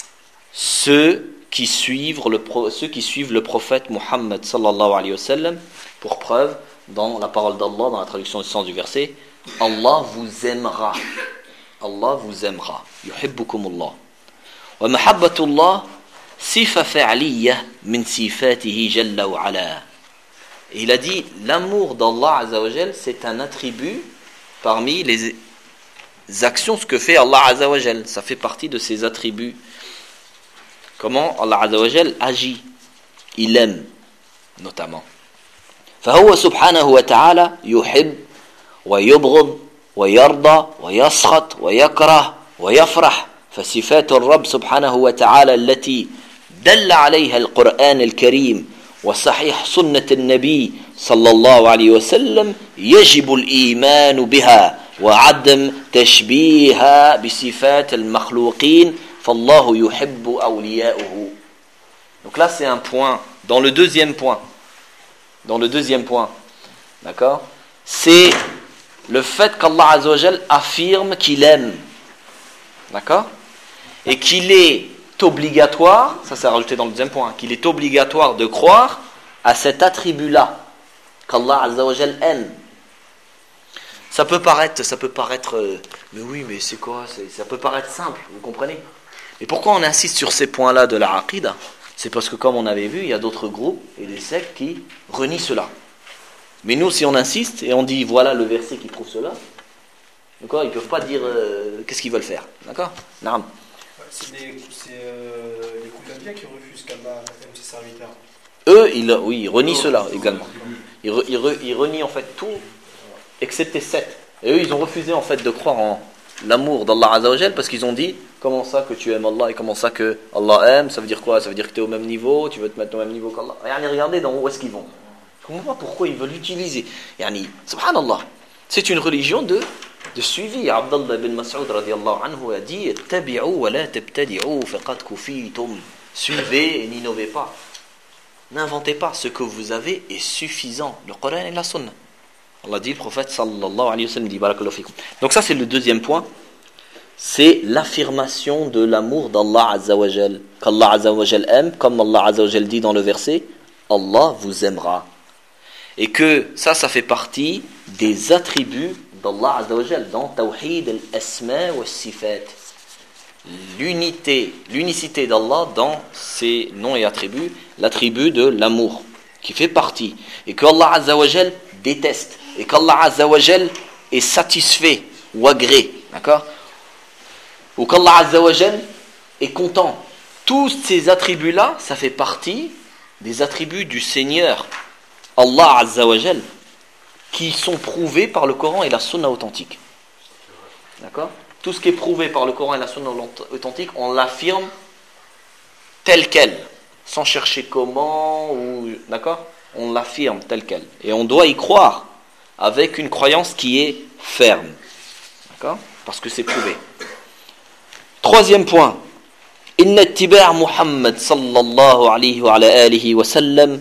Speaker 1: ceux qui suivent le ceux qui suivent le prophète Muhammad sallallahu alayhi wa sallam. Pour preuve, dans la parole d'Allah, dans la traduction du sens du verset, Allah vous aimera. Allah vous aimera. Yuhibbukumullah. Wa mahabbatullah sifa fa'aliyah min sifatihi jalla wa ala. Et il a dit, l'amour d'Allah Azza wa Jal, c'est un attribut parmi les actions, ce que fait Allah Azza wa Jal. Ça fait partie de ses attributs. Comment Allah Azza wa Jal agit. Il aime, notamment. فهو سبحانه وتعالى يحب ويبغض ويرضى ويسخط ويكره ويفرح. فصفات الرب سبحانه وتعالى التي دل عليها القرآن الكريم وصحيح سنة النبي صلى الله عليه وسلم يجب الإيمان بها وعدم تشبيهها بصفات المخلوقين فالله يحب أولياءه. Donc là c'est un point. Dans le deuxième point, dans le deuxième point, d'accord, c'est le fait qu'Allah Azza wa Jal affirme qu'il aime, d'accord, et qu'il est obligatoire, ça c'est rajouté dans le deuxième point, qu'il est obligatoire de croire à cet attribut-là, qu'Allah Azza wa Jal aime. Ça peut paraître, ça peut paraître, euh, mais oui, mais c'est quoi, c'est, ça peut paraître simple, vous comprenez? Et pourquoi on insiste sur ces points-là de la aqida? C'est parce que comme on avait vu, il y a d'autres groupes et des sectes qui renient cela. Mais nous, si on insiste et on dit voilà le verset qui prouve cela, d'accord, ils ne peuvent pas dire euh, qu'est-ce qu'ils veulent faire. D'accord? Naam.
Speaker 6: C'est, des, c'est euh, les Koulabia qui refusent qu'Allah aime ses serviteurs.
Speaker 1: Eux, ils, oui, ils renient cela également. Ils, re, ils, re, ils renient en fait tout, excepté sept. Et eux, ils ont refusé en fait de croire en l'amour d'Allah Azza wa Jal parce qu'ils ont dit comment ça que tu aimes Allah et comment ça que Allah aime, ça veut dire quoi? Ça veut dire que tu es au même niveau, tu veux te mettre au même niveau qu'Allah. Yani, regardez dans où est-ce qu'ils vont. Je ne comprends pas pourquoi ils veulent l'utiliser. Yani, subhanallah, c'est une religion de, de suivi. Abdallah ibn Mas'ud radiyallahu anhu a dit tabi'u wa la tabtadi'u faqad kufitum. Suivez et n'innovez pas. N'inventez pas, ce que vous avez est suffisant. Le Coran et la Sunna. Allah dit, le prophète sallallahu alayhi wa sallam dit barakallahu fikum. Donc ça c'est le deuxième point, c'est l'affirmation de l'amour d'Allah Azza wa Jal, qu'Allah Azza wa Jal aime, comme Allah Azza wa Jal dit dans le verset, Allah vous aimera. Et que ça, ça fait partie des attributs d'Allah Azza wa Jal dans Tawhid al-Asma wa Sifat. L'unité, l'unicité d'Allah dans ses noms et attributs, l'attribut de l'amour, qui fait partie. Et que Allah Azza wa Jal déteste. Et qu'Allah Azza wa Jal est satisfait ou agré, d'accord, ou qu'Allah Azza wa Jal est content. Tous ces attributs-là, ça fait partie des attributs du Seigneur Allah Azza wa Jal qui sont prouvés par le Coran et la Sunna authentique. D'accord? Tout ce qui est prouvé par le Coran et la Sunna authentique, on l'affirme tel quel, sans chercher comment, ou, d'accord? On l'affirme tel quel. Et on doit y croire avec une croyance qui est ferme. D'accord? Parce que c'est prouvé. Troisième point. Inna ittiba' Muhammad sallallahu alayhi wa ala alihi wa sallam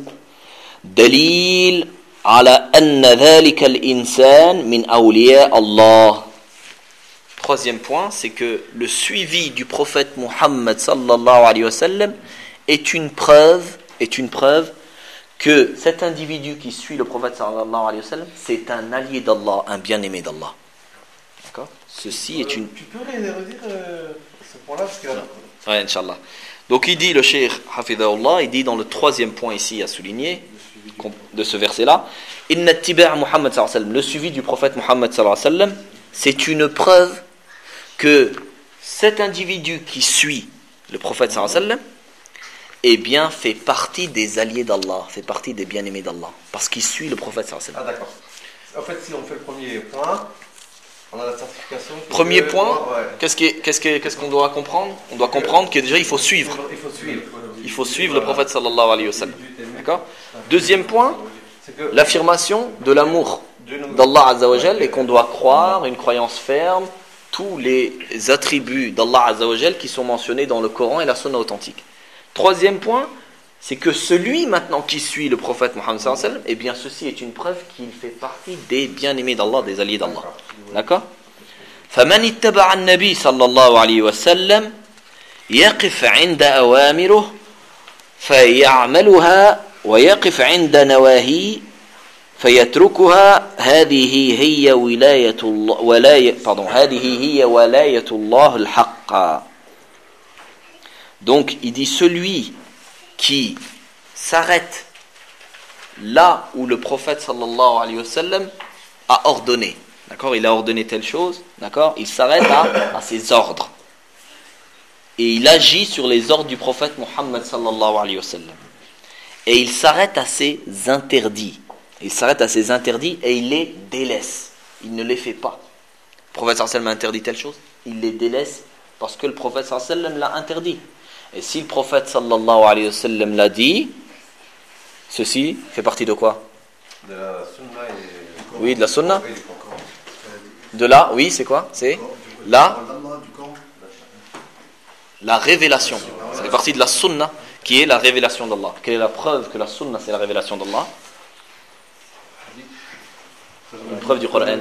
Speaker 1: dalil ala anna dhalika al-insan min awliya Allah. Troisième point, c'est que le suivi du prophète Muhammad sallallahu alayhi wa sallam est une preuve, est une preuve que cet individu qui suit le prophète sallallahu alayhi wa sallam, c'est un allié d'Allah, un bien-aimé d'Allah. D'accord ? Ceci est une...
Speaker 4: Tu peux redire euh, ce point-là parce que...
Speaker 1: Ouais, Inch'Allah. Donc il dit, le cheikh Hafidahullah, il dit dans le troisième point ici à souligner, de ce verset-là, Inna ittiba' Muhammad sallallahu alayhi wa sallam, le suivi du prophète Muhammad sallallahu alayhi wa sallam, c'est une preuve que cet individu qui suit le prophète sallallahu alayhi wa sallam, eh bien, fait partie des alliés d'Allah, fait partie des bien-aimés d'Allah, parce qu'il suit le prophète sallallahu alayhi wa sallam.
Speaker 4: Ah d'accord. En fait, si on fait le premier point, on a la certification.
Speaker 1: Premier
Speaker 4: que,
Speaker 1: point,
Speaker 4: ouais.
Speaker 1: qu'est-ce, qui est, qu'est-ce, qui est, qu'est-ce qu'on doit comprendre ? On doit comprendre que déjà il faut suivre.
Speaker 4: Il faut suivre.
Speaker 1: Il faut suivre le prophète sallallahu alayhi wa sallam. D'accord ? Deuxième point, l'affirmation de l'amour d'Allah Azza wa Jal et qu'on doit croire, une croyance ferme, tous les attributs d'Allah Azza wa Jal qui sont mentionnés dans le Coran et la Sunna authentique. Troisième point, c'est que celui maintenant qui suit le prophète Muhammad sallallahu alayhi wa sallam, eh bien ceci est une preuve qu'il fait partie des bien-aimés d'Allah, des alliés d'Allah. D'accord ? فمن اتبع النبي صلى الله عليه وسلم يقف عند أوامره فيعملها ويقف عند نواهيه فيتركها هذه هي ولاية الله ولاية pardon هذه هي ولاية الله الحق. Donc il dit celui qui s'arrête là où le prophète sallallahu alayhi wa sallam a ordonné. D'accord, il a ordonné telle chose, d'accord, il s'arrête à, à ses ordres. Et il agit sur les ordres du prophète Muhammad sallallahu alayhi wa sallam. Et il s'arrête à ses interdits. Il s'arrête à ses interdits et il les délaisse. Il ne les fait pas. Le prophète sallallahu alayhi wa sallam a interdit telle chose, il les délaisse parce que le prophète sallallahu alayhi wa sallam l'a interdit. Et si le prophète sallallahu alayhi wa sallam l'a dit, ceci fait partie de quoi ?
Speaker 4: De la sunna et...
Speaker 1: Oui, de la sunna. De là, oui, c'est quoi ? C'est la, la révélation. Ça fait partie de la sunna qui est la révélation d'Allah. Quelle est la preuve que la sunna c'est la révélation d'Allah ? Une preuve du Coran.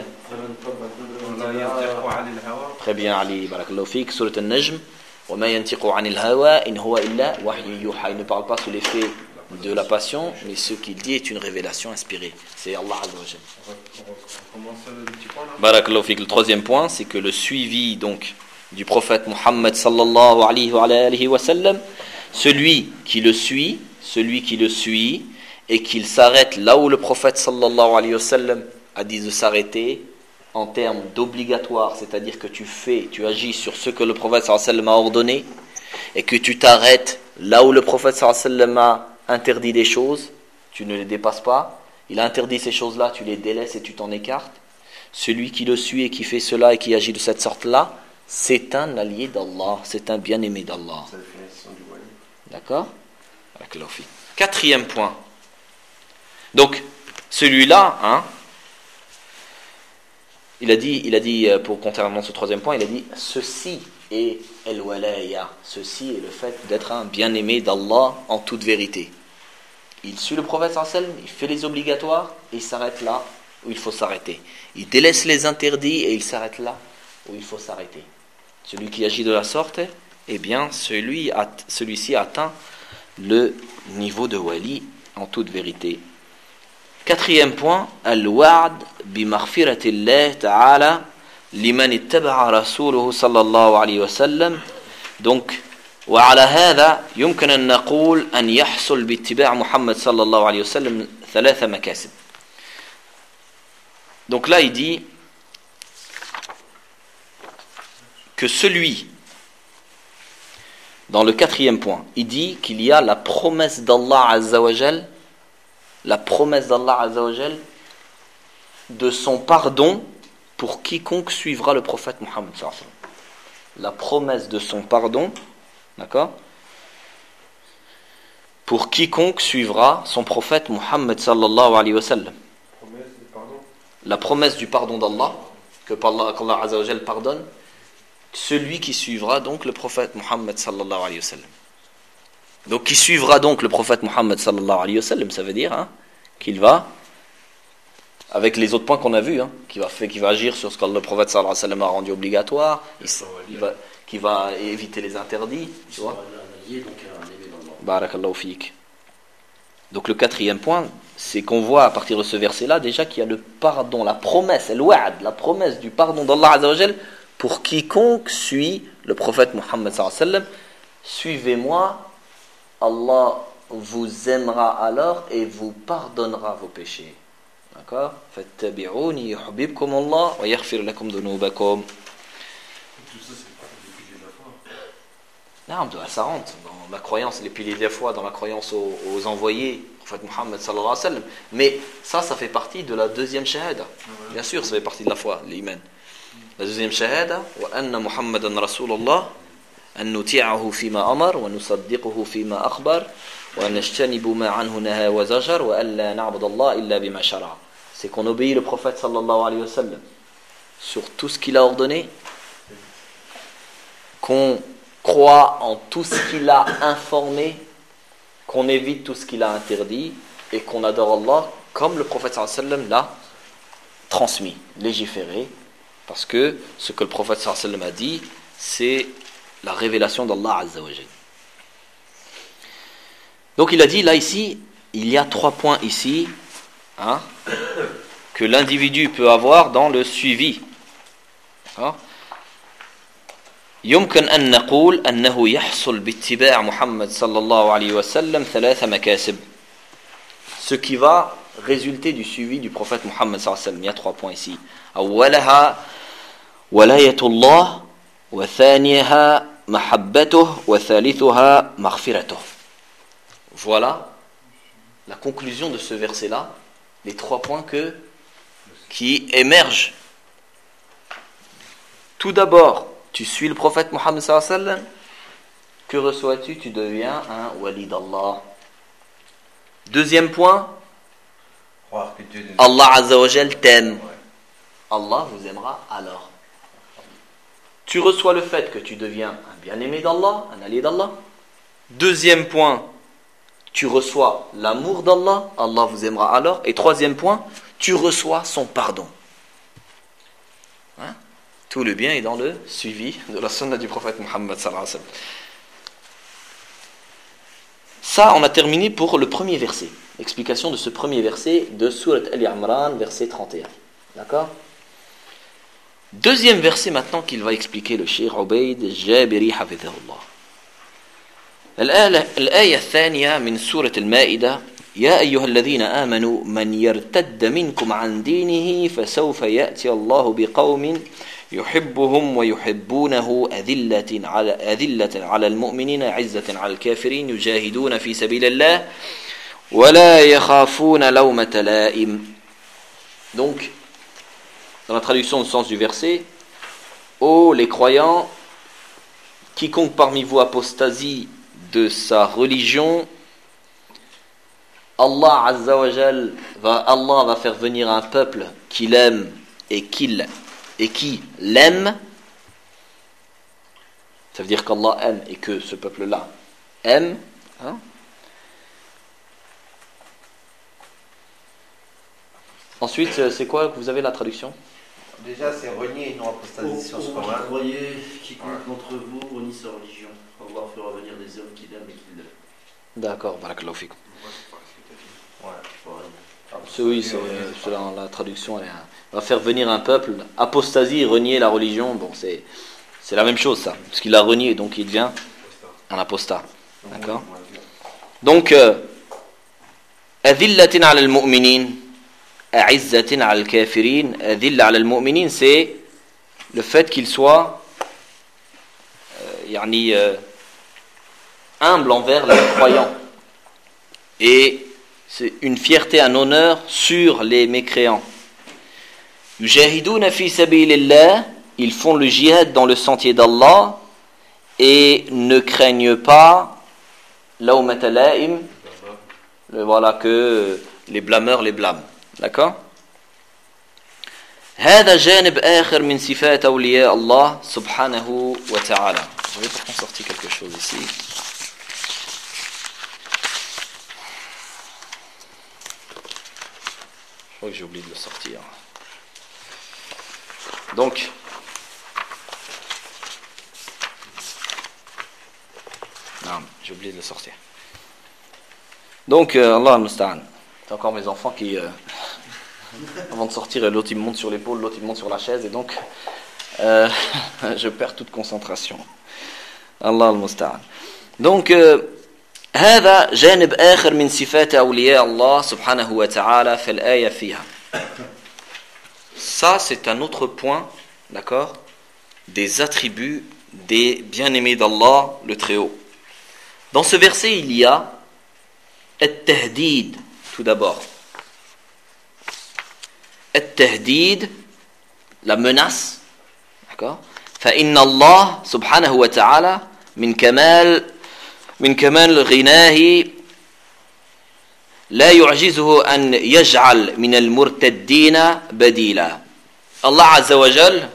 Speaker 1: Très bien, Ali. Barakallahu fik. Surat An-Najm. وَمَا يَنْتِقُ عَنِ الْهَوَىٰ إِنْ هُوَ إِلَّا وَحْيٌ يُوحَىٰ. Il ne parle pas sous l'effet de la passion, mais ce qu'il dit est une révélation inspirée. C'est Allah Azza wa Jalla. Barakallahu fik. Le troisième point, c'est que le suivi donc du prophète Muhammad sallallahu alayhi wa, alayhi wa sallam, celui qui le suit, celui qui le suit et qu'il s'arrête là où le prophète sallallahu alayhi wa sallam a dit de s'arrêter en termes d'obligatoire, c'est-à-dire que tu fais, tu agis sur ce que le prophète sallallahu alayhi wa sallam a ordonné et que tu t'arrêtes là où le prophète sallallahu alayhi wa sallam a interdit des choses, tu ne les dépasses pas. Il a interdit ces choses-là, tu les délaisses et tu t'en écartes. Celui qui le suit et qui fait cela et qui agit de cette sorte-là, c'est un allié d'Allah, c'est un bien-aimé d'Allah. D'accord ? Quatrième point. Donc, celui-là, hein, il a dit, il a dit, pour contrairement à ce troisième point, il a dit, ceci est el-walaya, ceci est le fait d'être un bien-aimé d'Allah en toute vérité. Il suit le prophète sallallahu alayhi wa sallam, il fait les obligatoires et il s'arrête là où il faut s'arrêter. Il délaisse les interdits et il s'arrête là où il faut s'arrêter. Celui qui agit de la sorte, eh bien, celui, celui-ci atteint le niveau de wali en toute vérité. Quatrième point, al-wa'd bi maghfiratillah ta'ala liman ittaba'a rasuluhu sallallahu alayhi wa sallam. Donc, وعلى هذا يمكن أن نقول أن يحصل باتباع محمد صلى الله عليه وسلم ثلاث مكاسب. Donc là il dit que celui, dans le quatrième point, il dit qu'il y a la promesse d'Allah Azza wa Jal, la promesse d'Allah Azza wa Jal de son pardon pour quiconque suivra le prophète Muhammad sallallahu alayhi wa sallam. La promesse de son pardon, d'accord, pour quiconque suivra son prophète Muhammad sallallahu alayhi wa sallam. La promesse du pardon d'Allah, que qu'Allah Azza wa Jal pardonne celui qui suivra donc le prophète Muhammad sallallahu alayhi wa sallam. Donc qui suivra donc le prophète Muhammad sallallahu alayhi wa sallam, ça veut dire hein, qu'il va, avec les autres points qu'on a vus, hein, qu'il va, fait, qu'il va agir sur ce que le prophète sallallahu alayhi wa sallam a rendu obligatoire, il, il va, qui va éviter les interdits, tu vois. Barakallahu fiik. Donc le quatrième point, c'est qu'on voit à partir de ce verset-là déjà qu'il y a le pardon, la promesse, al-wa'd, la promesse du pardon d'Allah Azza wa Jal pour quiconque suit le prophète Muhammad sallallahu alayhi wa sallam. Suivez-moi, Allah vous aimera alors et vous pardonnera vos péchés. D'accord? Fattabi'uni yuhibbukum Allah wa yaghfir lakum dhunubakum.
Speaker 6: Tout ça, c'est pas des piliers de la foi.
Speaker 1: Non, ça rentre dans la croyance, les piliers de la foi, dans la croyance aux, aux envoyés, prophète Muhammad sallallahu alayhi wa sallam. Mais ça, ça fait partie de la deuxième shahada. Bien sûr, ça fait partie de la foi, l'iman. La deuxième shahada, wa anna Muhammadan Rasulullah, an nuti'ahu fima amar, wa nusaddiquhu fima akhbar, wa najtanibu ma anhu naha wa zajar, wa an la na'budu Allah illa bima shara'a. C'est qu'on obéit le prophète sallallahu alayhi wa sallam sur tout ce qu'il a ordonné, qu'on croit en tout ce qu'il a informé, qu'on évite tout ce qu'il a interdit et qu'on adore Allah comme le prophète sallallahu alayhi wa sallam l'a transmis, légiféré, parce que ce que le prophète sallallahu alayhi wa sallam a dit, c'est la révélation d'Allah Azza wa Jal. Donc il a dit là ici, il y a trois points ici hein, que l'individu peut avoir dans le suivi. D'accord? يمكن أن نقول أنه يحصل باتباع محمد صلى الله عليه وسلم ثلاث مكاسب. Ce qui va résulter du suivi du prophète Muhammad sallallahu alayhi wa sallam. Il y a trois points ici. أولها ولاية الله وثانيها محبته وثالثها مغفرته. Voilà la conclusion de ce verset-là, les trois points que, qui émergent. Tout d'abord, tu suis le prophète Muhammad sallallahu alayhi wa sallam, que reçois-tu? Tu deviens un wali d'Allah. Deuxième point,
Speaker 4: Croire que Dieu nous-
Speaker 1: Allah Azza wa Jal t'aime.
Speaker 4: Ouais.
Speaker 1: Allah vous aimera alors. Tu reçois le fait que tu deviens un bien-aimé d'Allah, un allié d'Allah. Deuxième point, tu reçois l'amour d'Allah, Allah vous aimera alors. Et troisième point, tu reçois son pardon. Hein? Tout le bien est dans le suivi de la sunna du prophète Muhammad sallallahu alayhi wa sallam. Ça, on a terminé pour le premier verset. L'explication de ce premier verset de Surat Al-Imran, verset trente et un. D'accord? Deuxième verset maintenant qu'il va expliquer le Cheikh Ubayd Jabiri hafidhahullah. الآية الثانية من سورة المائدة يا أيها الذين آمنوا من يرتد منكم عن دينه فسوف يأتي الله بقوم يحبهم ويحبونه أذلة على أذلة على المؤمنين عزة على الكافرين يجاهدون في سبيل الله ولا يخافون لومة لائم. Donc, dans la traduction du sens du verset, ô les croyants, quiconque parmi vous apostasie de sa religion, Allah Azza wa Jal va, Allah va faire venir un peuple qu'il aime et qu'il et qui l'aime. Ça veut dire qu'Allah aime et que ce peuple-là aime. Hein? Ensuite, c'est quoi que vous avez la traduction?
Speaker 4: Déjà, c'est renier, non apostasie sur ce
Speaker 5: Ô
Speaker 4: point-là.
Speaker 5: croyez, quiconque d'entre vous renie sa religion, Allah fera venir des hommes qui l'aiment et qui l'aiment.
Speaker 1: D'accord, barakallahu fikum.
Speaker 4: Ouais.
Speaker 1: C'est, oui, c'est, c'est la, la traduction. Elle est un- va faire venir un peuple, apostasie, renier la religion. Bon, c'est, c'est la même chose, ça. Parce qu'il a renié, donc il devient un apostat. D'accord? Donc, أذلة على المؤمنين أعزة على الكافرين. أذلة على المؤمنين, c'est le fait qu'il soit euh, يعني, euh, humble envers les croyants. Et c'est une fierté, un honneur sur les mécréants. Yujahiduna fi sabilillah, ils font le jihad dans le sentier d'Allah et ne craignent pas lawmata laim, voilà que les blâmeurs les blâment. D'accord? هذا جانب آخر من صفات أولياء الله سبحانه وتعالى. Je vais pourtant sortir quelque chose ici. Je crois que j'ai oublié de le sortir. Donc, non, j'ai oublié de le sortir. Donc, euh, Allah al-Musta'an. C'est encore mes enfants qui, euh, avant de sortir, l'autre il me monte sur l'épaule, l'autre il me monte sur la chaise, et donc, euh, je perds toute concentration. Allah al-Musta'an. Donc, euh, هذا جانب آخر من صفات أولياء الله سبحانه وتعالى في الآية فيها. Ça, c'est un autre point, d'accord, des attributs des bien-aimés d'Allah, le Très-Haut. Dans ce verset, il y a التهديد, tout d'abord. التهديد, la menace, d'accord. فإن الله سبحانه وتعالى من كمال من كمال غناه لا يعجزه أن يجعل من المرتدين بديلا. Allah Azza wa Jal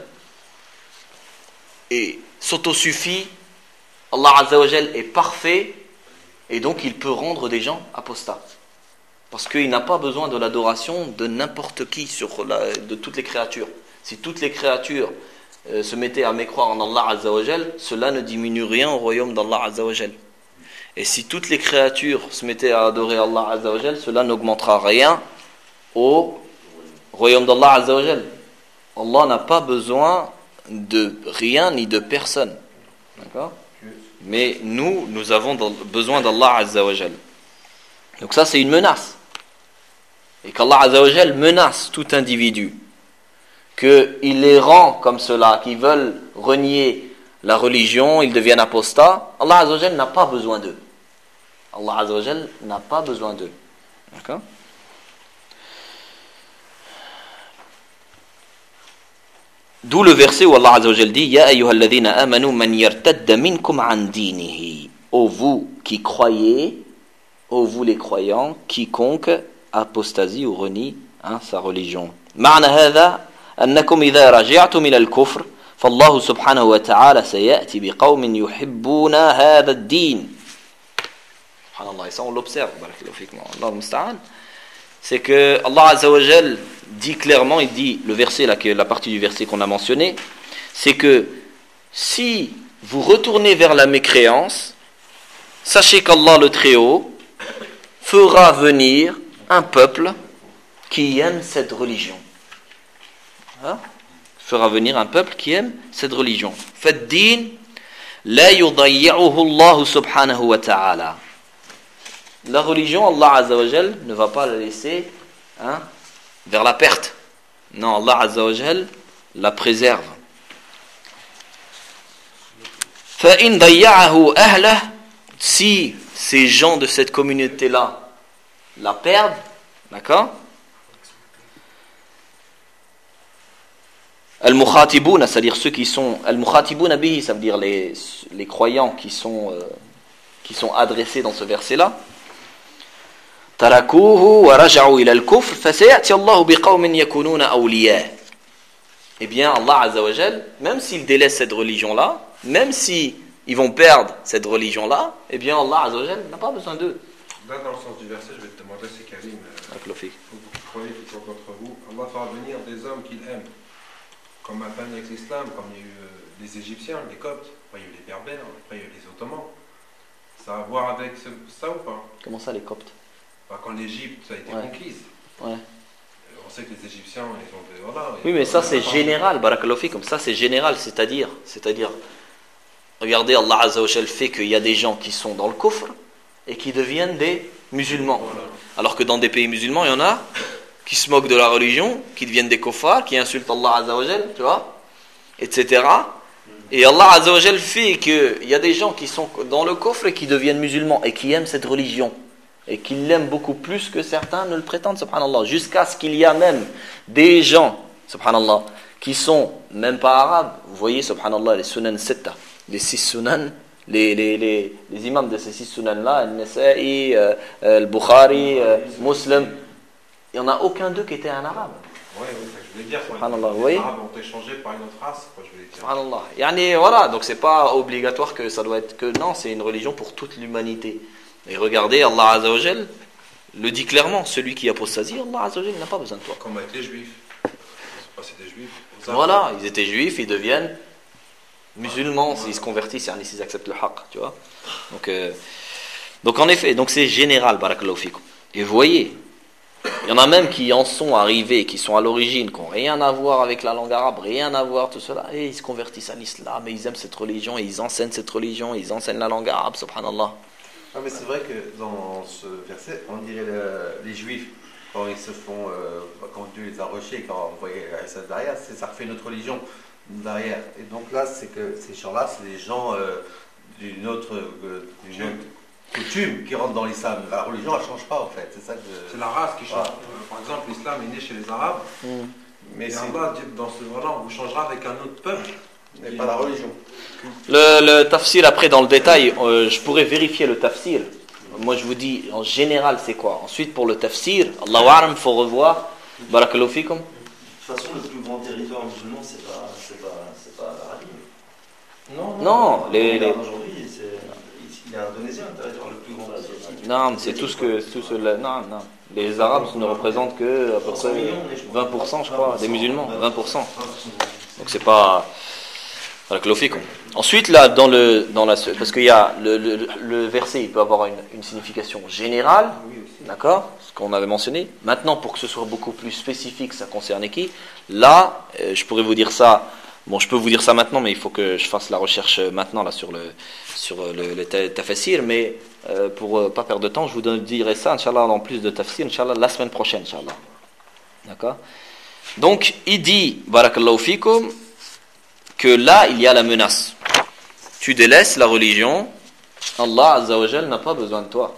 Speaker 1: s'autosuffit, Allah Azza wa Jal est parfait, et donc il peut rendre des gens apostats. Parce qu'il n'a pas besoin de l'adoration de n'importe qui, sur la, de toutes les créatures. Si toutes les créatures euh, se mettaient à mécroire en Allah Azza wa Jal, cela ne diminue rien au royaume d'Allah Azza wa Jal. Et si toutes les créatures se mettaient à adorer Allah Azza wa Jal, cela n'augmentera rien au royaume d'Allah Azza wa Jal. Allah n'a pas besoin de rien ni de personne. D'accord ? Mais nous, nous avons besoin d'Allah Azza wa Jal. Donc ça, c'est une menace. Et qu'Allah Azza wa Jal menace tout individu. Qu'il les rend comme cela, qui veulent renier la religion, ils deviennent apostats. Allah Azza wa Jal n'a pas besoin d'eux. Allah Azza wa Jal n'a pas besoin d'eux. D'accord ? D'où le verset où Allah Azza wa Jal dit Ya ayyuhalladhina amanu man yartadda minkum an dinihi. Ô vous qui croyez, ô vous les croyants, quiconque apostasie ou renie hein, sa religion. معنى هذا أنكم إذا رجعتم إلى الكفر فالله سبحانه وتعالى سيأتي بقوم يحبون هذا الدين. Subhanallah, et ça on l'observe, Allah musta'an. C'est que Allah Azza wa Jal dit clairement, il dit, le verset là, la partie du verset qu'on a mentionné, c'est que si vous retournez vers la mécréance, sachez qu'Allah le Très-Haut fera venir un peuple qui aime cette religion. Hein? Fera venir un peuple qui aime cette religion. Fad-din la yudayyi'uhu Allah subhanahu wa ta'ala. La religion, Allah Azza wa Jal ne va pas la laisser hein, vers la perte. Non, Allah Azza wa Jal la préserve. فَإِنْ ضَيَّعَهُ أَهْلَهُ. Si ces gens de cette communauté-là la perdent, d'accord, Al-Mukhatibouna, c'est-à-dire ceux qui sont Al-Mukhatibouna bihi, ça veut dire les, les croyants qui sont, euh, qui sont adressés dans ce verset-là. Tarakuhu wa raja'u ila al-kufr fa sayati Allahu biqawmin yakununa awliya. Eh bien, Allah Azza wa Jal, même s'ils délaissent cette religion-là, même si ils vont perdre cette religion-là, eh bien, Allah Azza wa Jal n'a pas besoin d'eux.
Speaker 3: Là, dans le sens du verset, je vais te demander, c'est Karim, euh, vous qui croyez qui sont contre vous, Allah fera venir des hommes qu'il aime. Comme a fait avec l'islam, comme il y a eu euh, les Égyptiens, les Coptes, après il y a eu les Berbères, après il y a eu les Ottomans. Ça a à voir avec ce, ça ou pas?
Speaker 1: Comment ça, les Coptes?
Speaker 3: Bah, quand l'Égypte a été
Speaker 1: ouais.
Speaker 3: conquise.
Speaker 1: Ouais.
Speaker 3: On sait que les Égyptiens, ils ont des... Voilà,
Speaker 1: oui, mais ça c'est général, barakallahu fikum, ça c'est général, c'est-à-dire, c'est-à-dire, regardez, Allah Azza wa Jal fait qu'il y a des gens qui sont dans le kufr et qui deviennent des musulmans. Voilà. Alors que dans des pays musulmans, il y en a qui se moquent de la religion, qui deviennent des kuffars, qui insultent Allah Azza wa Jal, tu vois, et cetera. Et Allah Azza wa Jal fait qu'il y a des gens qui sont dans le kufr et qui deviennent musulmans et qui aiment cette religion. Et qu'ils l'aiment beaucoup plus que certains ne le prétendent, subhanallah. Jusqu'à ce qu'il y a même des gens, subhanallah, qui sont même pas arabes. Vous voyez, subhanallah, les sunan sitta, les six sunan, les, les, les, les imams de ces six sunan-là, Al-Nasa'i, euh, Al-Bukhari, euh, Muslim, il n'y en a aucun d'eux qui était un arabe.
Speaker 3: Oui, oui, je voulais dire,
Speaker 1: subhanallah, vous voyez,
Speaker 3: les arabes ont échangé par une autre race, quoi, je voulais dire.
Speaker 1: Subhanallah. Yani, voilà, donc c'est pas obligatoire que ça doit être que, non, c'est une religion pour toute l'humanité. Et regardez, Allah Azza wa Jal le dit clairement, celui qui apostasie, Allah Azza wa Jal n'a pas besoin de toi.
Speaker 3: Comme avec les juifs. C'est pas, c'est des juifs.
Speaker 1: Voilà, ils étaient juifs, ils deviennent musulmans, s'ils se convertissent, s'ils acceptent le haqq, tu vois. Donc, euh, Donc en effet, donc c'est général, barakallahu fikum. Et vous voyez, il y en a même qui en sont arrivés, qui sont à l'origine, qui n'ont rien à voir avec la langue arabe, rien à voir, tout cela, et ils se convertissent à l'islam, et ils aiment cette religion, et ils enseignent cette religion, et ils enseignent la langue arabe, subhanallah.
Speaker 4: Ah, mais c'est vrai que dans ce verset, on dirait le, les juifs, quand ils se font, euh, quand Dieu les a rejetés, quand on voyait ça derrière, c'est ça refait notre religion derrière. Et donc là, c'est que ces gens-là, c'est des gens euh, d'une autre, euh, d'une autre coutume qui rentrent dans l'islam. La religion, elle ne change pas en fait. C'est ça que je...
Speaker 3: C'est la race qui change.
Speaker 4: Voilà.
Speaker 3: Par exemple, l'islam est né chez les Arabes.
Speaker 1: Mm.
Speaker 3: Mais
Speaker 4: Mais
Speaker 3: et
Speaker 4: c'est
Speaker 3: Allah dit dans ce verset, on vous changera avec un autre peuple.
Speaker 4: mais pas la religion.
Speaker 1: Le, le tafsir, après, dans le détail, euh, je pourrais vérifier le tafsir. Moi, je vous dis, en général, c'est quoi? Ensuite, pour le tafsir, Allahu a'lam, il faut revoir. Barakallahu fikum.
Speaker 5: De toute façon, le plus grand territoire musulman, c'est pas, c'est pas, c'est pas l'Arabie.
Speaker 1: Non, non, les, les...
Speaker 5: Aujourd'hui, c'est, il est indonésien, le territoire le plus grand asiatique.
Speaker 1: Non, c'est tout ce que, tout ce, non, non. Les Arabes ne représentent que à peu près vingt pour cent, je crois, des musulmans, vingt pour cent. Donc c'est pas. Ensuite, là, dans le, dans la, parce qu'il y a le, le, le verset, il peut avoir une, une signification générale, d'accord, ce qu'on avait mentionné. Maintenant, pour que ce soit beaucoup plus spécifique, ça concerne qui? Là, euh, je pourrais vous dire ça. Bon, je peux vous dire ça maintenant, mais il faut que je fasse la recherche maintenant là sur le sur le, le tafsir. Mais euh, pour euh, pas perdre de temps, je vous dirai ça, Inch'Allah, en plus de tafsir, Inch'Allah, la semaine prochaine, Inch'Allah. D'accord. Donc, il dit, barakallahu fikum, que là, il y a la menace. Tu délaisses la religion, Allah Azza wa Jal n'a pas besoin de toi.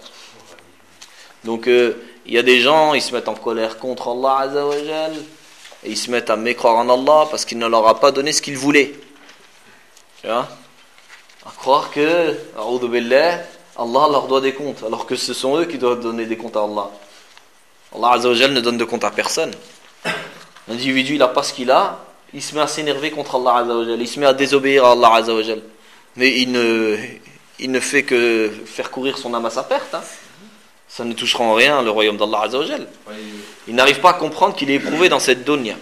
Speaker 1: Donc, euh, il y a des gens, ils se mettent en colère contre Allah Azza wa Jal, et ils se mettent à mécroire en Allah parce qu'il ne leur a pas donné ce qu'ils voulaient. Tu vois? À croire que, a'oudhu billah, Allah leur doit des comptes, alors que ce sont eux qui doivent donner des comptes à Allah. Allah Azza wa Jal ne donne de compte à personne. L'individu, il n'a pas ce qu'il a, il se met à s'énerver contre Allah Azza wa Jal, il se met à désobéir à Allah Azza wa Jal. Mais il ne, il ne fait que faire courir son âme à sa perte. Hein. Ça ne touchera en rien le royaume d'Allah Azza wa Jal. Il n'arrive pas à comprendre qu'il est éprouvé dans cette dunya.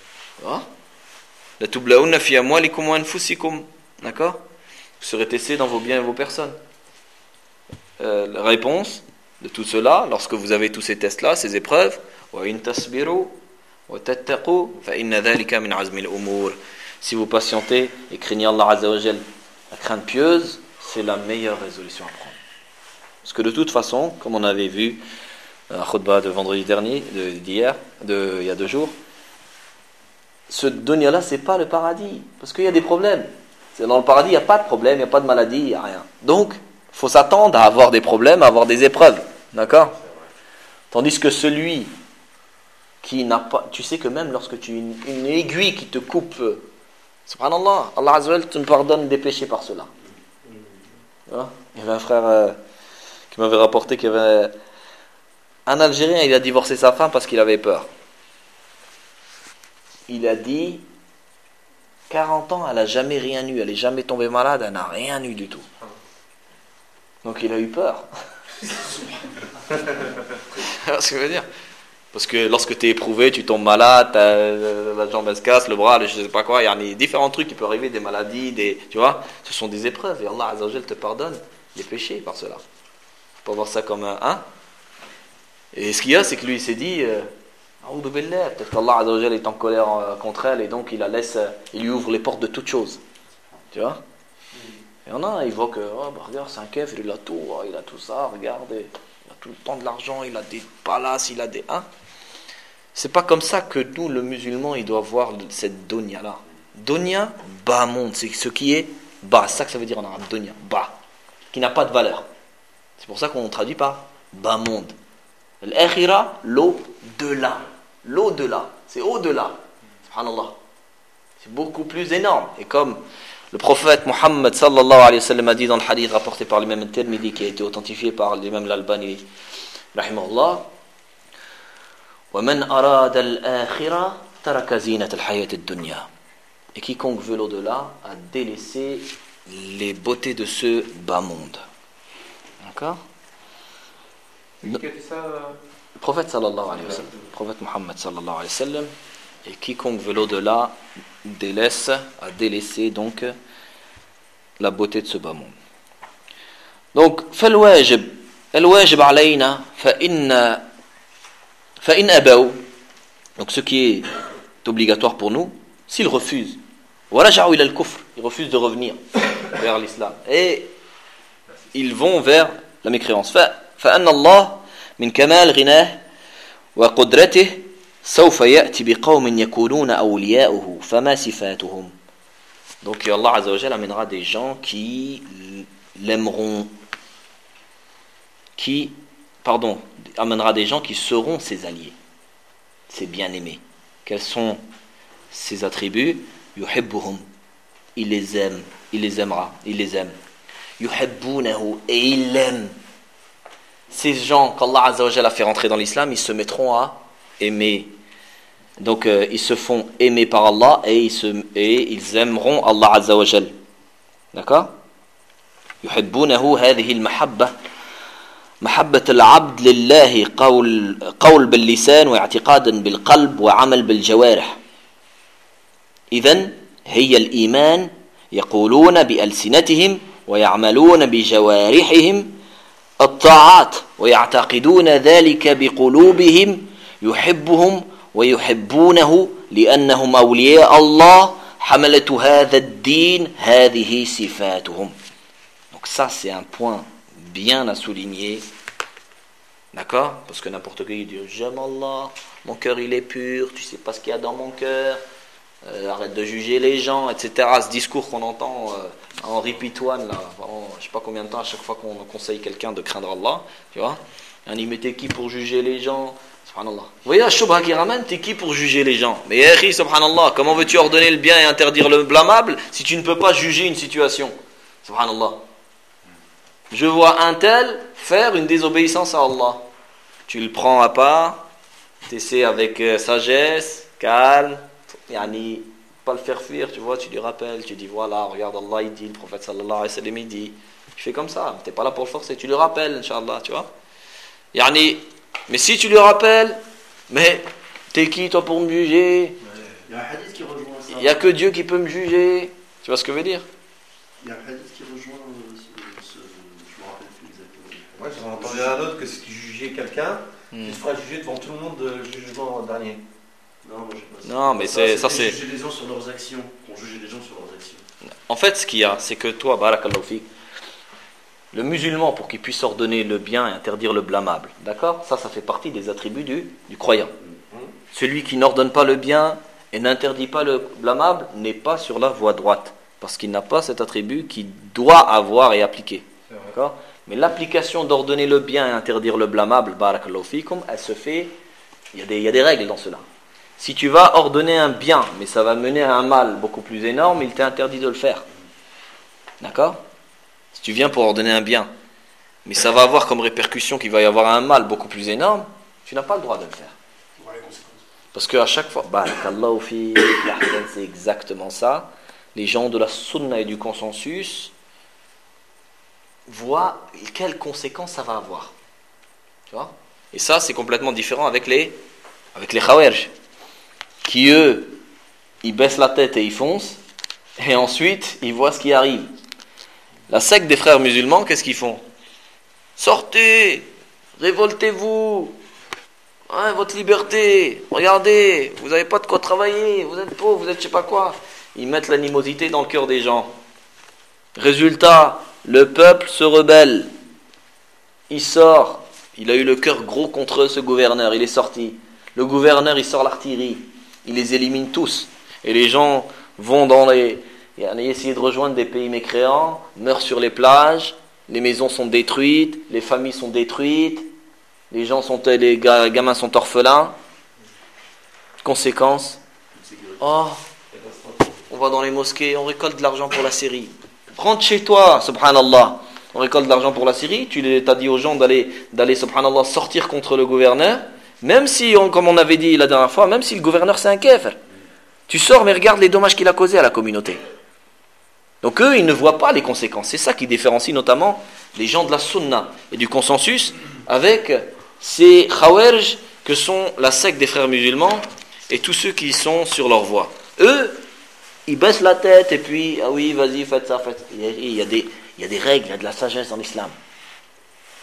Speaker 1: La tublaouna fi amwalikum wa anfusikum. D'accord? Vous serez testés dans vos biens et vos personnes. Euh, la réponse de tout cela, lorsque vous avez tous ces tests-là, ces épreuves, wa in tasbiru wa tattaqu fa inna dhalika min azmi al-umur. Si vous patientez et craignez Allah Azza wa Jal, la crainte pieuse, c'est la meilleure résolution à prendre. Parce que de toute façon, comme on avait vu à khutbah de vendredi dernier, de, d'hier, de, il y a deux jours, ce dunya-là, c'est pas le paradis. Parce qu'il y a des problèmes. C'est dans le paradis, il n'y a pas de problème, il n'y a pas de maladie, il n'y a rien. Donc, il faut s'attendre à avoir des problèmes, à avoir des épreuves. D'accord? Tandis que celui qui n'a pas... Tu sais que même lorsque tu as une, une aiguille qui te coupe, subhanallah, Allah Azza wa Jal te pardonne des péchés par cela. Il y avait un frère euh, qui m'avait rapporté qu'il y avait un Algérien, il a divorcé sa femme parce qu'il avait peur. Il a dit quarante ans, elle n'a jamais rien eu, elle n'est jamais tombée malade, elle n'a rien eu du tout. Donc il a eu peur. C'est ce que je veux dire. Parce que lorsque tu es éprouvé, tu tombes malade, la jambe elle se casse, le bras, je ne sais pas quoi, il y a différents trucs qui peuvent arriver, des maladies, des, tu vois, ce sont des épreuves et Allah Azza wa Jal te pardonne les péchés par cela. Faut pas voir ça comme un hein. Et ce qu'il y a, c'est que lui il s'est dit euh, A'oudhu billah, peut-être qu'Allah Azza wa Jal est en colère euh, contre elle et donc il la laisse, euh, il lui ouvre les portes de toutes choses. Tu vois? Et on a, il voit que, oh, bah, regarde, c'est un kef, il a tout, oh, il a tout ça, regarde, il a tout le temps de l'argent, il a des palaces, il a des hein. C'est pas comme ça que nous, le musulman, il doit voir cette dunya là. Dunya, bas monde, c'est ce qui est bas, c'est ça que ça veut dire en arabe, dunya, bas, qui n'a pas de valeur. C'est pour ça qu'on traduit par bas monde. L'akhira, l'au-delà. L'au-delà, c'est au-delà. Subhanallah. C'est beaucoup plus énorme. Et comme le prophète Muhammad sallallahu alayhi wa sallam a dit dans le hadith rapporté par l'imam al-Tirmidhi qui a été authentifié par l'imam al-Albani rahimahullah, وَمَنْ أَرَادَ الْآخِرَةَ تَرَكَ زِينَةَ الْحَيَاةِ الدُّنْيَا. Et quiconque veut l'au-delà a délaissé les beautés de ce bas monde. D'accord?
Speaker 3: Qui a dit ça?
Speaker 1: Le prophète sallallahu alayhi wa sallam, le prophète Muhammad sallallahu alayhi wa sallam, et quiconque veut l'au-delà délaisse, a délaissé donc la beauté de ce bas monde. Donc, فالواجب الواجب علينا فإن فإن أبوا. Donc ce qui est obligatoire pour nous, s'ils refusent, ورجعوا إلى الكفر, ils refusent de revenir vers l'islam et ils vont vers la mécréance. فأن الله من كمال غناه وقدرته سوف يأتي بقوم يكونون أولياؤه فما صفاتهم. Donc Allah Azza wa Jalla amènera des gens qui l'aimeront, qui, pardon, amènera des gens qui seront ses alliés, ses bien-aimés. Quels sont ses attributs? Yuhibbuhum, il les aime, il les aimera, il les aime. Yuhibbunahu, et il l'aime. Ces gens qu'Allah Azza wa Jalla a fait rentrer dans l'islam, ils se mettront à aimer. Donc euh, ils se font aimer par Allah et ils, se, et ils aimeront Allah Azza wa Jalla. D'accord? يحبونه هذه المحبة محبة العبد لله قول قول باللسان واعتقاد بالقلب وعمل بالجوارح. إذن هي الإيمان يقولون بألسنتهم ويعملون بجوارحهم الطاعات ويعتقدون ذلك بقلوبهم يحبهم ويحبونه لأنهم أولياء الله حملة هذا الدين هذه صفاتهم. Donc ça c'est un point bien à souligner, d'accord? Parce que n'importe qui dit j'aime Allah, mon cœur il est pur, tu sais pas ce qu'il y a dans mon cœur, euh, arrête de juger les gens, et cetera. Ce discours qu'on entend euh, à Henri Pitouane là, pendant je sais pas combien de temps à chaque fois qu'on conseille quelqu'un de craindre Allah, tu vois? Il mettait qui pour juger les gens? Subhanallah. Vous voyez la shubha qui ramène, t'es qui pour juger les gens? Mais Yahri, subhanallah, comment veux-tu ordonner le bien et interdire le blâmable si tu ne peux pas juger une situation? Subhanallah. Je vois un tel faire une désobéissance à Allah. Tu le prends à part, tu essaies avec euh, sagesse, calme, yani, pas le faire fuir, tu vois, tu lui rappelles, tu dis voilà, regarde Allah il dit, le prophète sallallahu alayhi wa sallam il dit. Tu fais comme ça, tu n'es pas là pour le forcer, tu le rappelles, Inch'Allah, tu vois. Yani, mais si tu lui rappelles, mais t'es qui toi pour me juger?
Speaker 5: Il y a un hadith qui rejoint ça.
Speaker 1: Il n'y a que Dieu qui peut me juger. Tu vois ce que je veux dire?
Speaker 5: Il y a un hadith qui rejoint euh, ce, ce, je me rappelle plus exactement.
Speaker 4: Moi j'en ai entendu un autre que si tu jugeais quelqu'un,
Speaker 1: hmm.
Speaker 4: tu te feras juger devant tout le monde le jugement dernier.
Speaker 5: Non, moi j'ai pas ça.
Speaker 1: Non, mais c'est, ça c'est.
Speaker 5: Juger les gens sur leurs actions. On jugeait les gens sur leurs actions.
Speaker 1: En fait, ce qu'il y a, c'est que toi, barakallahu fik, le musulman, pour qu'il puisse ordonner le bien et interdire le blâmable, d'accord? Ça, ça fait partie des attributs du, du croyant. Mm-hmm. Celui qui n'ordonne pas le bien et n'interdit pas le blâmable n'est pas sur la voie droite, parce qu'il n'a pas cet attribut qu'il doit avoir et appliquer. D'accord? Mais l'application d'ordonner le bien et interdire le blâmable, barakallahu fikum, elle se fait, il y a des, il y a des règles dans cela. Si tu vas ordonner un bien, mais ça va mener à un mal beaucoup plus énorme, il t'est interdit de le faire. D'accord? Si tu viens pour ordonner un bien, mais ça va avoir comme répercussion qu'il va y avoir un mal beaucoup plus énorme, tu n'as pas le droit de le faire. Parce qu'à chaque fois, barakallahu fi, c'est exactement ça. Les gens de la sunna et du consensus voient quelles conséquences ça va avoir. Tu vois? Et ça, c'est complètement différent avec les, avec les khawarij, qui eux, ils baissent la tête et ils foncent, et ensuite, ils voient ce qui arrive. La secte des frères musulmans, qu'est-ce qu'ils font? Sortez, révoltez-vous, ouais, votre liberté, regardez, vous n'avez pas de quoi travailler, vous êtes pauvres, vous êtes je sais pas quoi. Ils mettent l'animosité dans le cœur des gens. Résultat, le peuple se rebelle. Il sort, il a eu le cœur gros contre ce gouverneur, il est sorti. Le gouverneur, il sort l'artillerie, il les élimine tous. Et les gens vont dans les... Et on a essayé de rejoindre des pays mécréants, meurent sur les plages, les maisons sont détruites, les familles sont détruites, les gens sont, les gamins sont orphelins. Conséquence, oh, on va dans les mosquées, on récolte de l'argent pour la Syrie. Rentre chez toi, subhanallah. On récolte de l'argent pour la Syrie, tu as dit aux gens d'aller, d'aller subhanallah, sortir contre le gouverneur, même si, on, comme on avait dit la dernière fois, même si le gouverneur c'est un kéfir. Tu sors, mais regarde les dommages qu'il a causés à la communauté. Donc eux, ils ne voient pas les conséquences. C'est ça qui différencie notamment les gens de la sunna et du consensus avec ces khawarij que sont la secte des frères musulmans et tous ceux qui sont sur leur voie. Eux, ils baissent la tête et puis, ah oui, vas-y, faites ça, faites ça. Il y a des, il y a des règles, il y a de la sagesse dans l'islam.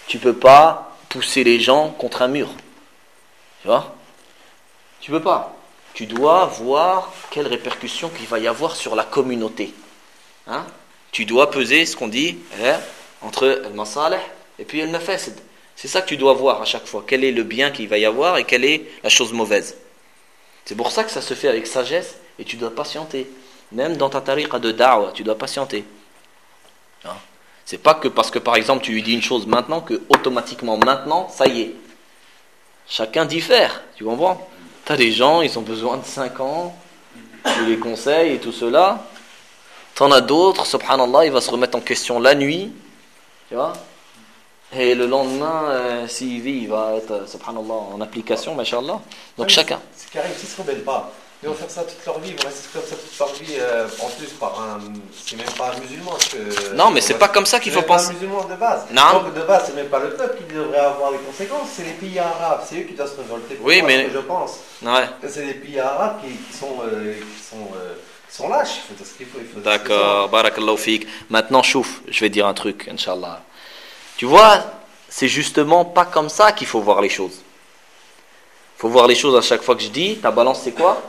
Speaker 1: tu peux pas pousser les gens contre un mur. Tu vois? Tu peux pas. Tu dois voir quelles répercussions qu'il va y avoir sur la communauté. Hein? Tu dois peser ce qu'on dit hein, entre al-masalih et puis al-mafasid. C'est ça que tu dois voir à chaque fois. Quel est le bien qu'il va y avoir et quelle est la chose mauvaise. C'est pour ça que ça se fait avec sagesse et tu dois patienter. Même dans ta tariqa de da'wah, tu dois patienter. Hein? C'est pas que parce que par exemple tu lui dis une chose maintenant que automatiquement maintenant, ça y est. Chacun diffère, tu comprends? Tu as des gens, ils ont besoin de cinq ans, tu les conseilles et tout cela. Tu en as d'autres, subhanallah, il va se remettre en question la nuit, tu vois? Et le lendemain, euh, s'il vit, il va être, subhanallah, en application, mashallah. Donc ouais, chacun.
Speaker 4: C'est carré, ils ne se rebellent pas. Ils vont faire ça toute leur vie, ils vont rester comme ça toute leur vie, euh, en plus par un. C'est même pas un musulman. Que,
Speaker 1: non, mais c'est pas comme ça qu'il faut penser.
Speaker 4: C'est pas un musulman de base.
Speaker 1: Non.
Speaker 4: Donc de base, c'est même pas le peuple qui devrait avoir les conséquences, c'est les pays arabes, c'est eux qui doivent se révolter.
Speaker 1: Oui,
Speaker 4: moi,
Speaker 1: mais.
Speaker 4: Ce que je pense.
Speaker 1: Ouais.
Speaker 4: C'est les pays arabes qui, qui sont. Euh, qui sont euh, qui sont lâches, il faut dire ce qu'il faut. Il faut
Speaker 1: D'accord, barakallahu fik. Maintenant, chouf, je vais dire un truc, Inch'Allah. Tu vois, c'est justement pas comme ça qu'il faut voir les choses. Il faut voir les choses à chaque fois que je dis, ta balance c'est quoi?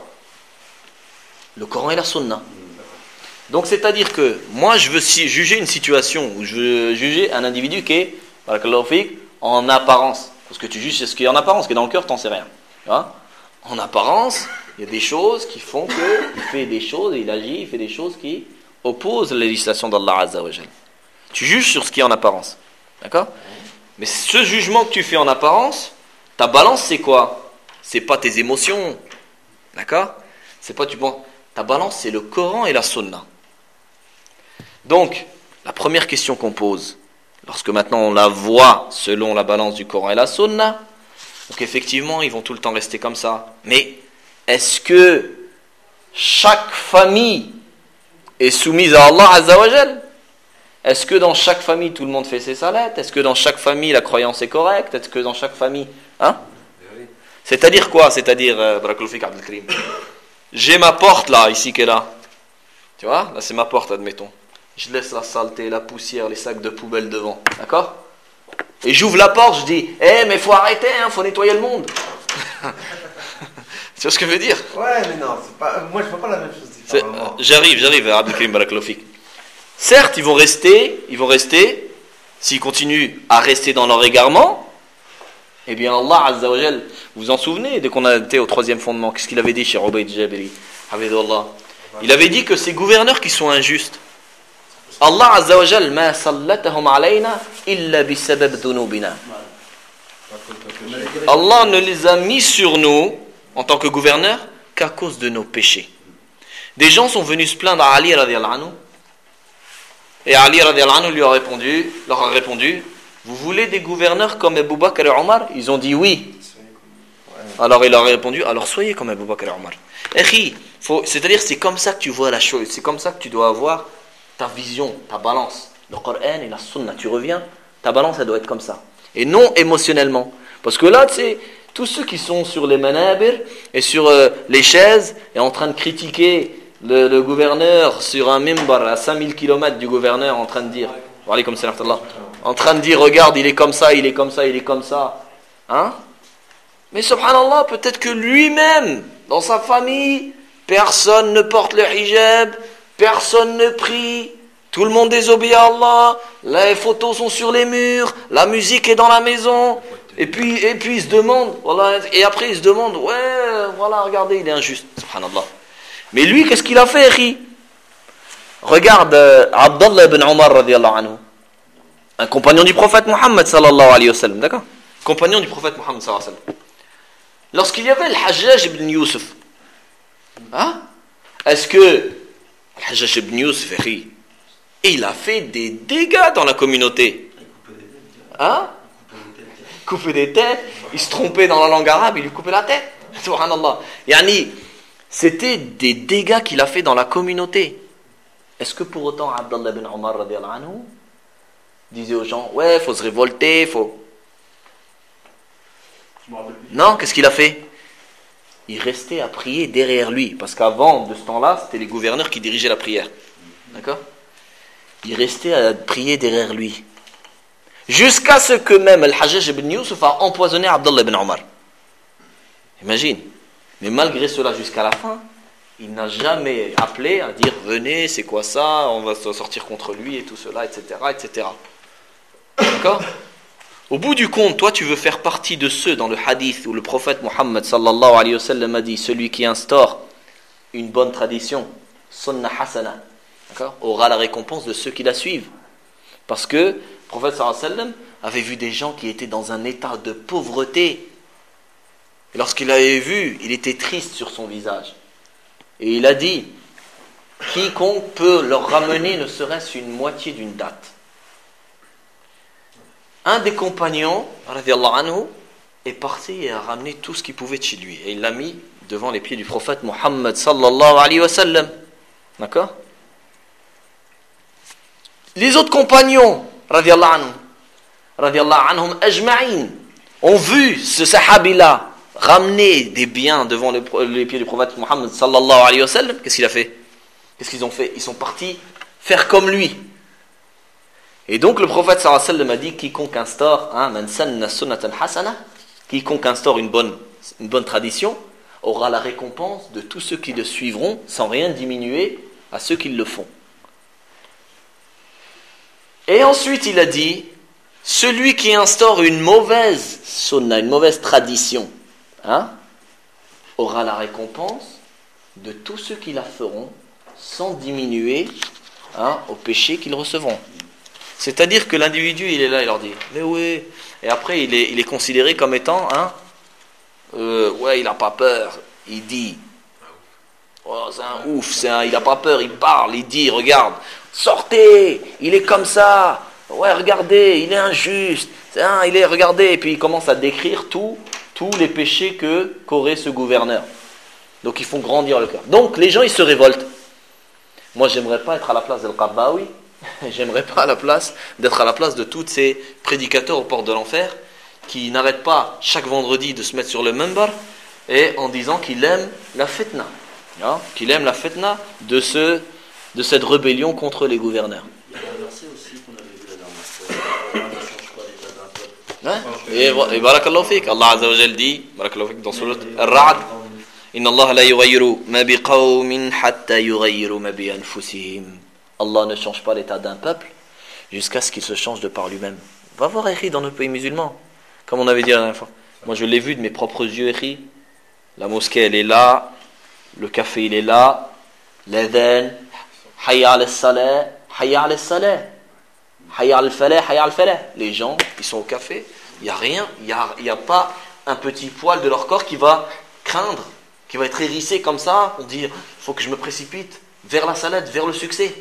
Speaker 1: Le Coran et la Sunna. Donc c'est-à-dire que moi je veux juger une situation ou je veux juger un individu qui est barakallahu fik, en apparence. Parce que tu juges ce qui est en apparence, ce qui est dans le cœur, t'en sais rien. Tu vois? En apparence, il y a des choses qui font qu'il fait des choses, il agit, il fait des choses qui opposent la législation d'Allah Azza wa Jal. Tu juges sur ce qui est en apparence. D'accord? Mais ce jugement que tu fais en apparence, ta balance c'est quoi? C'est pas tes émotions. D'accord? C'est pas tu penses. Ta balance c'est le Coran et la Sunna. Donc, la première question qu'on pose, lorsque maintenant on la voit selon la balance du Coran et la Sunna, donc effectivement ils vont tout le temps rester comme ça. Mais est-ce que chaque famille est soumise à Allah Azza wa Jal? Est-ce que dans chaque famille tout le monde fait ses salats? Est-ce que dans chaque famille la croyance est correcte? Est-ce que dans chaque famille... Hein? C'est-à-dire quoi? C'est-à-dire, euh, j'ai ma porte là, ici qui est là. Tu vois? Là c'est ma porte, admettons. Je laisse la saleté, la poussière, les sacs de poubelle devant. D'accord? Et j'ouvre la porte, je dis, eh hey, mais faut arrêter, hein, faut nettoyer le monde. Tu vois ce que je veux dire?
Speaker 4: Ouais, mais non, c'est pas... moi je vois pas la même chose.
Speaker 1: C'est... J'arrive, j'arrive, Abdelkrim Barakalofik. Certes, ils vont rester, ils vont rester, s'ils continuent à rester dans leur égarement, eh bien Allah Azza wa Jal, vous vous en souvenez, dès qu'on a été au troisième fondement, qu'est-ce qu'il avait dit chez Ubayd Jabiri? Il avait dit que ces gouverneurs qui sont injustes, Allah Azza wa Jal, ma sallatahum alayna illa bisabab dhunubina. Allah ne les a mis sur nous, en tant que gouverneurs, qu'à cause de nos péchés. Des gens sont venus se plaindre à Ali radiyallahu anhu. Et Ali radiyallahu anhu lui a répondu, leur a répondu, vous voulez des gouverneurs comme Abu Bakr et Omar? Ils ont dit oui. Alors il leur a répondu, alors soyez comme Abu Bakr et Omar. Faut, c'est-à-dire c'est comme ça que tu vois la chose, c'est comme ça que tu dois avoir ta vision, ta balance. Le Coran et la Sunna, tu reviens, ta balance elle doit être comme ça. Et non émotionnellement. Parce que là, tu sais, tous ceux qui sont sur les manabir et sur euh, les chaises et en train de critiquer Le, le gouverneur sur un mimbar à cinq mille kilomètres du gouverneur en train de dire en train de dire regarde il est comme ça, il est comme ça, il est comme ça hein? Mais subhanallah, peut-être que lui-même dans sa famille personne ne porte le hijab, personne ne prie, tout le monde désobéit à Allah, les photos sont sur les murs, la musique est dans la maison et puis, et puis il se demande voilà, et après il se demande ouais voilà regardez il est injuste subhanallah. Mais lui, qu'est-ce qu'il a fait, Ri? Regarde euh, Abdallah ibn Omar radiyallahu anhu, un compagnon du prophète Mohammed sallallahu alayhi wa sallam, d'accord? Compagnon du prophète Mohammed sallallahu alayhi wa sallam. Lorsqu'il y avait le Hajjaj ibn Yusuf, hein? Est-ce que le Hajjaj ibn Yusuf, Ri, il a fait des dégâts dans la communauté? Hein? Couper des têtes, il se trompait dans la langue arabe, il lui coupait la tête. Subhanallah. Yani, c'était des dégâts qu'il a fait dans la communauté. Est-ce que pour autant Abdallah ibn Omar radiyallahu anhu disait aux gens ouais faut se révolter, faut... Non, qu'est-ce qu'il a fait? Il restait à prier derrière lui, parce qu'avant de ce temps-là c'était les gouverneurs qui dirigeaient la prière, d'accord? Il restait à prier derrière lui Jusqu'à ce que même Al-Hajjaj ibn Yusuf a empoisonné Abdullah ibn Omar. Imagine. Mais malgré cela, jusqu'à la fin, il n'a jamais appelé à dire venez, c'est quoi ça, on va sortir contre lui et tout cela, et cetera, et cetera. D'accord? Au bout du compte, toi tu veux faire partie de ceux dans le hadith où le prophète Mohammed sallallahu alayhi wa sallam a dit celui qui instaure une bonne tradition, sunnah hasana, d'accord, aura la récompense de ceux qui la suivent. Parce que le prophète sallallahu alayhi wa sallam avait vu des gens qui étaient dans un état de pauvreté. Et lorsqu'il l'avait vu, il était triste sur son visage. Et il a dit, quiconque peut leur ramener ne serait-ce une moitié d'une date. Un des compagnons, radiallahu anhu, est parti et a ramené tout ce qu'il pouvait de chez lui. Et il l'a mis devant les pieds du prophète Mohammed sallallahu alayhi wa sallam. D'accord? Les autres compagnons, radiallahu anhu, radiallahu anhum ajma'in, ont vu ce sahabi-là ramener des biens devant le, les pieds du prophète Mohammed sallallahu alayhi wa sallam. Qu'est-ce qu'il a fait? Qu'est-ce qu'ils ont fait? Ils sont partis faire comme lui. Et donc le prophète sallallahu alayhi wa sallam a dit quiconque instaure, hein, man sanna sunnatan hasana, quiconque instaure une bonne, une bonne tradition, aura la récompense de tous ceux qui le suivront sans rien diminuer à ceux qui le font. Et ensuite il a dit celui qui instaure une mauvaise sunna, une mauvaise tradition, hein, aura la récompense de tous ceux qui la feront sans diminuer, hein, au péché qu'ils recevront. C'est-à-dire que l'individu, il est là, il leur dit, mais oui, et après il est, il est considéré comme étant, hein, euh, ouais, il n'a pas peur, il dit, oh, c'est un ouf, c'est un, il n'a pas peur, il parle, il dit, regarde, sortez, il est comme ça, ouais, regardez, il est injuste, c'est un, il est, regardez, et puis il commence à décrire tout, tous les péchés que qu'aurait ce gouverneur. Donc ils font grandir le cœur. Donc les gens, ils se révoltent. Moi, j'aimerais pas être à la place d'Al-Qardawi. J'aimerais pas à la place d'être à la place de tous ces prédicateurs aux portes de l'enfer qui n'arrêtent pas chaque vendredi de se mettre sur le minbar et en disant qu'il aime la fitna, hein, qu'il aime la fitna de ce de cette rébellion contre les gouverneurs.
Speaker 5: Il y a un verset aussi qu'on avait vu la dernière fois. Allah ne change pas l'état d'un peuple.
Speaker 1: Ouais. Et, et barakallahu fik, Allah Azza wa Jalla dit, barakallahu fik, dans surat Ar-Ra'd, inna Allah la yughayyiru ma biqawmin hatta yughayyiru ma bi anfusihim. Allah ne change pas l'état d'un peuple jusqu'à ce qu'il se change de par lui-même. Va voir Eri dans nos pays musulmans, comme on avait dit la dernière fois. Moi je l'ai vu de mes propres yeux, Eri. La mosquée elle est là, le café il est là, l'adhan, hayya al-salah, hayya al-salah, hayya al-falah, hayya al-falah. Les gens, ils sont au café, il n'y a rien, il n'y a, y a pas un petit poil de leur corps qui va craindre, qui va être hérissé comme ça, pour dire, il faut que je me précipite vers la salade, vers le succès.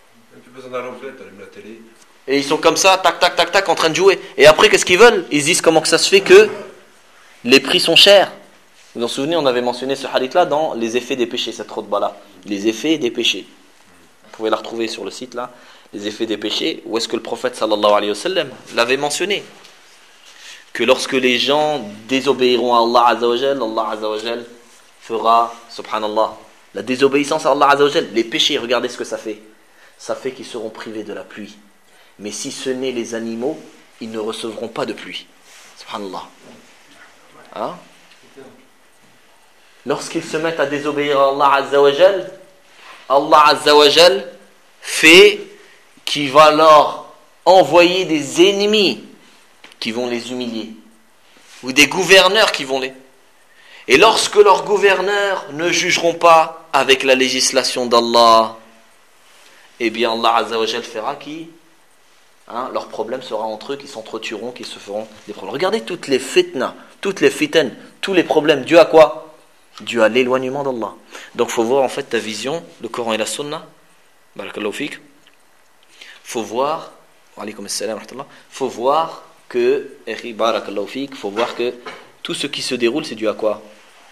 Speaker 1: Et ils sont comme ça, tac, tac, tac, tac, en train de jouer. Et après, qu'est-ce qu'ils veulent? Ils disent comment que ça se fait que les prix sont chers. Vous vous en souvenez, on avait mentionné ce hadith-là dans les effets des péchés, cette khutbah-là. Les effets des péchés. Vous pouvez la retrouver sur le site, là. Les effets des péchés. Où est-ce que le prophète, sallallahu alayhi wa sallam, l'avait mentionné? Que lorsque les gens désobéiront à Allah Azza wa Jal, Allah Azza wa Jal fera, subhanallah, la désobéissance à Allah Azza wa Jal, les péchés, regardez ce que ça fait. Ça fait qu'ils seront privés de la pluie. Mais si ce n'est les animaux, ils ne recevront pas de pluie. Subhanallah. Hein? Lorsqu'ils se mettent à désobéir à Allah Azza wa Jal, Allah Azza wa Jal fait qu'il va leur envoyer des ennemis qui vont les humilier. Ou des gouverneurs qui vont les... Et lorsque leurs gouverneurs ne jugeront pas avec la législation d'Allah, eh bien Allah Azza wa Jal fera qui, hein, leur problème sera entre eux, qui s'entretueront, qui se feront des problèmes. Regardez toutes les fitnas, toutes les fitanes, tous les problèmes, dû à quoi? Dû à l'éloignement d'Allah. Donc il faut voir en fait ta vision, le Coran et la Sunna. Barakallahu fik. Faut voir, wa alaykoum assalam wa rahmatullah. Faut voir que, barakallahu fik, faut voir que tout ce qui se déroule, c'est dû à quoi?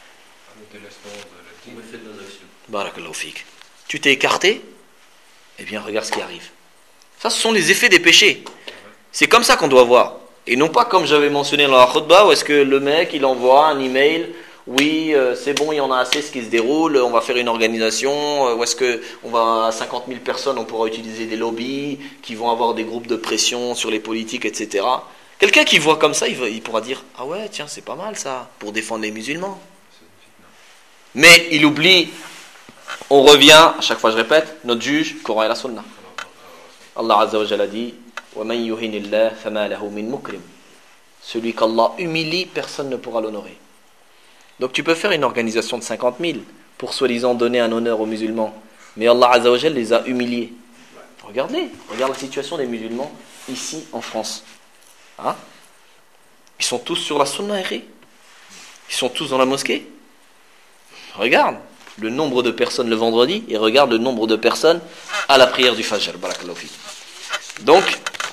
Speaker 1: Barakallahu fik. Tu t'es écarté? Eh bien, regarde ce qui arrive. Ça, ce sont les effets des péchés. C'est comme ça qu'on doit voir. Et non pas comme j'avais mentionné dans la khutbah, où est-ce que le mec, il envoie un email oui, euh, c'est bon, il y en a assez ce qui se déroule, on va faire une organisation, euh, où est-ce que on va à cinquante mille personnes, on pourra utiliser des lobbies qui vont avoir des groupes de pression sur les politiques, et cetera. Quelqu'un qui voit comme ça, il, va, il pourra dire « Ah ouais, tiens, c'est pas mal ça, pour défendre les musulmans. » Mais il oublie, on revient, à chaque fois je répète, notre juge, Coran et la Sunna. Allah Azza wa Jalla dit « Wa man yuhinillah fama lahu min mukrim » Celui qu'Allah humilie, personne ne pourra l'honorer. Donc tu peux faire une organisation de cinquante mille pour soi-disant donner un honneur aux musulmans. Mais Allah Azza wa Jalla les a humiliés. Regarde-les, regarde la situation des musulmans ici en France. Hein? Ils sont tous sur la sunna errée. Ils sont tous dans la mosquée. Regarde le nombre de personnes le vendredi et regarde le nombre de personnes à la prière du Fajr. Barakallahu fi. Donc,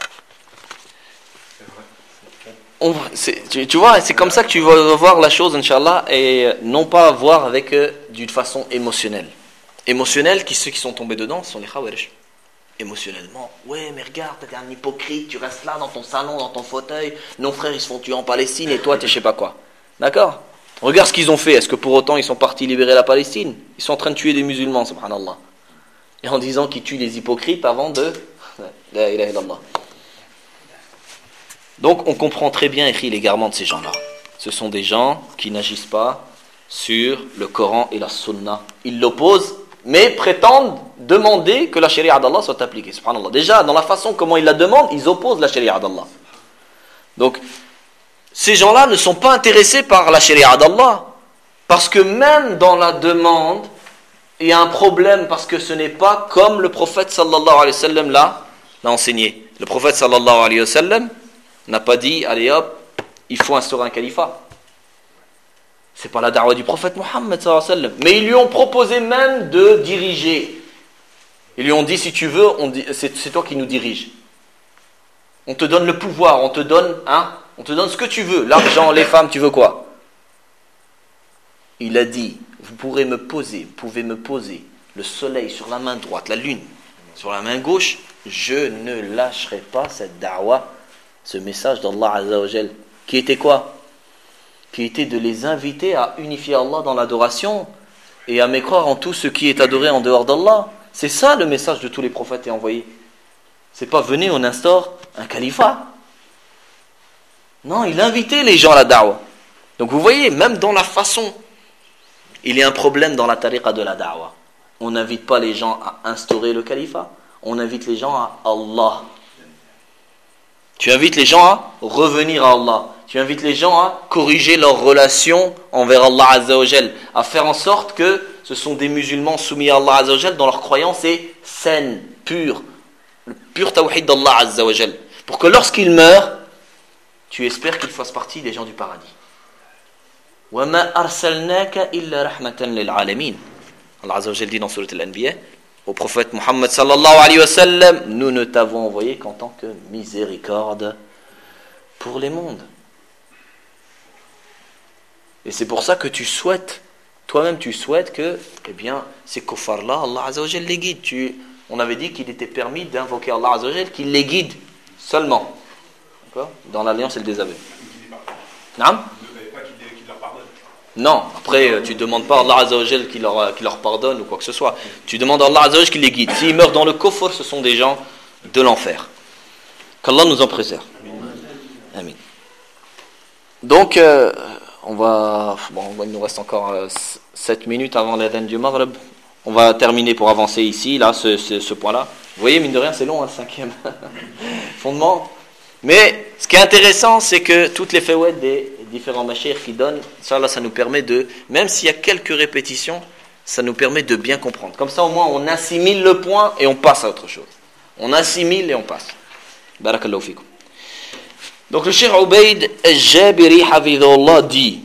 Speaker 1: on, tu, tu vois, c'est comme ça que tu vas voir la chose, Inch'Allah, et non pas voir avec euh, d'une façon émotionnelle. Émotionnelle, qui, ceux qui sont tombés dedans sont les Khawarij. Émotionnellement, ouais, mais regarde, t'es un hypocrite, tu restes là dans ton salon, dans ton fauteuil, nos frères ils se font tuer en Palestine et toi t'es je sais pas quoi. D'accord? Regarde ce qu'ils ont fait, est-ce que pour autant ils sont partis libérer la Palestine? Ils sont en train de tuer des musulmans, subhanallah. Et en disant qu'ils tuent les hypocrites avant de... La ilaha illallah. Donc on comprend très bien l'égarement de ces gens-là. Ce sont des gens qui n'agissent pas sur le Coran et la Sunna. Ils l'opposent, mais prétendent demander que la charia d'Allah soit appliquée. Subhanallah. Déjà, dans la façon comment ils la demandent, ils opposent la charia d'Allah. Donc, ces gens-là ne sont pas intéressés par la charia d'Allah. Parce que même dans la demande, il y a un problème, parce que ce n'est pas comme le prophète sallallahu alayhi wa sallam l'a, l'a enseigné. Le prophète sallallahu alayhi wa sallam n'a pas dit, allez hop, il faut instaurer un califat. C'est pas la da'wa du prophète Mohammed sallallahu alayhi wa sallam. Mais ils lui ont proposé même de diriger. Ils lui ont dit, si tu veux, on dit, c'est, c'est toi qui nous dirige. On te donne le pouvoir, on te donne, hein, on te donne ce que tu veux. L'argent, les femmes, tu veux quoi? Il a dit, vous pourrez me poser, vous pouvez me poser le soleil sur la main droite, la lune sur la main gauche, je ne lâcherai pas cette da'wa, ce message d'Allah Azza wa Jal, qui était quoi? Qui était de les inviter à unifier Allah dans l'adoration et à mécroire en tout ce qui est adoré en dehors d'Allah. C'est ça le message de tous les prophètes et envoyés. C'est pas venez on instaure un califat. Non, il invitait les gens à la da'wa. Donc vous voyez, même dans la façon, il y a un problème dans la tariqa de la da'wa. On n'invite pas les gens à instaurer le califat, on invite les gens à Allah. Tu invites les gens à revenir à Allah. Tu invites les gens à corriger leur relation envers Allah Azza wa Jal, à faire en sorte que ce sont des musulmans soumis à Allah Azza wa Jal dont leur croyance est saine, pure, le pur tawhid d'Allah Azza wa Jal, pour que lorsqu'ils meurent, tu espères qu'ils fassent partie des gens du paradis. Wa ma arsalnaka illa rahmatan lil alamin. Allah Azza wa Jal dit dans Surat Al-Anbiya au prophète Muhammad sallallahu alayhi wa sallam, nous ne t'avons envoyé qu'en tant que miséricorde pour les mondes. Et c'est pour ça que tu souhaites, toi-même tu souhaites que, eh bien, ces kuffars-là, Allah Azza wa Jal les guide. Tu, on avait dit qu'il était permis d'invoquer Allah Azza wa Jal, qu'il les guide seulement. D'accord? Dans l'alliance et le désaveu. Non? Non, après tu ne demandes pas à Allah Azza wa Jal qu'il leur, qu'il leur pardonne ou quoi que ce soit. Tu demandes à Allah Azza wa Jal qu'il les guide. S'ils meurent dans le kufr, ce sont des gens de l'enfer. Qu'Allah nous en préserve. Amin. Donc, euh, on va, bon, il nous reste encore euh, sept minutes avant l'adhan du Maghreb. On va terminer pour avancer ici, là, ce, ce, ce point-là. Vous voyez, mine de rien, c'est long, hein, le cinquième fondement. Mais ce qui est intéressant, c'est que toutes les fawaids des différents mashayikh qui donnent, ça, là, ça nous permet de, même s'il y a quelques répétitions, ça nous permet de bien comprendre. Comme ça, au moins, on assimile le point et on passe à autre chose. On assimile et on passe. Barakallahu fikum. Donc le Cheikh Ubayd al-Jabiri hafidhahullah dit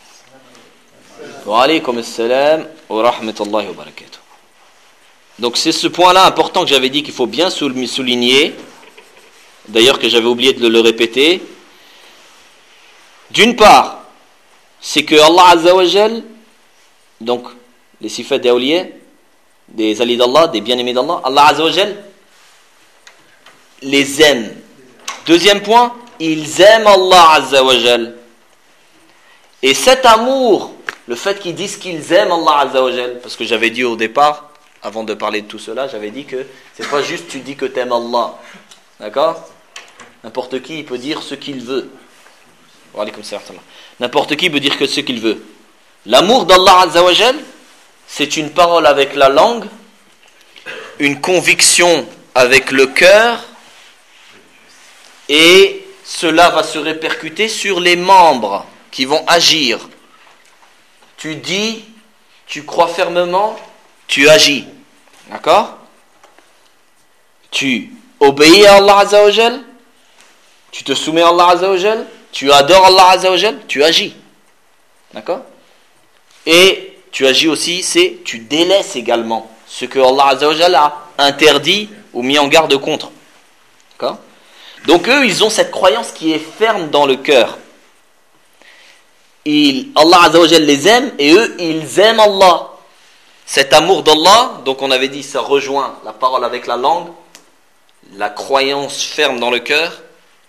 Speaker 1: wa alaykum as-salam wa rahmatullahi wa barakatuh. Donc c'est ce point-là important que j'avais dit qu'il faut bien souligner, d'ailleurs que j'avais oublié de le répéter. D'une part, c'est que Allah Azza wa Jal, donc les sifat des awliya, des alliés d'Allah, des bien-aimés d'Allah, Allah Azza wa Jal les aime. Deuxième point, ils aiment Allah Azza wa Jal. Et cet amour le fait qu'ils disent qu'ils aiment Allah Azza wa Jal, parce que j'avais dit au départ, avant de parler de tout cela, j'avais dit que c'est pas juste tu dis que tu aimes Allah. D'accord? N'importe qui il peut dire ce qu'il veut. Wa alaykoum salam. N'importe qui peut dire que ce qu'il veut. L'amour d'Allah Azza wa Jal, c'est une parole avec la langue, une conviction avec le cœur, et cela va se répercuter sur les membres qui vont agir. Tu dis, tu crois fermement, tu agis. D'accord? Tu obéis à Allah Azza wa Jal, tu te soumets à Allah Azza wa Jal, tu adores Allah Azza wa Jal, tu agis. D'accord? Et tu agis aussi, c'est tu délaisses également ce que Allah Azza wa Jal a interdit ou mis en garde contre. D'accord? Donc eux, ils ont cette croyance qui est ferme dans le cœur. Ils, Allah Azza wa Jal les aime et eux, ils aiment Allah. Cet amour d'Allah, donc on avait dit, ça rejoint la parole avec la langue, la croyance ferme dans le cœur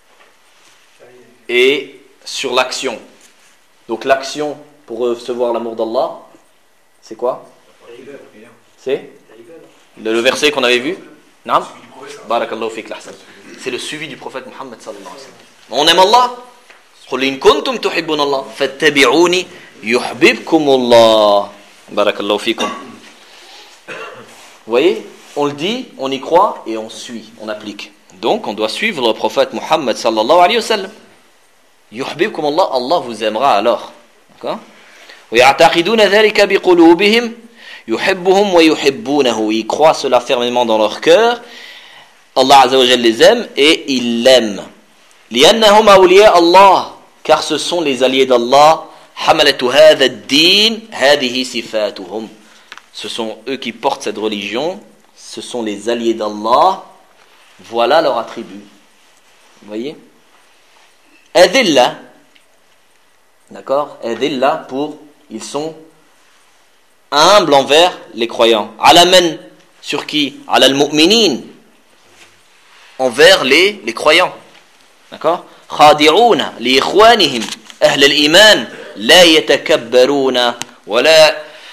Speaker 1: et sur l'action. Donc l'action pour recevoir l'amour d'Allah, c'est quoi? C'est le verset qu'on avait vu. Naam? Barakallahu fik l'ahsan. C'est le suivi du prophète Muhammad sallallahu alayhi wa sallam. On aime Allah. قل إن كنتم تحبون الله فاتبعوني يحببكم الله. Barakallahu fikum. Vous voyez, on le dit, on y croit et on suit, on applique. Donc on doit suivre le prophète Muhammad sallallahu alayhi wa sallam. يحببكم الله, Allah vous aimera alors. D'accord? ويعتقدون ذلك بقلوبهم يحبهم ويحبونه. Ils croient cela fermement dans leur cœur. Allah Azza wa Jalla les aime et ils l'aiment. لأنهم أولياء الله, car ce sont les alliés d'Allah. حملة هذا الدين هذه صفاتهم. Ce sont eux qui portent cette religion, ce sont les alliés d'Allah. Voilà leur attribut. Vous voyez? Adilla, d'accord? Adilla pour ils sont humbles envers les croyants. Alaman, sur qui? Alal mu'minin, envers les, les croyants. D'accord? Khadi'ouna li ikhwanihim ahl al-iman la yatakabbaruna wala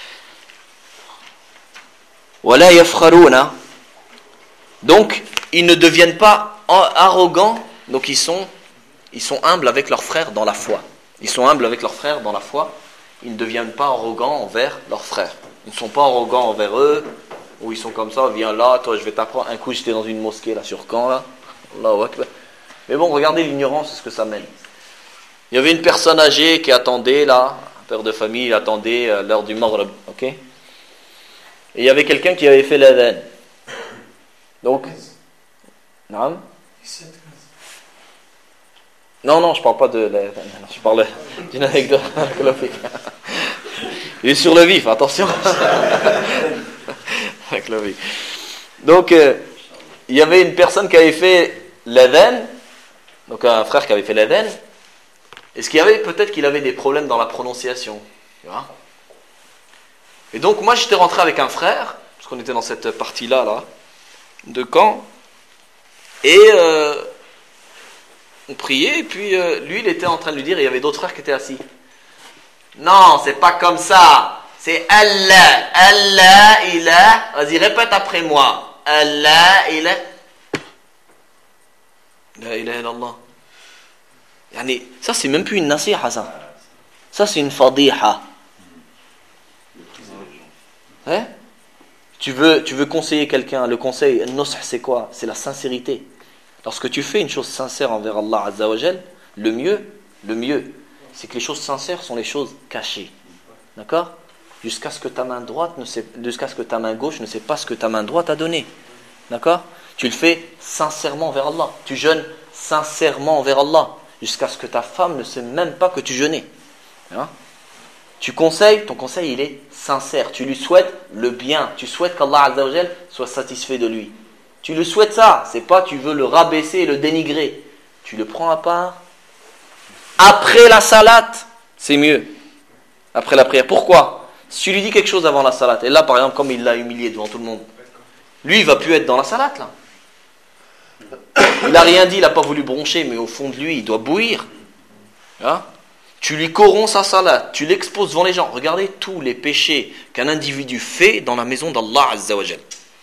Speaker 1: wala yafkharuna. Donc ils ne deviennent pas arrogants, donc ils sont ils sont humbles avec leurs frères dans la foi. Ils sont humbles avec leurs frères dans la foi. Ils ne deviennent pas arrogants envers leurs frères. Ils ne sont pas arrogants envers eux, ou ils sont comme ça, viens là, toi je vais t'apprendre. Un coup j'étais dans une mosquée là sur Caen là. Allahu Akbar. Mais bon, regardez l'ignorance, c'est ce que ça mène. Il y avait une personne âgée qui attendait là, un père de famille, il attendait euh, l'heure du Maghrib, ok? Et il y avait quelqu'un qui avait fait l'adhan. Donc, non, non, non, je parle pas de l'adhan, je parle d'une anecdote. Il est sur le vif, attention. Donc, euh, il y avait une personne qui avait fait l'adhan, donc un frère qui avait fait l'adhan. Est-ce qu'il y avait peut-être qu'il avait des problèmes dans la prononciation, tu vois? Et donc moi j'étais rentré avec un frère, parce qu'on était dans cette partie-là là, de Caen, et euh, on priait, et puis euh, lui il était en train de lui dire, et il y avait d'autres frères qui étaient assis. Non, c'est pas comme ça, c'est Allah, Allah, ilah, vas-y répète après moi, Allah, ilah, la ilaha illallah. Yani, ça c'est même plus une nasiha, ça. Ça c'est une fadiha. Hein? Tu veux, tu veux conseiller quelqu'un, le conseil, le nush c'est quoi? C'est la sincérité. Lorsque tu fais une chose sincère envers Allah Azza wa Jal, le mieux, le mieux, c'est que les choses sincères sont les choses cachées. D'accord? Jusqu'à ce que ta main droite ne sait, jusqu'à ce que ta main gauche ne sait pas ce que ta main droite a donné. D'accord? Tu le fais sincèrement envers Allah. Tu jeûnes sincèrement envers Allah. Jusqu'à ce que ta femme ne sait même pas que tu jeûnais. Hein? Tu conseilles, ton conseil il est sincère. Tu lui souhaites le bien. Tu souhaites qu'Allah Azza wa Jal soit satisfait de lui. Tu lui souhaites ça. C'est pas tu veux le rabaisser et le dénigrer. Tu le prends à part. Après la salate, c'est mieux. Après la prière. Pourquoi? Si tu lui dis quelque chose avant la salate, et là par exemple comme il l'a humilié devant tout le monde, lui il va plus être dans la salate là. Il n'a rien dit, il n'a pas voulu broncher, mais au fond de lui, il doit bouillir. Hein? tu lui corromps sa salat, tu l'exposes devant les gens. Regardez tous les péchés qu'un individu fait dans la maison d'Allah Azza wa Jal.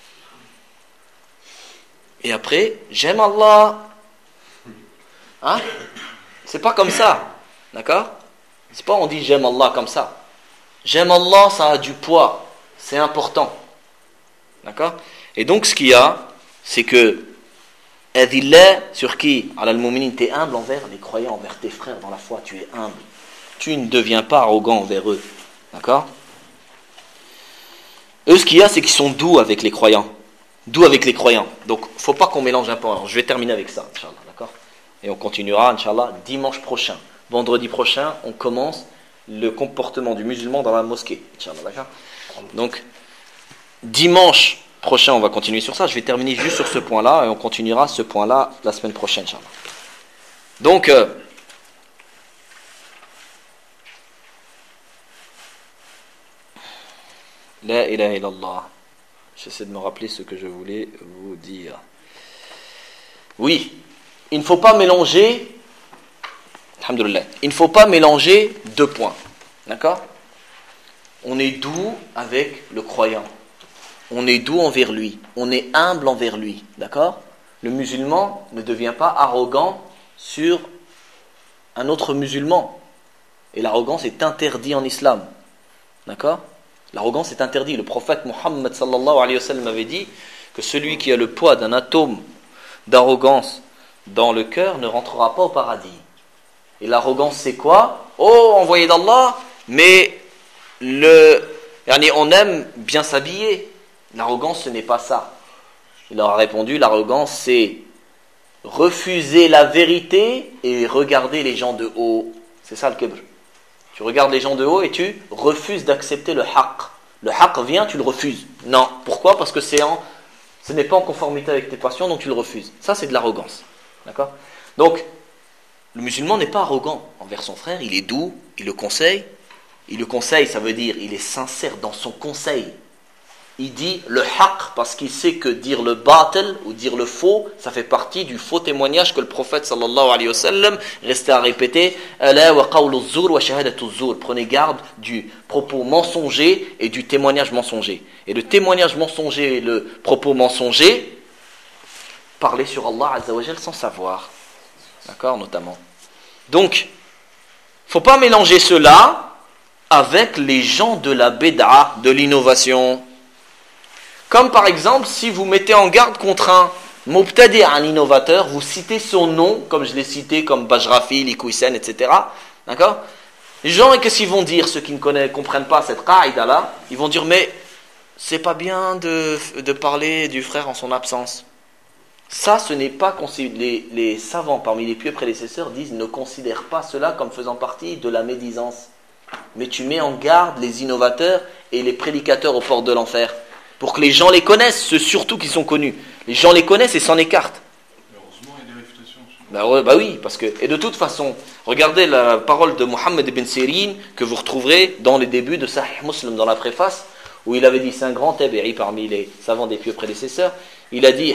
Speaker 1: Et après, j'aime Allah. Hein? C'est pas comme ça. D'accord? C'est pas on dit j'aime Allah comme ça. J'aime Allah, ça a du poids. C'est important. D'accord? Et donc ce qu'il y a, c'est que Adillah, sur qui? Al-Mu'minin, tu es humble envers les croyants, envers tes frères dans la foi, tu es humble. Tu ne deviens pas arrogant envers eux. D'accord? Eux, ce qu'il y a, c'est qu'ils sont doux avec les croyants. Doux avec les croyants. Donc, il ne faut pas qu'on mélange un peu. Alors, je vais terminer avec ça, Inch'Allah. D'accord? Et on continuera, Inch'Allah, dimanche prochain. Vendredi prochain, on commence le comportement du musulman dans la mosquée. Inch'Allah, d'accord? Donc, dimanche prochain, on va continuer sur ça. Je vais terminer juste sur ce point-là et on continuera ce point-là la semaine prochaine, Inch'Allah. Donc, euh, La ilaha illallah. J'essaie de me rappeler ce que je voulais vous dire. Oui, il ne faut pas mélanger, alhamdoulilah, il ne faut pas mélanger deux points. D'accord? On est doux avec le croyant. On est doux envers lui. On est humble envers lui. D'accord? Le musulman ne devient pas arrogant sur un autre musulman. Et l'arrogance est interdite en islam. D'accord? L'arrogance est interdite. Le prophète Muhammad sallallahu alayhi wa sallam avait dit que celui qui a le poids d'un atome d'arrogance dans le cœur ne rentrera pas au paradis. Et l'arrogance, c'est quoi? Oh, envoyé d'Allah, mais le, on aime bien s'habiller. L'arrogance, ce n'est pas ça. Il leur a répondu, l'arrogance, c'est refuser la vérité et regarder les gens de haut. C'est ça le kibr. Tu regardes les gens de haut et tu refuses d'accepter le haqq. Le haqq vient, tu le refuses. Non. Pourquoi? Parce que c'est en, ce n'est pas en conformité avec tes passions, donc tu le refuses. Ça, c'est de l'arrogance. D'accord? Donc, le musulman n'est pas arrogant envers son frère, il est doux, il le conseille. Il le conseille, ça veut dire il est sincère dans son conseil. Il dit le haqq parce qu'il sait que dire le batil ou dire le faux, ça fait partie du faux témoignage que le prophète sallallahu alayhi wa sallam restait à répéter. Ala wa qawlu zur wa shahadatu zur. Prenez garde du propos mensonger et du témoignage mensonger. Et le témoignage mensonger et le propos mensonger, parler sur Allah azza wa jal sans savoir. D'accord, notamment. Donc, faut pas mélanger cela avec les gens de la bid'a, de l'innovation. Comme par exemple, si vous mettez en garde contre un mubtadi', un innovateur, vous citez son nom, comme je l'ai cité, comme Bajrafi, Likouisen, et cetera. D'accord? Les gens, qu'est-ce qu'ils vont dire, ceux qui ne comprennent pas cette qaïda-là? Ils vont dire, mais c'est pas bien de, de parler du frère en son absence. Ça, ce n'est pas les, les savants parmi les pieux prédécesseurs disent ne considère pas cela comme faisant partie de la médisance. Mais tu mets en garde les innovateurs et les prédicateurs aux portes de l'enfer. Pour que les gens les connaissent, ceux surtout qui sont connus. Les gens les connaissent et s'en écartent.
Speaker 7: Heureusement, il y a des réfutations.
Speaker 1: Bah, ouais, bah oui, parce que... Et de toute façon, regardez la parole de Mohammed ibn Sirin que vous retrouverez dans les débuts de Sahih Muslim, dans la préface, où il avait dit, c'est un grand tabi'i parmi les savants des pieux prédécesseurs, il a dit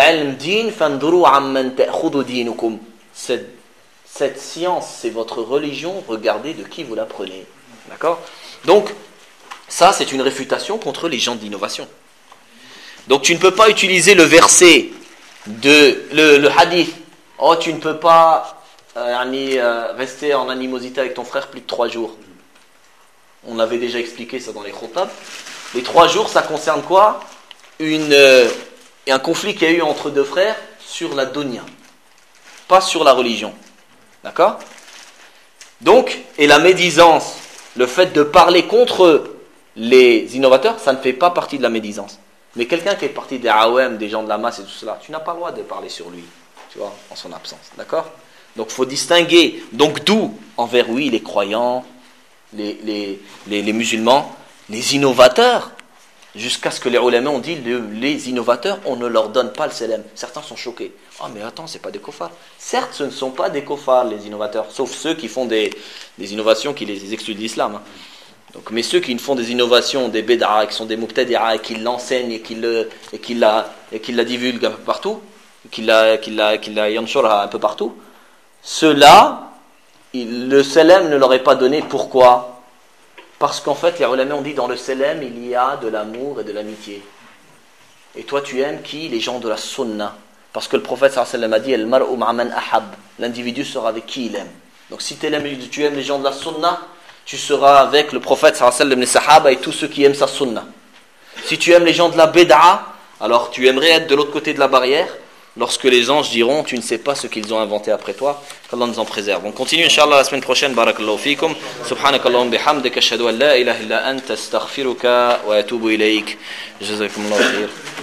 Speaker 1: cette, cette science, c'est votre religion, regardez de qui vous la prenez. D'accord? Donc, ça, c'est une réfutation contre les gens d'innovation. Donc, tu ne peux pas utiliser le verset, de, le, le hadith. Oh, tu ne peux pas euh, euh, rester en animosité avec ton frère plus de trois jours. On avait déjà expliqué ça dans les khutab. Les trois jours, ça concerne quoi? Une, euh, un conflit qu'il y a eu entre deux frères sur la dunya, pas sur la religion. D'accord? Donc, et la médisance, le fait de parler contre les innovateurs, ça ne fait pas partie de la médisance. Mais quelqu'un qui est parti des awam, des gens de la masse et tout cela, tu n'as pas le droit de parler sur lui, tu vois, en son absence. D'accord? Donc, il faut distinguer. Donc, d'où envers, oui, les croyants, les, les, les, les musulmans, les innovateurs, jusqu'à ce que les ulama ont dit, les, les innovateurs, on ne leur donne pas le salam. Certains sont choqués. Ah, oh, mais attends, c'est pas des kofars. Certes, ce ne sont pas des kofars, les innovateurs, sauf ceux qui font des, des innovations qui les excluent de l'islam. Hein. Donc, mais ceux qui font des innovations, des béd'a, qui sont des mubtadi'a, et qui l'enseignent et qui, le, et qui, la, et qui la divulguent un peu partout, qui la, qui la, qui la yanshura un peu partout, ceux-là, il, le salam ne l'aurait pas donné. Pourquoi? Parce qu'en fait, les ulama ont dit dans le salam, il y a de l'amour et de l'amitié. Et toi, tu aimes qui? Les gens de la sunna. Parce que le prophète sallallahu alayhi wa sallam a dit Al mar'u ma'a man ahab. L'individu sera avec qui il aime. Donc si tu aimes, tu aimes les gens de la sunna, tu seras avec le prophète sallallahu alayhi wa sallam, les sahaba et tous ceux qui aiment sa sunna. Si tu aimes les gens de la bid'a, alors tu aimerais être de l'autre côté de la barrière. Lorsque les anges diront, tu ne sais pas ce qu'ils ont inventé après toi, qu'Allah nous en préserve. On continue, Inch'Allah, la semaine prochaine. Barakallahu fikum. Subhanakallahum bihamdika, ashhadu an la ilaha illa anta, astaghfiruka wa atubu ilayk. Jazakumullahu khair.